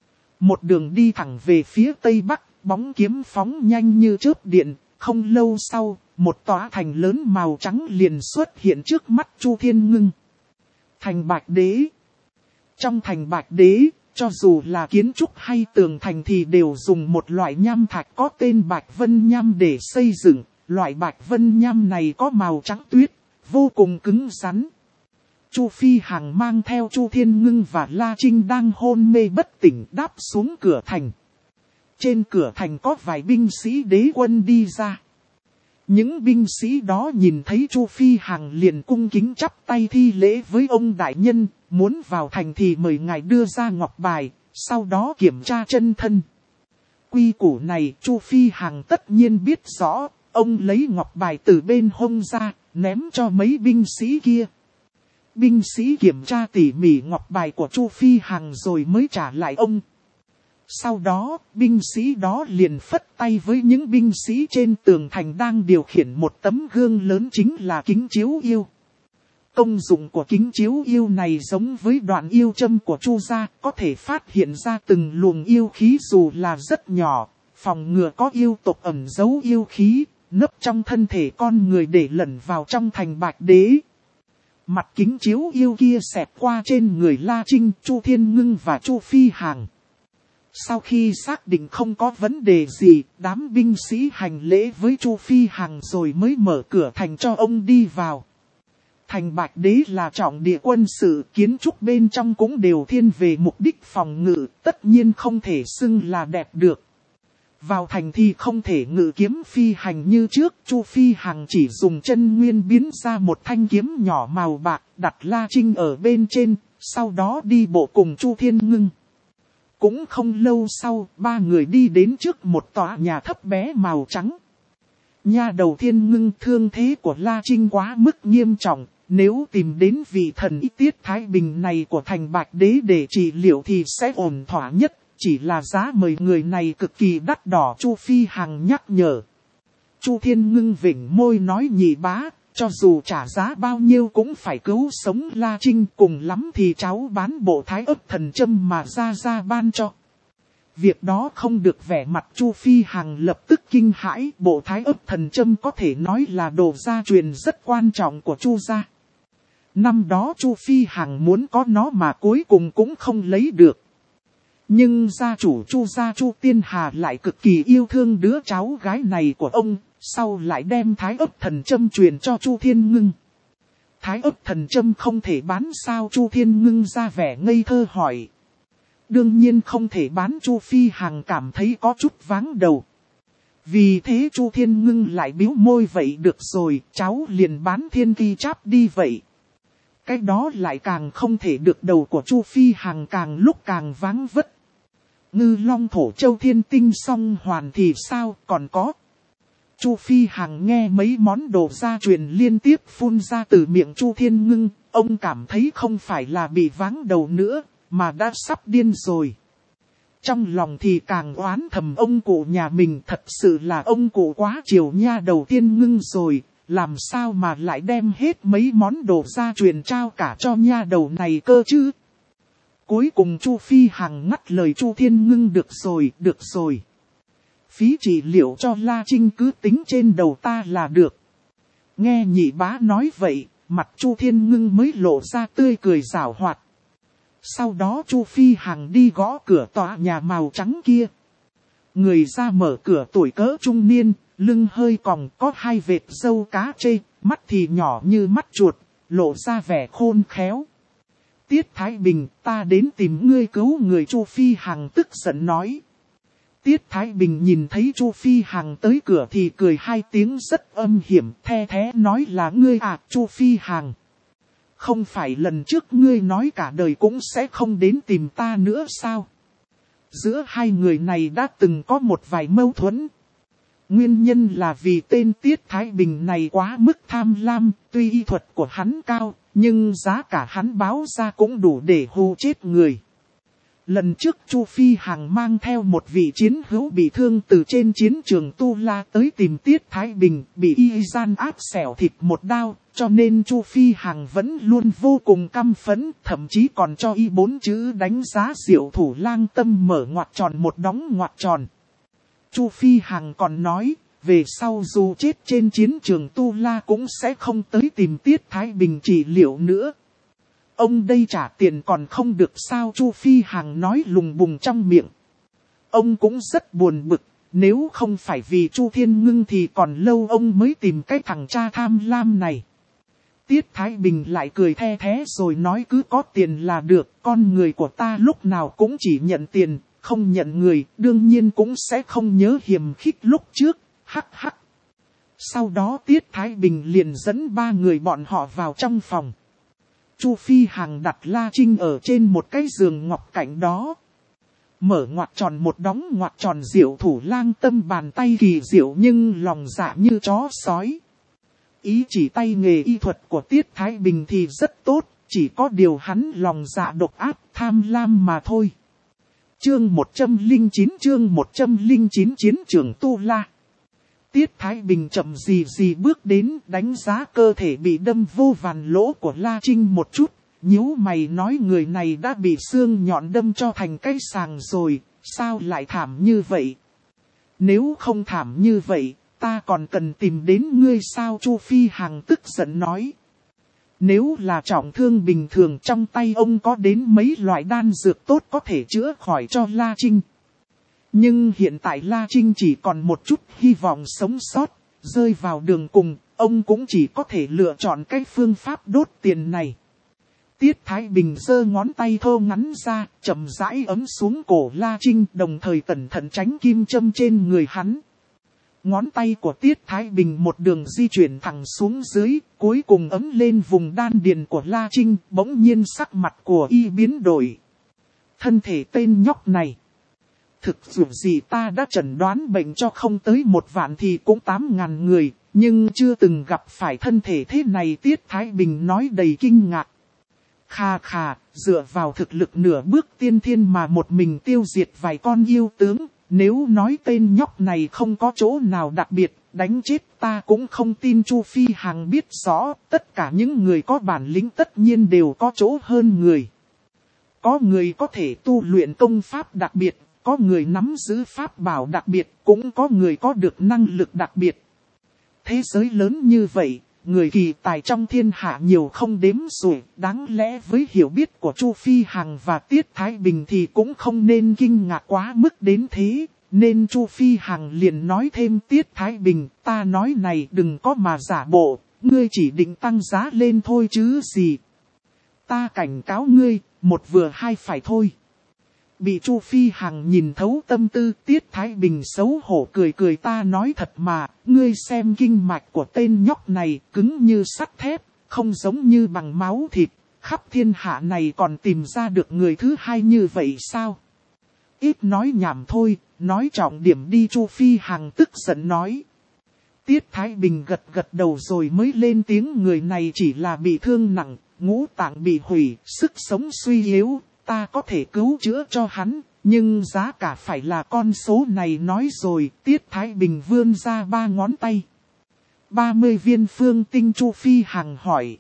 Một đường đi thẳng về phía tây bắc, bóng kiếm phóng nhanh như chớp điện. Không lâu sau, một tòa thành lớn màu trắng liền xuất hiện trước mắt Chu Thiên Ngưng. Thành Bạch Đế. Trong thành Bạch Đế, cho dù là kiến trúc hay tường thành thì đều dùng một loại nham thạch có tên Bạch Vân Nham để xây dựng. Loại Bạch Vân Nham này có màu trắng tuyết, vô cùng cứng rắn. Chu Phi Hằng mang theo Chu Thiên Ngưng và La Trinh đang hôn mê bất tỉnh đáp xuống cửa thành. Trên cửa thành có vài binh sĩ đế quân đi ra. Những binh sĩ đó nhìn thấy Chu Phi Hằng liền cung kính chắp tay thi lễ với ông đại nhân, muốn vào thành thì mời ngài đưa ra ngọc bài, sau đó kiểm tra chân thân. Quy củ này Chu Phi Hằng tất nhiên biết rõ, ông lấy ngọc bài từ bên hông ra, ném cho mấy binh sĩ kia. Binh sĩ kiểm tra tỉ mỉ ngọc bài của Chu Phi Hằng rồi mới trả lại ông. Sau đó, binh sĩ đó liền phất tay với những binh sĩ trên tường thành đang điều khiển một tấm gương lớn chính là kính chiếu yêu. Công dụng của kính chiếu yêu này giống với đoạn yêu châm của Chu gia, có thể phát hiện ra từng luồng yêu khí dù là rất nhỏ, phòng ngừa có yêu tộc ẩn giấu yêu khí, nấp trong thân thể con người để lẩn vào trong thành Bạch Đế. Mặt kính chiếu yêu kia xẹt qua trên người La Trinh, Chu Thiên Ngưng và Chu Phi Hằng. Sau khi xác định không có vấn đề gì, đám binh sĩ hành lễ với Chu Phi Hằng rồi mới mở cửa thành cho ông đi vào. Thành Bạch Đế là trọng địa quân sự, kiến trúc bên trong cũng đều thiên về mục đích phòng ngự, tất nhiên không thể xưng là đẹp được. Vào thành thì không thể ngự kiếm phi hành như trước, Chu Phi Hằng chỉ dùng chân nguyên biến ra một thanh kiếm nhỏ màu bạc, đặt La Trinh ở bên trên, sau đó đi bộ cùng Chu Thiên Ngưng. Cũng không lâu sau, ba người đi đến trước một tòa nhà thấp bé màu trắng. Nha đầu Thiên Ngưng, thương thế của La Trinh quá mức nghiêm trọng, nếu tìm đến vị thần y Tiết Thái Bình này của thành Bạch Đế để trị liệu thì sẽ ổn thỏa nhất. Chỉ là giá mời người này cực kỳ đắt đỏ, Chu Phi Hằng nhắc nhở. Chu Thiên Ngưng vểnh môi nói, nhị bá, cho dù trả giá bao nhiêu cũng phải cứu sống La Trinh, cùng lắm thì cháu bán bộ thái ấp thần châm mà ra ra ban cho. Việc đó không được. Vẻ mặt Chu Phi Hằng lập tức kinh hãi, bộ thái ấp thần châm có thể nói là đồ gia truyền rất quan trọng của Chu gia. Năm đó Chu Phi Hằng muốn có nó mà cuối cùng cũng không lấy được. Nhưng gia chủ Chu gia Chu Tiên Hà lại cực kỳ yêu thương đứa cháu gái này của ông, sau lại đem thái ấp thần châm truyền cho Chu Thiên Ngưng. Thái ấp thần châm không thể bán sao? Chu Thiên Ngưng ra vẻ ngây thơ hỏi. Đương nhiên không thể bán, Chu Phi Hằng cảm thấy có chút váng đầu. Vì thế Chu Thiên Ngưng lại bĩu môi, vậy được rồi, cháu liền bán thiên kỳ cháp đi vậy. Cái đó lại càng không thể được, đầu của Chu Phi Hằng càng lúc càng váng vất. Ngư Long Thổ Châu Thiên Tinh Song Hoàn thì sao, còn có. Chu Phi Hằng nghe mấy món đồ gia truyền liên tiếp phun ra từ miệng Chu Thiên Ngưng, ông cảm thấy không phải là bị váng đầu nữa, mà đã sắp điên rồi. Trong lòng thì càng oán thầm ông cụ nhà mình, thật sự là ông cụ quá chiều nha đầu Thiên Ngưng rồi, làm sao mà lại đem hết mấy món đồ gia truyền trao cả cho nha đầu này cơ chứ. Cuối cùng Chu Phi Hằng ngắt lời Chu Thiên Ngưng, được rồi, được rồi. Phí trị liệu cho La Trinh cứ tính trên đầu ta là được. Nghe nhị bá nói vậy, mặt Chu Thiên Ngưng mới lộ ra tươi cười giảo hoạt. Sau đó Chu Phi Hằng đi gõ cửa tòa nhà màu trắng kia. Người ra mở cửa tuổi cỡ trung niên, lưng hơi còng, có hai vệt râu cá trê, mắt thì nhỏ như mắt chuột, lộ ra vẻ khôn khéo. Tiết Thái Bình, ta đến tìm ngươi cứu người, Chu Phi Hằng tức giận nói. Tiết Thái Bình nhìn thấy Chu Phi Hằng tới cửa thì cười hai tiếng rất âm hiểm, the thế nói, là ngươi à, Chu Phi Hằng. Không phải lần trước ngươi nói cả đời cũng sẽ không đến tìm ta nữa sao? giữa hai người này đã từng có một vài mâu thuẫn. Nguyên nhân là vì tên Tiết Thái Bình này quá mức tham lam, tuy y thuật của hắn cao, nhưng giá cả hắn báo ra cũng đủ để hù chết người. Lần trước Chu Phi Hằng mang theo một vị chiến hữu bị thương từ trên chiến trường Tu La tới tìm Tiết Thái Bình, bị y gian áp xẻo thịt một đao, cho nên Chu Phi Hằng vẫn luôn vô cùng căm phẫn, thậm chí còn cho y bốn chữ đánh giá Diệu Thủ Lang Tâm mở ngoặc tròn một đóng ngoặc tròn. Chu Phi Hằng còn nói, về sau dù chết trên chiến trường Tu La cũng sẽ không tới tìm Tiết Thái Bình trị liệu nữa. Ông đây trả tiền còn không được sao? Chu Phi Hằng nói lùng bùng trong miệng. Ông cũng rất buồn bực, nếu không phải vì Chu Thiên Ngưng thì còn lâu ông mới tìm cái thằng cha tham lam này. Tiết Thái Bình lại cười the thế rồi nói cứ có tiền là được, con người của ta lúc nào cũng chỉ nhận tiền, không nhận người, đương nhiên cũng sẽ không nhớ hiềm khích lúc trước, hắc hắc. Sau đó Tiết Thái Bình liền dẫn ba người bọn họ vào trong phòng. Chu Phi Hằng đặt La Trinh ở trên một cái giường ngọc cạnh đó. Mở ngoặc tròn một đóng ngoặc tròn Diệu Thủ Lang Tâm, bàn tay kỳ diệu nhưng lòng dạ như chó sói. Ý chỉ tay nghề y thuật của Tiết Thái Bình thì rất tốt, chỉ có điều hắn lòng dạ độc ác, tham lam mà thôi. Chương một trăm lẻ chín chương một trăm lẻ chín Chiến trường Tu La. Tiết Thái Bình chậm gì gì bước đến, đánh giá cơ thể bị đâm vô vàn lỗ của La Trinh một chút, nhíu mày nói người này đã bị xương nhọn đâm cho thành cái sàng rồi, sao lại thảm như vậy? Nếu không thảm như vậy, ta còn cần tìm đến ngươi sao? Chu Phi Hằng tức giận nói. Nếu là trọng thương bình thường trong tay ông có đến mấy loại đan dược tốt có thể chữa khỏi cho La Trinh. Nhưng hiện tại La Trinh chỉ còn một chút hy vọng sống sót, rơi vào đường cùng, ông cũng chỉ có thể lựa chọn cái phương pháp đốt tiền này. Tiết Thái Bình giơ ngón tay thô ngắn ra, chậm rãi ấm xuống cổ La Trinh, đồng thời cẩn thận tránh kim châm trên người hắn. Ngón tay của Tiết Thái Bình một đường di chuyển thẳng xuống dưới, cuối cùng ấm lên vùng đan điền của La Trinh, bỗng nhiên sắc mặt của y biến đổi. Thân thể tên nhóc này. Thực dù gì ta đã chẩn đoán bệnh cho không tới một vạn thì cũng tám ngàn người, nhưng chưa từng gặp phải thân thể thế này. Tiết Thái Bình nói đầy kinh ngạc. Khà khà, dựa vào thực lực nửa bước tiên thiên mà một mình tiêu diệt vài con yêu tướng, nếu nói tên nhóc này không có chỗ nào đặc biệt, đánh chết ta cũng không tin. Chu Phi Hằng biết rõ, tất cả những người có bản lĩnh tất nhiên đều có chỗ hơn người. Có người có thể tu luyện công pháp đặc biệt, có người nắm giữ pháp bảo đặc biệt, cũng có người có được năng lực đặc biệt. Thế giới lớn như vậy, người kỳ tài trong thiên hạ nhiều không đếm xuể, đáng lẽ với hiểu biết của Chu Phi Hằng và Tiết Thái Bình thì cũng không nên kinh ngạc quá mức đến thế, nên Chu Phi Hằng liền nói thêm Tiết Thái Bình, ta nói này đừng có mà giả bộ, ngươi chỉ định tăng giá lên thôi chứ gì. Ta cảnh cáo ngươi, một vừa hai phải thôi. Bị Chu Phi Hằng nhìn thấu tâm tư, Tiết Thái Bình xấu hổ cười cười, ta nói thật mà, ngươi xem kinh mạch của tên nhóc này cứng như sắt thép, không giống như bằng máu thịt, khắp thiên hạ này còn tìm ra được người thứ hai như vậy sao? Ít nói nhảm thôi, nói trọng điểm đi. Chu Phi Hằng tức giận nói. Tiết Thái Bình gật gật đầu rồi mới lên tiếng, người này chỉ là bị thương nặng, ngũ tạng bị hủy, sức sống suy yếu. Ta có thể cứu chữa cho hắn, nhưng giá cả phải là con số này. Nói rồi, Tiết Thái Bình vươn ra ba ngón tay. ba mươi viên phương tinh. Chu Phi Hằng hỏi.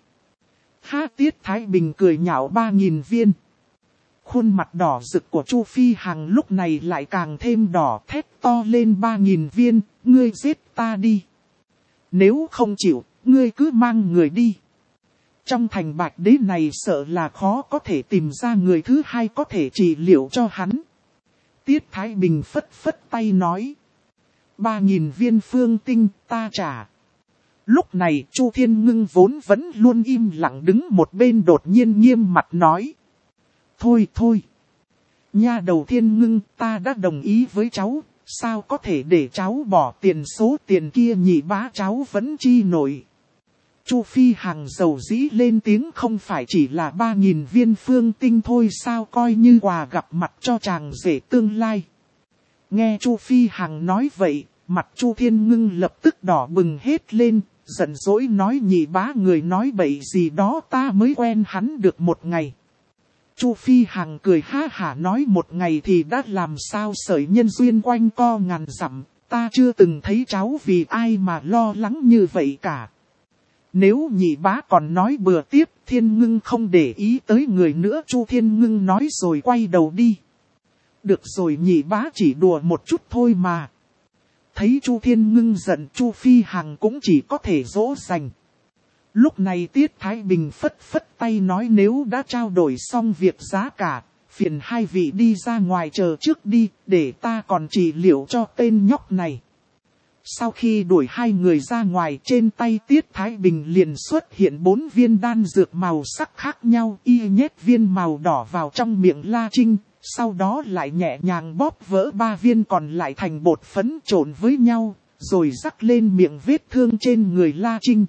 Ha, Tiết Thái Bình cười nhạo, ba nghìn viên. Khuôn mặt đỏ rực của Chu Phi Hằng lúc này lại càng thêm đỏ, thét to lên, ba nghìn viên, ngươi giết ta đi. Nếu không chịu, ngươi cứ mang người đi. Trong thành Bạch Đế này sợ là khó có thể tìm ra người thứ hai có thể trị liệu cho hắn. Tiết Thái Bình phất phất tay nói. Ba nghìn viên phương tinh ta trả. Lúc này Chu Thiên Ngưng vốn vẫn luôn im lặng đứng một bên đột nhiên nghiêm mặt nói. Thôi thôi. Nha đầu Thiên Ngưng, ta đã đồng ý với cháu, sao có thể để cháu bỏ tiền, số tiền kia nhị bá cháu vẫn chi nổi. Chu Phi Hằng dầu dĩ lên tiếng, không phải chỉ là ba nghìn viên phương tinh thôi sao, coi như quà gặp mặt cho chàng rể tương lai. Nghe Chu Phi Hằng nói vậy, mặt Chu Thiên Ngưng lập tức đỏ bừng hết lên, giận dỗi nói nhị bá người nói bậy gì đó, ta mới quen hắn được một ngày. Chu Phi Hằng cười ha hả nói một ngày thì đã làm sao, sợi nhân duyên quanh co ngàn dặm, ta chưa từng thấy cháu vì ai mà lo lắng như vậy cả. Nếu nhị bá còn nói bừa tiếp, Thiên Ngưng không để ý tới người nữa. Chu Thiên Ngưng nói rồi quay đầu đi. Được rồi nhị bá, chỉ đùa một chút thôi mà. Thấy Chu Thiên Ngưng giận, Chu Phi Hằng cũng chỉ có thể dỗ dành. Lúc này Tiết Thái Bình phất phất tay nói nếu đã trao đổi xong việc giá cả, phiền hai vị đi ra ngoài chờ trước đi, để ta còn trị liệu cho tên nhóc này. Sau khi đuổi hai người ra ngoài, trên tay Tiết Thái Bình liền xuất hiện bốn viên đan dược màu sắc khác nhau, y nhét viên màu đỏ vào trong miệng La Trinh, sau đó lại nhẹ nhàng bóp vỡ ba viên còn lại thành bột phấn trộn với nhau, rồi rắc lên miệng vết thương trên người La Trinh.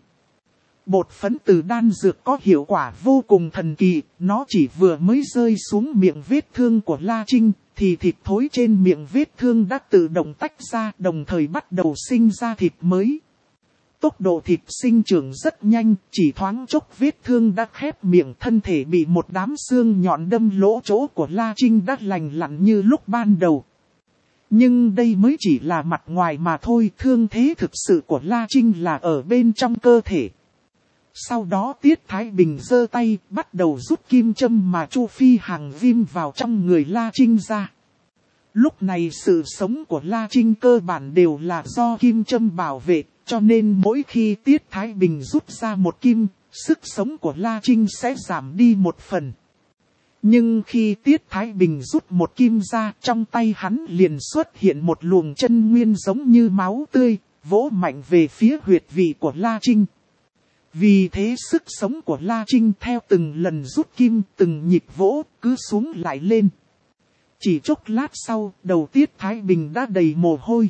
Bột phấn từ đan dược có hiệu quả vô cùng thần kỳ, nó chỉ vừa mới rơi xuống miệng vết thương của La Trinh, thì thịt thối trên miệng vết thương đã tự động tách ra, đồng thời bắt đầu sinh ra thịt mới. Tốc độ thịt sinh trưởng rất nhanh, chỉ thoáng chốc vết thương đã khép miệng, thân thể bị một đám xương nhọn đâm lỗ chỗ của La Trinh đã lành lặn như lúc ban đầu. Nhưng đây mới chỉ là mặt ngoài mà thôi, thương thế thực sự của La Trinh là ở bên trong cơ thể. Sau đó Tiết Thái Bình giơ tay, bắt đầu rút kim châm mà Chu Phi Hằng ghim vào trong người La Trinh ra. Lúc này sự sống của La Trinh cơ bản đều là do kim châm bảo vệ, cho nên mỗi khi Tiết Thái Bình rút ra một kim, sức sống của La Trinh sẽ giảm đi một phần. Nhưng khi Tiết Thái Bình rút một kim ra, trong tay hắn liền xuất hiện một luồng chân nguyên giống như máu tươi, vỗ mạnh về phía huyệt vị của La Trinh. Vì thế sức sống của La Trinh theo từng lần rút kim, từng nhịp vỗ, cứ xuống lại lên. Chỉ chốc lát sau, đầu Tiết Thái Bình đã đầy mồ hôi.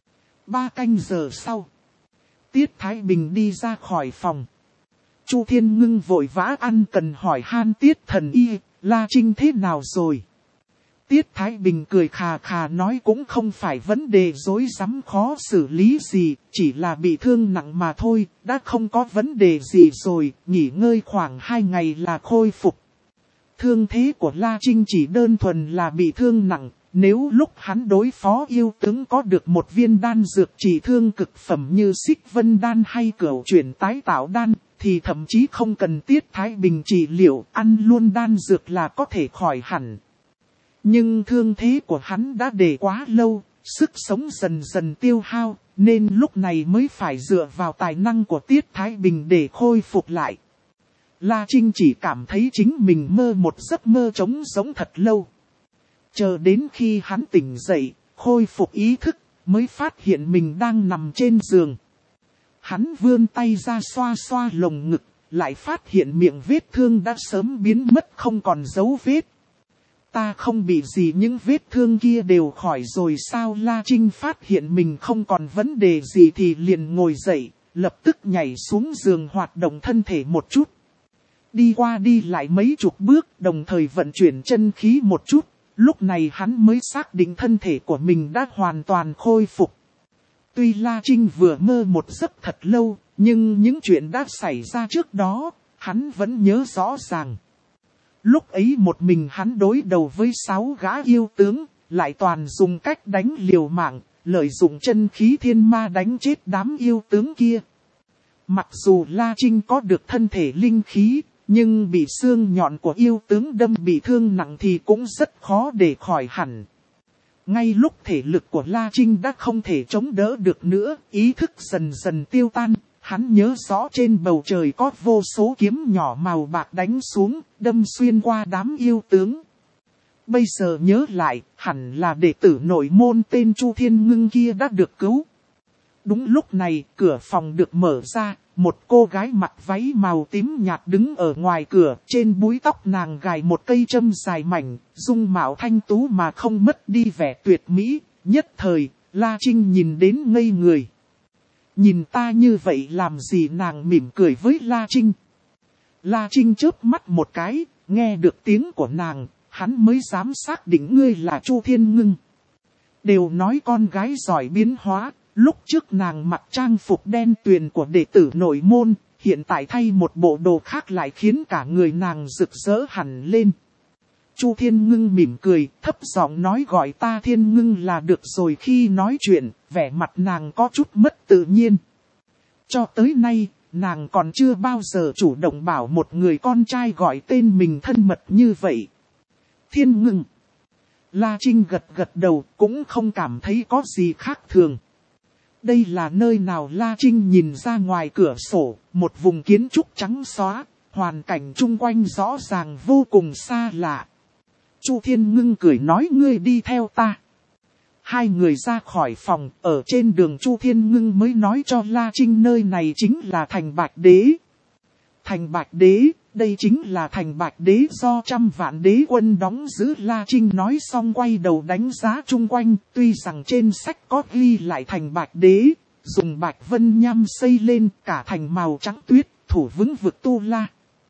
Ba canh giờ sau, Tiết Thái Bình đi ra khỏi phòng. Chu Thiên Ngưng vội vã ăn cần hỏi han Tiết thần y, La Trinh thế nào rồi? Tiết Thái Bình cười khà khà nói cũng không phải vấn đề rối rắm khó xử lý gì, chỉ là bị thương nặng mà thôi, đã không có vấn đề gì rồi, nghỉ ngơi khoảng hai ngày là khôi phục. Thương thế của La Trinh chỉ đơn thuần là bị thương nặng, nếu lúc hắn đối phó yêu tướng có được một viên đan dược trị thương cực phẩm như Xích Vân Đan hay Cửu Chuyển Tái Tạo Đan, thì thậm chí không cần Tiết Thái Bình trị liệu, ăn luôn đan dược là có thể khỏi hẳn. Nhưng thương thế của hắn đã để quá lâu, sức sống dần dần tiêu hao, nên lúc này mới phải dựa vào tài năng của Tiết Thái Bình để khôi phục lại. La Trinh chỉ cảm thấy chính mình mơ một giấc mơ trống rỗng thật lâu. Chờ đến khi hắn tỉnh dậy, khôi phục ý thức, mới phát hiện mình đang nằm trên giường. Hắn vươn tay ra xoa xoa lồng ngực, lại phát hiện miệng vết thương đã sớm biến mất không còn dấu vết. Ta không bị gì, những vết thương kia đều khỏi rồi sao? La Trinh phát hiện mình không còn vấn đề gì thì liền ngồi dậy, lập tức nhảy xuống giường hoạt động thân thể một chút. Đi qua đi lại mấy chục bước, đồng thời vận chuyển chân khí một chút, lúc này hắn mới xác định thân thể của mình đã hoàn toàn khôi phục. Tuy La Trinh vừa mơ một giấc thật lâu, nhưng những chuyện đã xảy ra trước đó, hắn vẫn nhớ rõ ràng. Lúc ấy một mình hắn đối đầu với sáu gã yêu tướng, lại toàn dùng cách đánh liều mạng, lợi dụng chân khí thiên ma đánh chết đám yêu tướng kia. Mặc dù La Trinh có được thân thể linh khí, nhưng bị xương nhọn của yêu tướng đâm bị thương nặng thì cũng rất khó để khỏi hẳn. Ngay lúc thể lực của La Trinh đã không thể chống đỡ được nữa, ý thức dần dần tiêu tan, hắn nhớ rõ trên bầu trời có vô số kiếm nhỏ màu bạc đánh xuống, đâm xuyên qua đám yêu tướng. Bây giờ nhớ lại, hẳn là đệ tử nội môn tên Chu Thiên Ngưng kia đã được cứu. Đúng lúc này, cửa phòng được mở ra, một cô gái mặc váy màu tím nhạt đứng ở ngoài cửa, trên búi tóc nàng gài một cây châm dài mảnh, dung mạo thanh tú mà không mất đi vẻ tuyệt mỹ, nhất thời, La Trinh nhìn đến ngây người. Nhìn ta như vậy làm gì, nàng mỉm cười với La Trinh. La Trinh chớp mắt một cái, nghe được tiếng của nàng, hắn mới dám xác định ngươi là Chu Thiên Ngưng. Đều nói con gái giỏi biến hóa, lúc trước nàng mặc trang phục đen tuyền của đệ tử nội môn, hiện tại thay một bộ đồ khác lại khiến cả người nàng rực rỡ hẳn lên. Chu Thiên Ngưng mỉm cười, thấp giọng nói gọi ta Thiên Ngưng là được rồi. Khi nói chuyện, vẻ mặt nàng có chút mất tự nhiên. Cho tới nay, nàng còn chưa bao giờ chủ động bảo một người con trai gọi tên mình thân mật như vậy. Thiên Ngưng. La Trinh gật gật đầu, cũng không cảm thấy có gì khác thường. Đây là nơi nào? La Trinh nhìn ra ngoài cửa sổ, một vùng kiến trúc trắng xóa, hoàn cảnh chung quanh rõ ràng vô cùng xa lạ. Chu Thiên Ngưng cười nói ngươi đi theo ta. Hai người ra khỏi phòng, ở trên đường Chu Thiên Ngưng mới nói cho La Trinh nơi này chính là thành Bạch Đế. Thành Bạch Đế, đây chính là thành Bạch Đế do trăm vạn đế quân đóng giữ. La Trinh nói xong quay đầu đánh giá chung quanh, tuy rằng trên sách có ghi lại thành Bạch Đế, dùng bạch vân nham xây lên, cả thành màu trắng tuyết, thủ vững vực Tu La.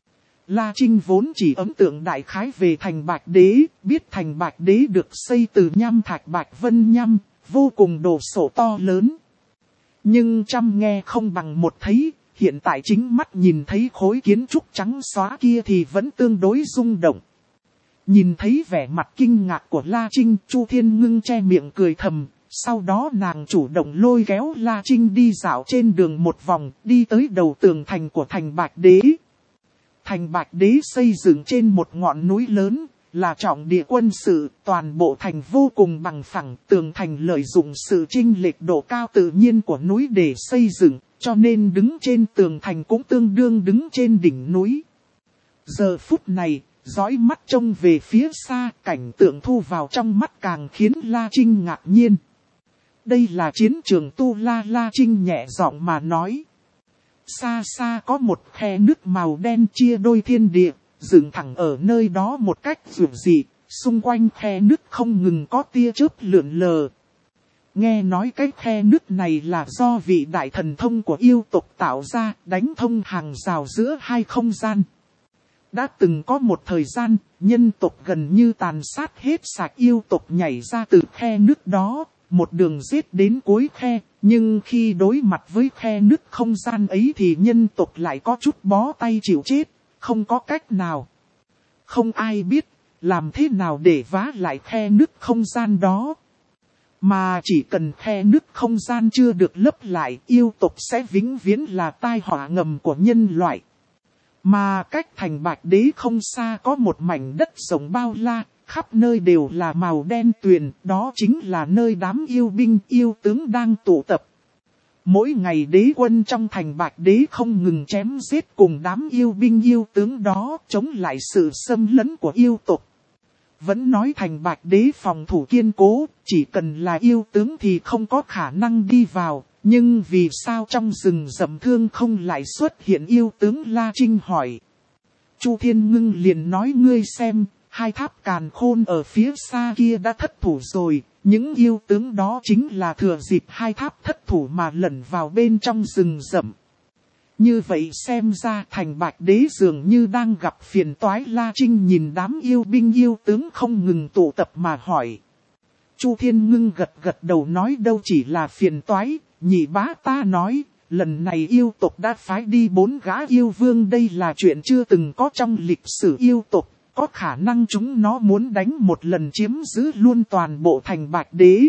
La Trinh vốn chỉ ấn tượng đại khái về thành Bạch Đế, biết thành Bạch Đế được xây từ nham thạch bạch vân nham, vô cùng đồ sộ to lớn. Nhưng trăm nghe không bằng một thấy, hiện tại chính mắt nhìn thấy khối kiến trúc trắng xóa kia thì vẫn tương đối rung động. Nhìn thấy vẻ mặt kinh ngạc của La Trinh, Chu Thiên Ngưng che miệng cười thầm, sau đó nàng chủ động lôi kéo La Trinh đi dạo trên đường một vòng, đi tới đầu tường thành của thành Bạch Đế. Thành Bạch Đế xây dựng trên một ngọn núi lớn, là trọng địa quân sự, toàn bộ thành vô cùng bằng phẳng, tường thành lợi dụng sự chênh lệch độ cao tự nhiên của núi để xây dựng, cho nên đứng trên tường thành cũng tương đương đứng trên đỉnh núi. Giờ phút này, dõi mắt trông về phía xa, cảnh tượng thu vào trong mắt càng khiến La Trinh ngạc nhiên. Đây là chiến trường Tu La. La Trinh nhẹ giọng mà nói. Xa xa có một khe nước màu đen chia đôi thiên địa, dựng thẳng ở nơi đó một cách dữ dị, xung quanh khe nước không ngừng có tia chớp lượn lờ. Nghe nói cái khe nước này là do vị đại thần thông của yêu tộc tạo ra, đánh thông hàng rào giữa hai không gian. Đã từng có một thời gian, nhân tộc gần như tàn sát hết sạch yêu tộc nhảy ra từ khe nước đó, một đường giết đến cuối khe. Nhưng khi đối mặt với khe nứt không gian ấy thì nhân tộc lại có chút bó tay chịu chết, không có cách nào. Không ai biết, làm thế nào để vá lại khe nứt không gian đó. Mà chỉ cần khe nứt không gian chưa được lấp lại, yêu tộc sẽ vĩnh viễn là tai họa ngầm của nhân loại. Mà cách thành Bạch Đế không xa có một mảnh đất rộng bao la, khắp nơi đều là màu đen tuyền, đó chính là nơi đám yêu binh yêu tướng đang tụ tập. Mỗi ngày đế quân trong thành Bạch Đế không ngừng chém giết cùng đám yêu binh yêu tướng đó, chống lại sự xâm lấn của yêu tộc. Vẫn nói thành Bạch Đế phòng thủ kiên cố, chỉ cần là yêu tướng thì không có khả năng đi vào, nhưng vì sao trong rừng rậm thương không lại xuất hiện yêu tướng? La Trinh hỏi. Chu Thiên Ngưng liền nói ngươi xem. Hai tháp càn khôn ở phía xa kia đã thất thủ rồi, những yêu tướng đó chính là thừa dịp hai tháp thất thủ mà lẩn vào bên trong rừng rậm. Như vậy xem ra thành Bạch Đế dường như đang gặp phiền toái. La Trinh nhìn đám yêu binh yêu tướng không ngừng tụ tập mà hỏi. Chu Thiên Ngưng gật gật đầu nói đâu chỉ là phiền toái, nhị bá ta nói, lần này yêu tộc đã phái đi bốn gã yêu vương, đây là chuyện chưa từng có trong lịch sử yêu tộc. Có khả năng chúng nó muốn đánh một lần chiếm giữ luôn toàn bộ thành Bạch Đế.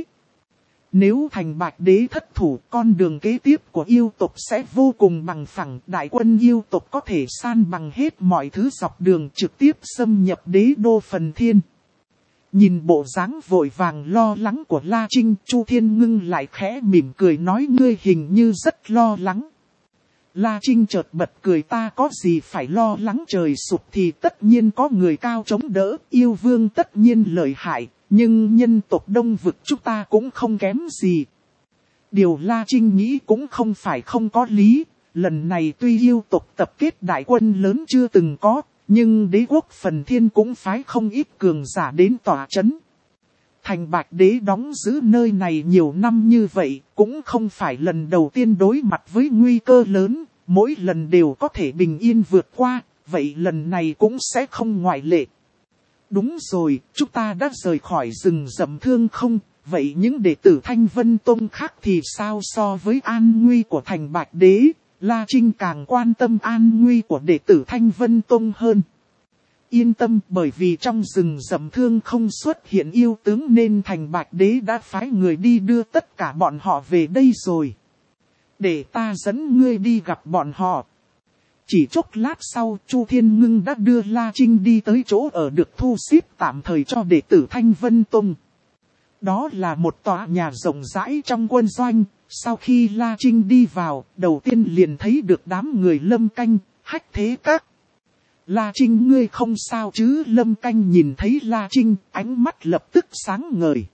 Nếu thành Bạch Đế thất thủ, con đường kế tiếp của yêu tộc sẽ vô cùng bằng phẳng. Đại quân yêu tộc có thể san bằng hết mọi thứ dọc đường trực tiếp xâm nhập đế đô Phần Thiên. Nhìn bộ dáng vội vàng lo lắng của La Trinh, Chu Thiên Ngưng lại khẽ mỉm cười nói ngươi hình như rất lo lắng. La Trinh chợt bật cười ta có gì phải lo lắng, trời sụp thì tất nhiên có người cao chống đỡ, yêu vương tất nhiên lợi hại, nhưng nhân tộc Đông Vực chúng ta cũng không kém gì. Điều La Trinh nghĩ cũng không phải không có lý, lần này tuy yêu tộc tập kết đại quân lớn chưa từng có, nhưng đế quốc Phần Thiên cũng phái không ít cường giả đến tỏa chấn. Thành Bạch Đế đóng giữ nơi này nhiều năm như vậy, cũng không phải lần đầu tiên đối mặt với nguy cơ lớn, mỗi lần đều có thể bình yên vượt qua, vậy lần này cũng sẽ không ngoại lệ. Đúng rồi, chúng ta đã rời khỏi rừng rậm Thương Không, vậy những đệ tử Thanh Vân Tông khác thì sao? So với an nguy của Thành Bạch Đế, La Trinh càng quan tâm an nguy của đệ tử Thanh Vân Tông hơn. Yên tâm, bởi vì trong rừng rậm Thương Không xuất hiện yêu tướng nên Thành Bạch Đế đã phái người đi đưa tất cả bọn họ về đây rồi. Để ta dẫn ngươi đi gặp bọn họ. Chỉ chốc lát sau, Chu Thiên Ngưng đã đưa La Trinh đi tới chỗ ở được thu xếp tạm thời cho đệ tử Thanh Vân Tông. Đó là một tòa nhà rộng rãi trong quân doanh. Sau khi La Trinh đi vào, đầu tiên liền thấy được đám người Lâm Canh, Hách Thế Các. La Trinh, ngươi không sao chứ? Lâm Canh nhìn thấy La Trinh, ánh mắt lập tức sáng ngời.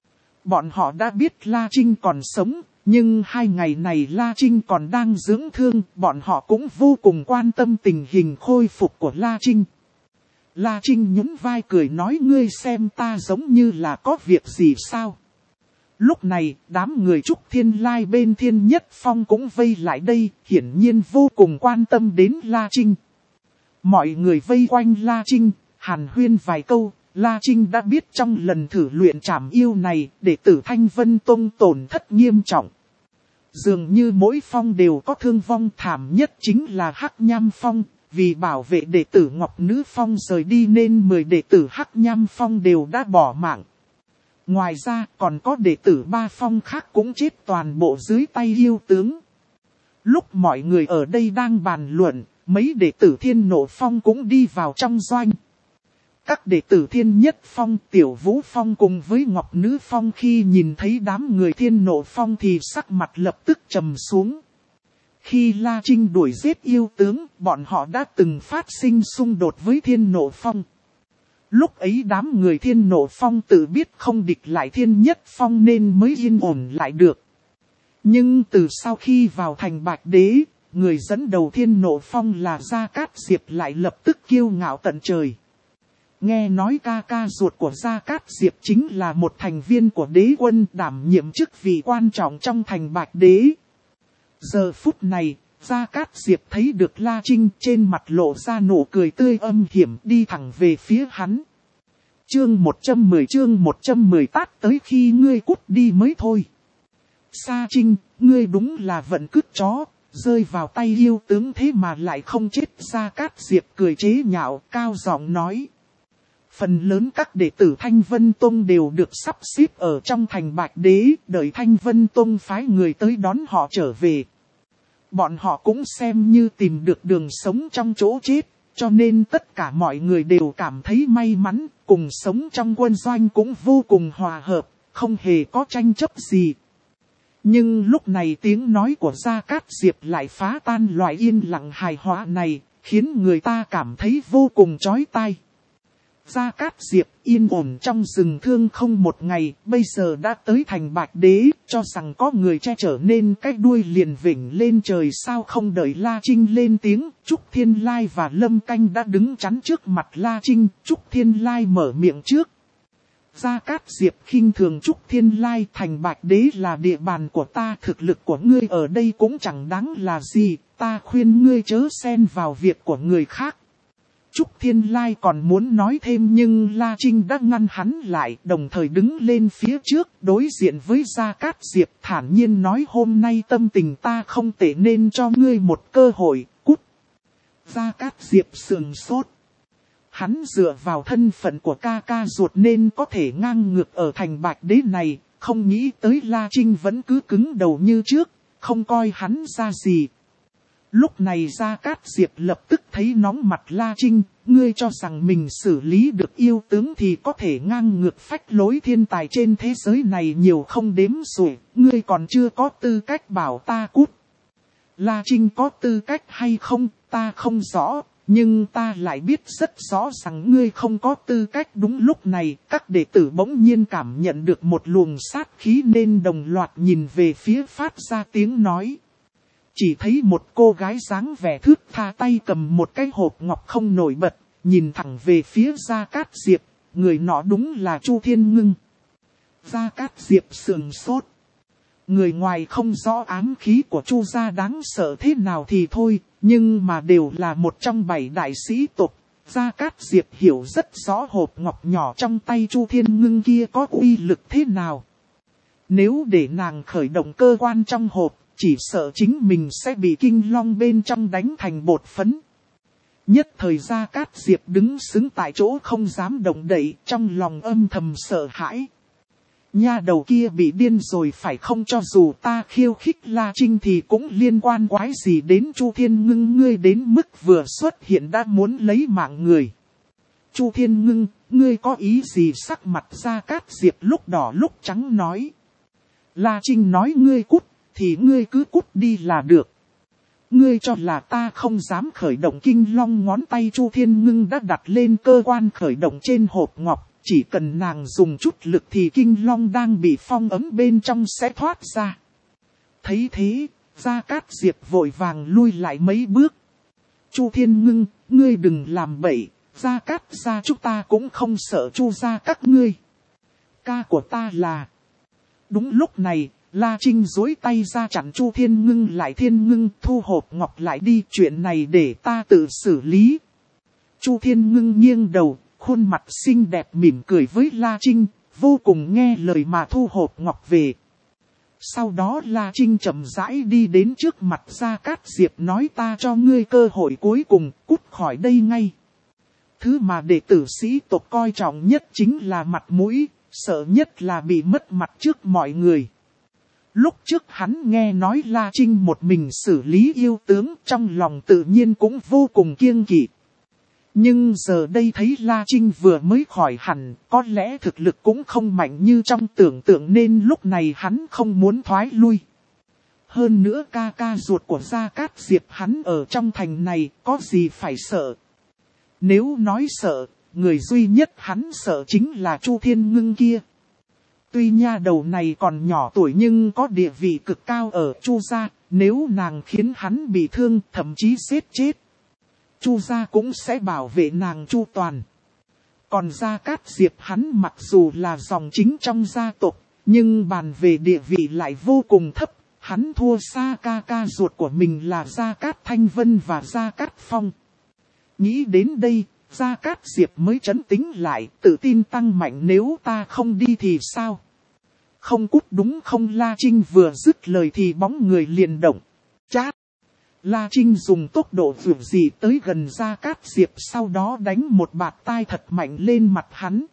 Bọn họ đã biết La Trinh còn sống, nhưng hai ngày này La Trinh còn đang dưỡng thương, bọn họ cũng vô cùng quan tâm tình hình khôi phục của La Trinh. La Trinh nhún vai cười nói, ngươi xem ta giống như là có việc gì sao? Lúc này, đám người Trúc Thiên Lai bên Thiên Nhất Phong cũng vây lại đây, hiển nhiên vô cùng quan tâm đến La Trinh. Mọi người vây quanh La Trinh, hàn huyên vài câu, La Trinh đã biết trong lần thử luyện trảm yêu này, đệ tử Thanh Vân Tông tổn thất nghiêm trọng. Dường như mỗi phong đều có thương vong, thảm nhất chính là Hắc Nham Phong, vì bảo vệ đệ tử Ngọc Nữ Phong rời đi nên mười đệ tử Hắc Nham Phong đều đã bỏ mạng. Ngoài ra còn có đệ tử ba phong khác cũng chết toàn bộ dưới tay yêu tướng. Lúc mọi người ở đây đang bàn luận, mấy đệ tử Thiên Nộ Phong cũng đi vào trong doanh. Các đệ tử Thiên Nhất Phong, Tiểu Vũ Phong cùng với Ngọc Nữ Phong khi nhìn thấy đám người Thiên Nộ Phong thì sắc mặt lập tức trầm xuống. Khi La Trinh đuổi giết yêu tướng, bọn họ đã từng phát sinh xung đột với Thiên Nộ Phong. Lúc ấy đám người Thiên Nộ Phong tự biết không địch lại Thiên Nhất Phong nên mới yên ổn lại được. Nhưng từ sau khi vào thành Bạch Đế, người dẫn đầu Thiên Nộ Phong là Gia Cát Diệp lại lập tức kiêu ngạo tận trời. Nghe nói ca ca ruột của Gia Cát Diệp chính là một thành viên của đế quân đảm nhiệm chức vị quan trọng trong thành Bạch Đế. Giờ phút này, Gia Cát Diệp thấy được La Trinh trên mặt lộ ra nụ cười tươi âm hiểm đi thẳng về phía hắn. Chương một trăm mười chương một trăm mười tát tới khi ngươi cút đi mới thôi. Sa Trinh, ngươi đúng là vận cứt chó, rơi vào tay yêu tướng thế mà lại không chết. Gia Cát Diệp cười chế nhạo, cao giọng nói. Phần lớn các đệ tử Thanh Vân Tông đều được sắp xếp ở trong thành Bạch Đế, đợi Thanh Vân Tông phái người tới đón họ trở về. Bọn họ cũng xem như tìm được đường sống trong chỗ chết, cho nên tất cả mọi người đều cảm thấy may mắn, cùng sống trong quân doanh cũng vô cùng hòa hợp, không hề có tranh chấp gì. Nhưng lúc này tiếng nói của Gia Cát Diệp lại phá tan loại yên lặng hài hòa này, khiến người ta cảm thấy vô cùng chói tai. Gia Cát Diệp yên ổn trong rừng Thương Không một ngày, bây giờ đã tới thành Bạch Đế, cho rằng có người che chở nên cái đuôi liền vểnh lên trời. Sao không đợi La Trinh lên tiếng, Trúc Thiên Lai và Lâm Canh đã đứng chắn trước mặt La Trinh. Trúc Thiên Lai mở miệng trước. Gia Cát Diệp khinh thường Trúc Thiên Lai, thành Bạch Đế là địa bàn của ta, thực lực của ngươi ở đây cũng chẳng đáng là gì, ta khuyên ngươi chớ xen vào việc của người khác. Trúc Thiên Lai còn muốn nói thêm nhưng La Trinh đã ngăn hắn lại, đồng thời đứng lên phía trước, đối diện với Gia Cát Diệp thản nhiên nói, hôm nay tâm tình ta không tệ nên cho ngươi một cơ hội, cút. Gia Cát Diệp sườn sốt. Hắn dựa vào thân phận của ca ca ruột nên có thể ngang ngược ở thành Bạch Đế này, không nghĩ tới La Trinh vẫn cứ cứng đầu như trước, không coi hắn ra gì. Lúc này Gia Cát Diệp lập tức thấy nóng mặt La Trinh, ngươi cho rằng mình xử lý được yêu tướng thì có thể ngang ngược phách lối, thiên tài trên thế giới này nhiều không đếm xuể, ngươi còn chưa có tư cách bảo ta cút. La Trinh có tư cách hay không, ta không rõ, nhưng ta lại biết rất rõ rằng ngươi không có tư cách. Đúng lúc này, các đệ tử bỗng nhiên cảm nhận được một luồng sát khí nên đồng loạt nhìn về phía phát ra tiếng nói. Chỉ thấy một cô gái dáng vẻ thướt tha tay cầm một cái hộp ngọc không nổi bật, nhìn thẳng về phía Gia Cát Diệp, người nọ đúng là Chu Thiên Ngưng. Gia Cát Diệp sườn sốt. Người ngoài không rõ ám khí của Chu gia đáng sợ thế nào thì thôi, nhưng mà đều là một trong bảy đại sĩ tộc. Gia Cát Diệp hiểu rất rõ hộp ngọc nhỏ trong tay Chu Thiên Ngưng kia có uy lực thế nào. Nếu để nàng khởi động cơ quan trong hộp, chỉ sợ chính mình sẽ bị kinh long bên trong đánh thành bột phấn. Nhất thời Gia Cát Diệp đứng sững tại chỗ không dám động đậy, trong lòng âm thầm sợ hãi. Nha đầu kia bị điên rồi phải không, cho dù ta khiêu khích La Trinh thì cũng liên quan quái gì đến Chu Thiên Ngưng, ngươi đến mức vừa xuất hiện đã muốn lấy mạng người. Chu Thiên Ngưng, ngươi có ý gì? Sắc mặt Gia Cát Diệp lúc đỏ lúc trắng nói. La Trinh nói ngươi cút, thì ngươi cứ cút đi là được. Ngươi cho là ta không dám khởi động kinh long? Ngón tay Chu Thiên Ngưng đã đặt lên cơ quan khởi động trên hộp ngọc. Chỉ cần nàng dùng chút lực thì kinh long đang bị phong ấm bên trong sẽ thoát ra. Thấy thế, Gia Cát Diệp vội vàng lui lại mấy bước. Chu Thiên Ngưng, ngươi đừng làm bậy, Gia Cát gia chúng ta cũng không sợ Chu gia các ngươi. Ca của ta là... Đúng lúc này, La Trinh duỗi tay ra chặn Chu Thiên Ngưng lại. Thiên Ngưng, thu hộp ngọc lại đi, chuyện này để ta tự xử lý. Chu Thiên Ngưng nghiêng đầu, khuôn mặt xinh đẹp mỉm cười với La Trinh, vô cùng nghe lời mà thu hộp ngọc về. Sau đó La Trinh chậm rãi đi đến trước mặt Gia Cát Diệp nói, ta cho ngươi cơ hội cuối cùng, cút khỏi đây ngay. Thứ mà đệ tử sĩ tộc coi trọng nhất chính là mặt mũi, sợ nhất là bị mất mặt trước mọi người. Lúc trước hắn nghe nói La Trinh một mình xử lý yêu tướng, trong lòng tự nhiên cũng vô cùng kiêng kỵ. Nhưng giờ đây thấy La Trinh vừa mới khỏi hẳn, có lẽ thực lực cũng không mạnh như trong tưởng tượng nên lúc này hắn không muốn thoái lui. Hơn nữa ca ca ruột của Gia Cát Diệp hắn ở trong thành này, có gì phải sợ. Nếu nói sợ, người duy nhất hắn sợ chính là Chu Thiên Ngưng kia. Tuy nha đầu này còn nhỏ tuổi nhưng có địa vị cực cao ở Chu gia, nếu nàng khiến hắn bị thương thậm chí giết chết, Chu gia cũng sẽ bảo vệ nàng chu toàn. Còn Gia Cát Diệp hắn mặc dù là dòng chính trong gia tộc, nhưng bàn về địa vị lại vô cùng thấp. Hắn thua xa ca ca ruột của mình là Gia Cát Thanh Vân và Gia Cát Phong. Nghĩ đến đây, Gia Cát Diệp mới trấn tĩnh lại, tự tin tăng mạnh, nếu ta không đi thì sao? Không cút đúng không? La Trinh vừa dứt lời thì bóng người liền động. Chát! La Trinh dùng tốc độ vượt dị tới gần Gia Cát Diệp, sau đó đánh một bạt tai thật mạnh lên mặt hắn.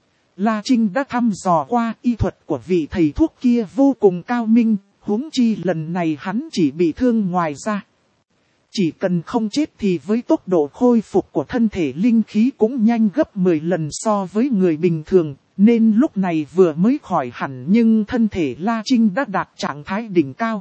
La Trinh đã thăm dò qua, y thuật của vị thầy thuốc kia vô cùng cao minh, huống chi lần này hắn chỉ bị thương ngoài ra. Chỉ cần không chết thì với tốc độ khôi phục của thân thể linh khí cũng nhanh gấp mười lần so với người bình thường, nên lúc này vừa mới khỏi hẳn nhưng thân thể La Trinh đã đạt trạng thái đỉnh cao.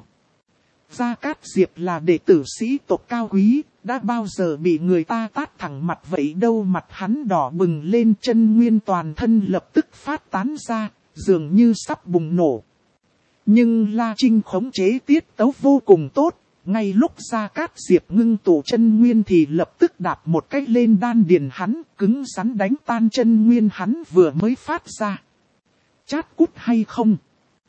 Gia Cát Diệp là đệ tử sĩ tộc cao quý, đã bao giờ bị người ta tát thẳng mặt vậy đâu? Mặt hắn đỏ bừng lên, chân nguyên toàn thân lập tức phát tán ra, dường như sắp bùng nổ. Nhưng La Trinh khống chế tiết tấu vô cùng tốt, ngay lúc Gia Cát Diệp ngưng tụ chân nguyên thì lập tức đạp một cái lên đan điền hắn, cứng rắn đánh tan chân nguyên hắn vừa mới phát ra. Chát cút hay không?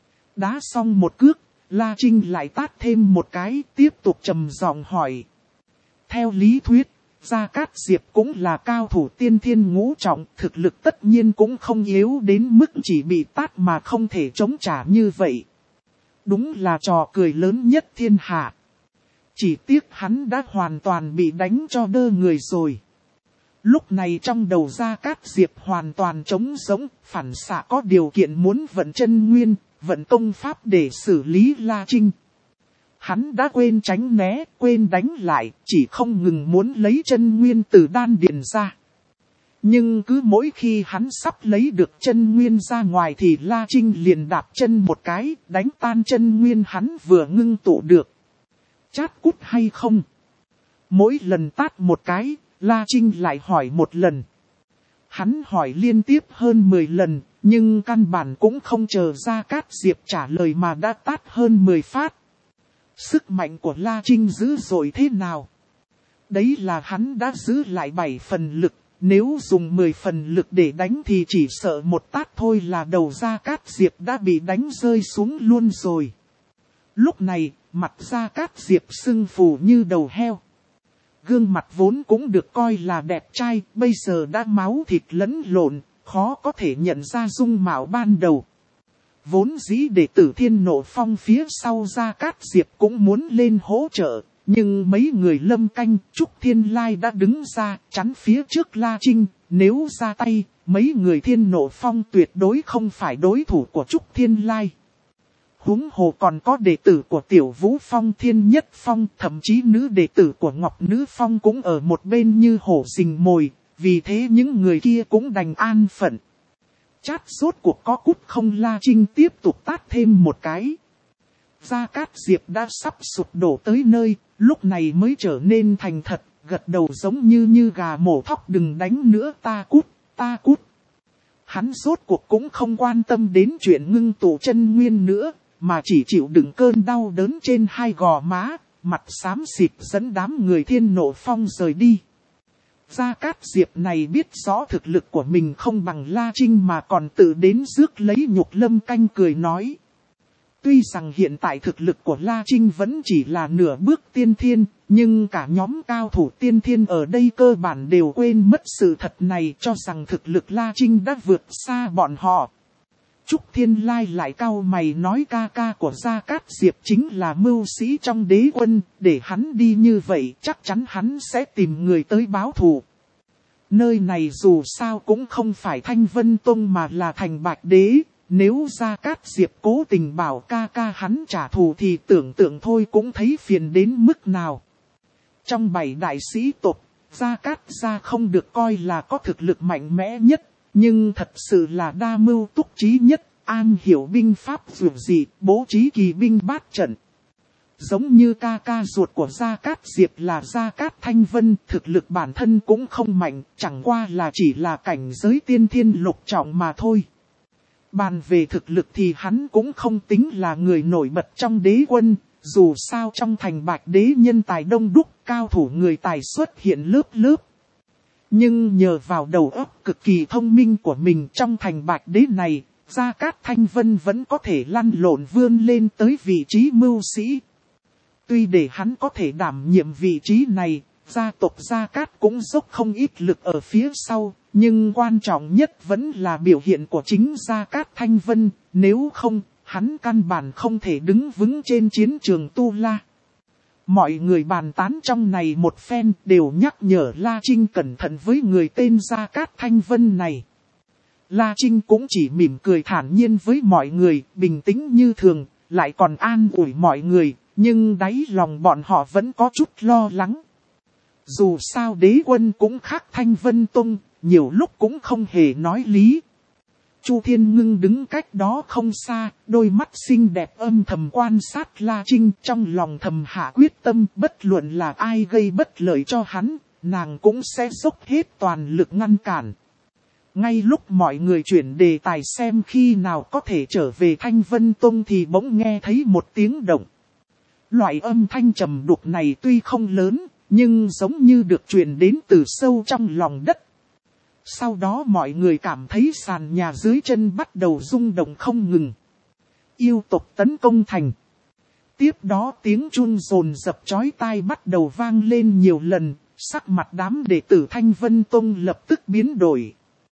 Đá xong một cước, La Trinh lại tát thêm một cái, tiếp tục trầm giọng hỏi. Theo lý thuyết, Gia Cát Diệp cũng là cao thủ tiên thiên ngũ trọng, thực lực tất nhiên cũng không yếu đến mức chỉ bị tát mà không thể chống trả như vậy. Đúng là trò cười lớn nhất thiên hạ. Chỉ tiếc hắn đã hoàn toàn bị đánh cho đơ người rồi. Lúc này trong đầu Gia Cát Diệp hoàn toàn trống rỗng, phản xạ có điều kiện muốn vận chân nguyên, vận công pháp để xử lý La Trinh. Hắn đã quên tránh né, quên đánh lại, chỉ không ngừng muốn lấy chân nguyên từ đan điền ra. Nhưng cứ mỗi khi hắn sắp lấy được chân nguyên ra ngoài thì La Trinh liền đạp chân một cái, đánh tan chân nguyên hắn vừa ngưng tụ được. Chát cút hay không? Mỗi lần tát một cái, La Trinh lại hỏi một lần. Hắn hỏi liên tiếp hơn mười lần, nhưng căn bản cũng không chờ Gia Cát Diệp trả lời mà đã tát hơn mười phát. Sức mạnh của La Trinh dữ dội thế nào? Đấy là hắn đã giữ lại bảy phần lực, nếu dùng mười phần lực để đánh thì chỉ sợ một tát thôi là đầu Gia Cát Diệp đã bị đánh rơi xuống luôn rồi. Lúc này, mặt Gia Cát Diệp sưng phù như đầu heo. Gương mặt vốn cũng được coi là đẹp trai, bây giờ đã máu thịt lẫn lộn, khó có thể nhận ra dung mạo ban đầu. Vốn dĩ đệ tử Thiên Nộ Phong phía sau Gia Cát Diệp cũng muốn lên hỗ trợ, nhưng mấy người Lâm Canh, Trúc Thiên Lai đã đứng ra chắn phía trước La Trinh, nếu ra tay, mấy người Thiên Nộ Phong tuyệt đối không phải đối thủ của Trúc Thiên Lai. Huống hồ còn có đệ tử của Tiểu Vũ Phong Thiên Nhất Phong, thậm chí nữ đệ tử của Ngọc Nữ Phong cũng ở một bên như hổ rình mồi, vì thế những người kia cũng đành an phận. Chát rốt cuộc có cút không, La Trinh tiếp tục tát thêm một cái. Gia Cát Diệp đã sắp sụp đổ tới nơi, lúc này mới trở nên thành thật, gật đầu giống như như gà mổ thóc, đừng đánh nữa, ta cút, ta cút. Hắn rốt cuộc cũng không quan tâm đến chuyện ngưng tụ chân nguyên nữa, mà chỉ chịu đựng cơn đau đớn trên hai gò má, mặt xám xịt dẫn đám người Thiên Nộ Phong rời đi. Gia Cát Diệp này biết rõ thực lực của mình không bằng La Trinh mà còn tự đến rước lấy nhục. Lâm Canh cười nói. Tuy rằng hiện tại thực lực của La Trinh vẫn chỉ là nửa bước tiên thiên, nhưng cả nhóm cao thủ tiên thiên ở đây cơ bản đều quên mất sự thật này, cho rằng thực lực La Trinh đã vượt xa bọn họ. Trúc Thiên Lai lại cau mày nói ca ca của Gia Cát Diệp chính là mưu sĩ trong đế quân, để hắn đi như vậy chắc chắn hắn sẽ tìm người tới báo thù. Nơi này dù sao cũng không phải Thanh Vân Tông mà là thành Bạch Đế, nếu Gia Cát Diệp cố tình bảo ca ca hắn trả thù thì tưởng tượng thôi cũng thấy phiền đến mức nào. Trong bảy đại sĩ tộc, Gia Cát Gia không được coi là có thực lực mạnh mẽ nhất. Nhưng thật sự là đa mưu túc trí nhất, an hiểu binh pháp dường dị, bố trí kỳ binh bát trận. Giống như ca ca ruột của Gia Cát Diệp là Gia Cát Thanh Vân, thực lực bản thân cũng không mạnh, chẳng qua là chỉ là cảnh giới tiên thiên lục trọng mà thôi. Bàn về thực lực thì hắn cũng không tính là người nổi bật trong đế quân, dù sao trong thành Bạch Đế nhân tài đông đúc, cao thủ người tài xuất hiện lớp lớp. Nhưng nhờ vào đầu óc cực kỳ thông minh của mình trong thành Bạch Đế này, Gia Cát Thanh Vân vẫn có thể lăn lộn vươn lên tới vị trí mưu sĩ. Tuy để hắn có thể đảm nhiệm vị trí này, gia tộc Gia Cát cũng dốc không ít lực ở phía sau, nhưng quan trọng nhất vẫn là biểu hiện của chính Gia Cát Thanh Vân, nếu không, hắn căn bản không thể đứng vững trên chiến trường Tu La. Mọi người bàn tán trong này một phen đều nhắc nhở La Trinh cẩn thận với người tên Gia Cát Thanh Vân này. La Trinh cũng chỉ mỉm cười thản nhiên với mọi người, bình tĩnh như thường, lại còn an ủi mọi người, nhưng đáy lòng bọn họ vẫn có chút lo lắng. Dù sao đế quân cũng khác Thanh Vân Tông, nhiều lúc cũng không hề nói lý. Chu Thiên Ngưng đứng cách đó không xa, đôi mắt xinh đẹp âm thầm quan sát La Trinh, trong lòng thầm hạ quyết tâm, bất luận là ai gây bất lợi cho hắn, nàng cũng sẽ dốc hết toàn lực ngăn cản. Ngay lúc mọi người chuyển đề tài xem khi nào có thể trở về Thanh Vân Tông thì bỗng nghe thấy một tiếng động. Loại âm thanh trầm đục này tuy không lớn, nhưng giống như được truyền đến từ sâu trong lòng đất. Sau đó mọi người cảm thấy sàn nhà dưới chân bắt đầu rung động không ngừng. Yêu tộc tấn công thành. Tiếp đó tiếng chun rồn dập chói tai bắt đầu vang lên nhiều lần, sắc mặt đám đệ tử Thanh Vân Tông lập tức biến đổi.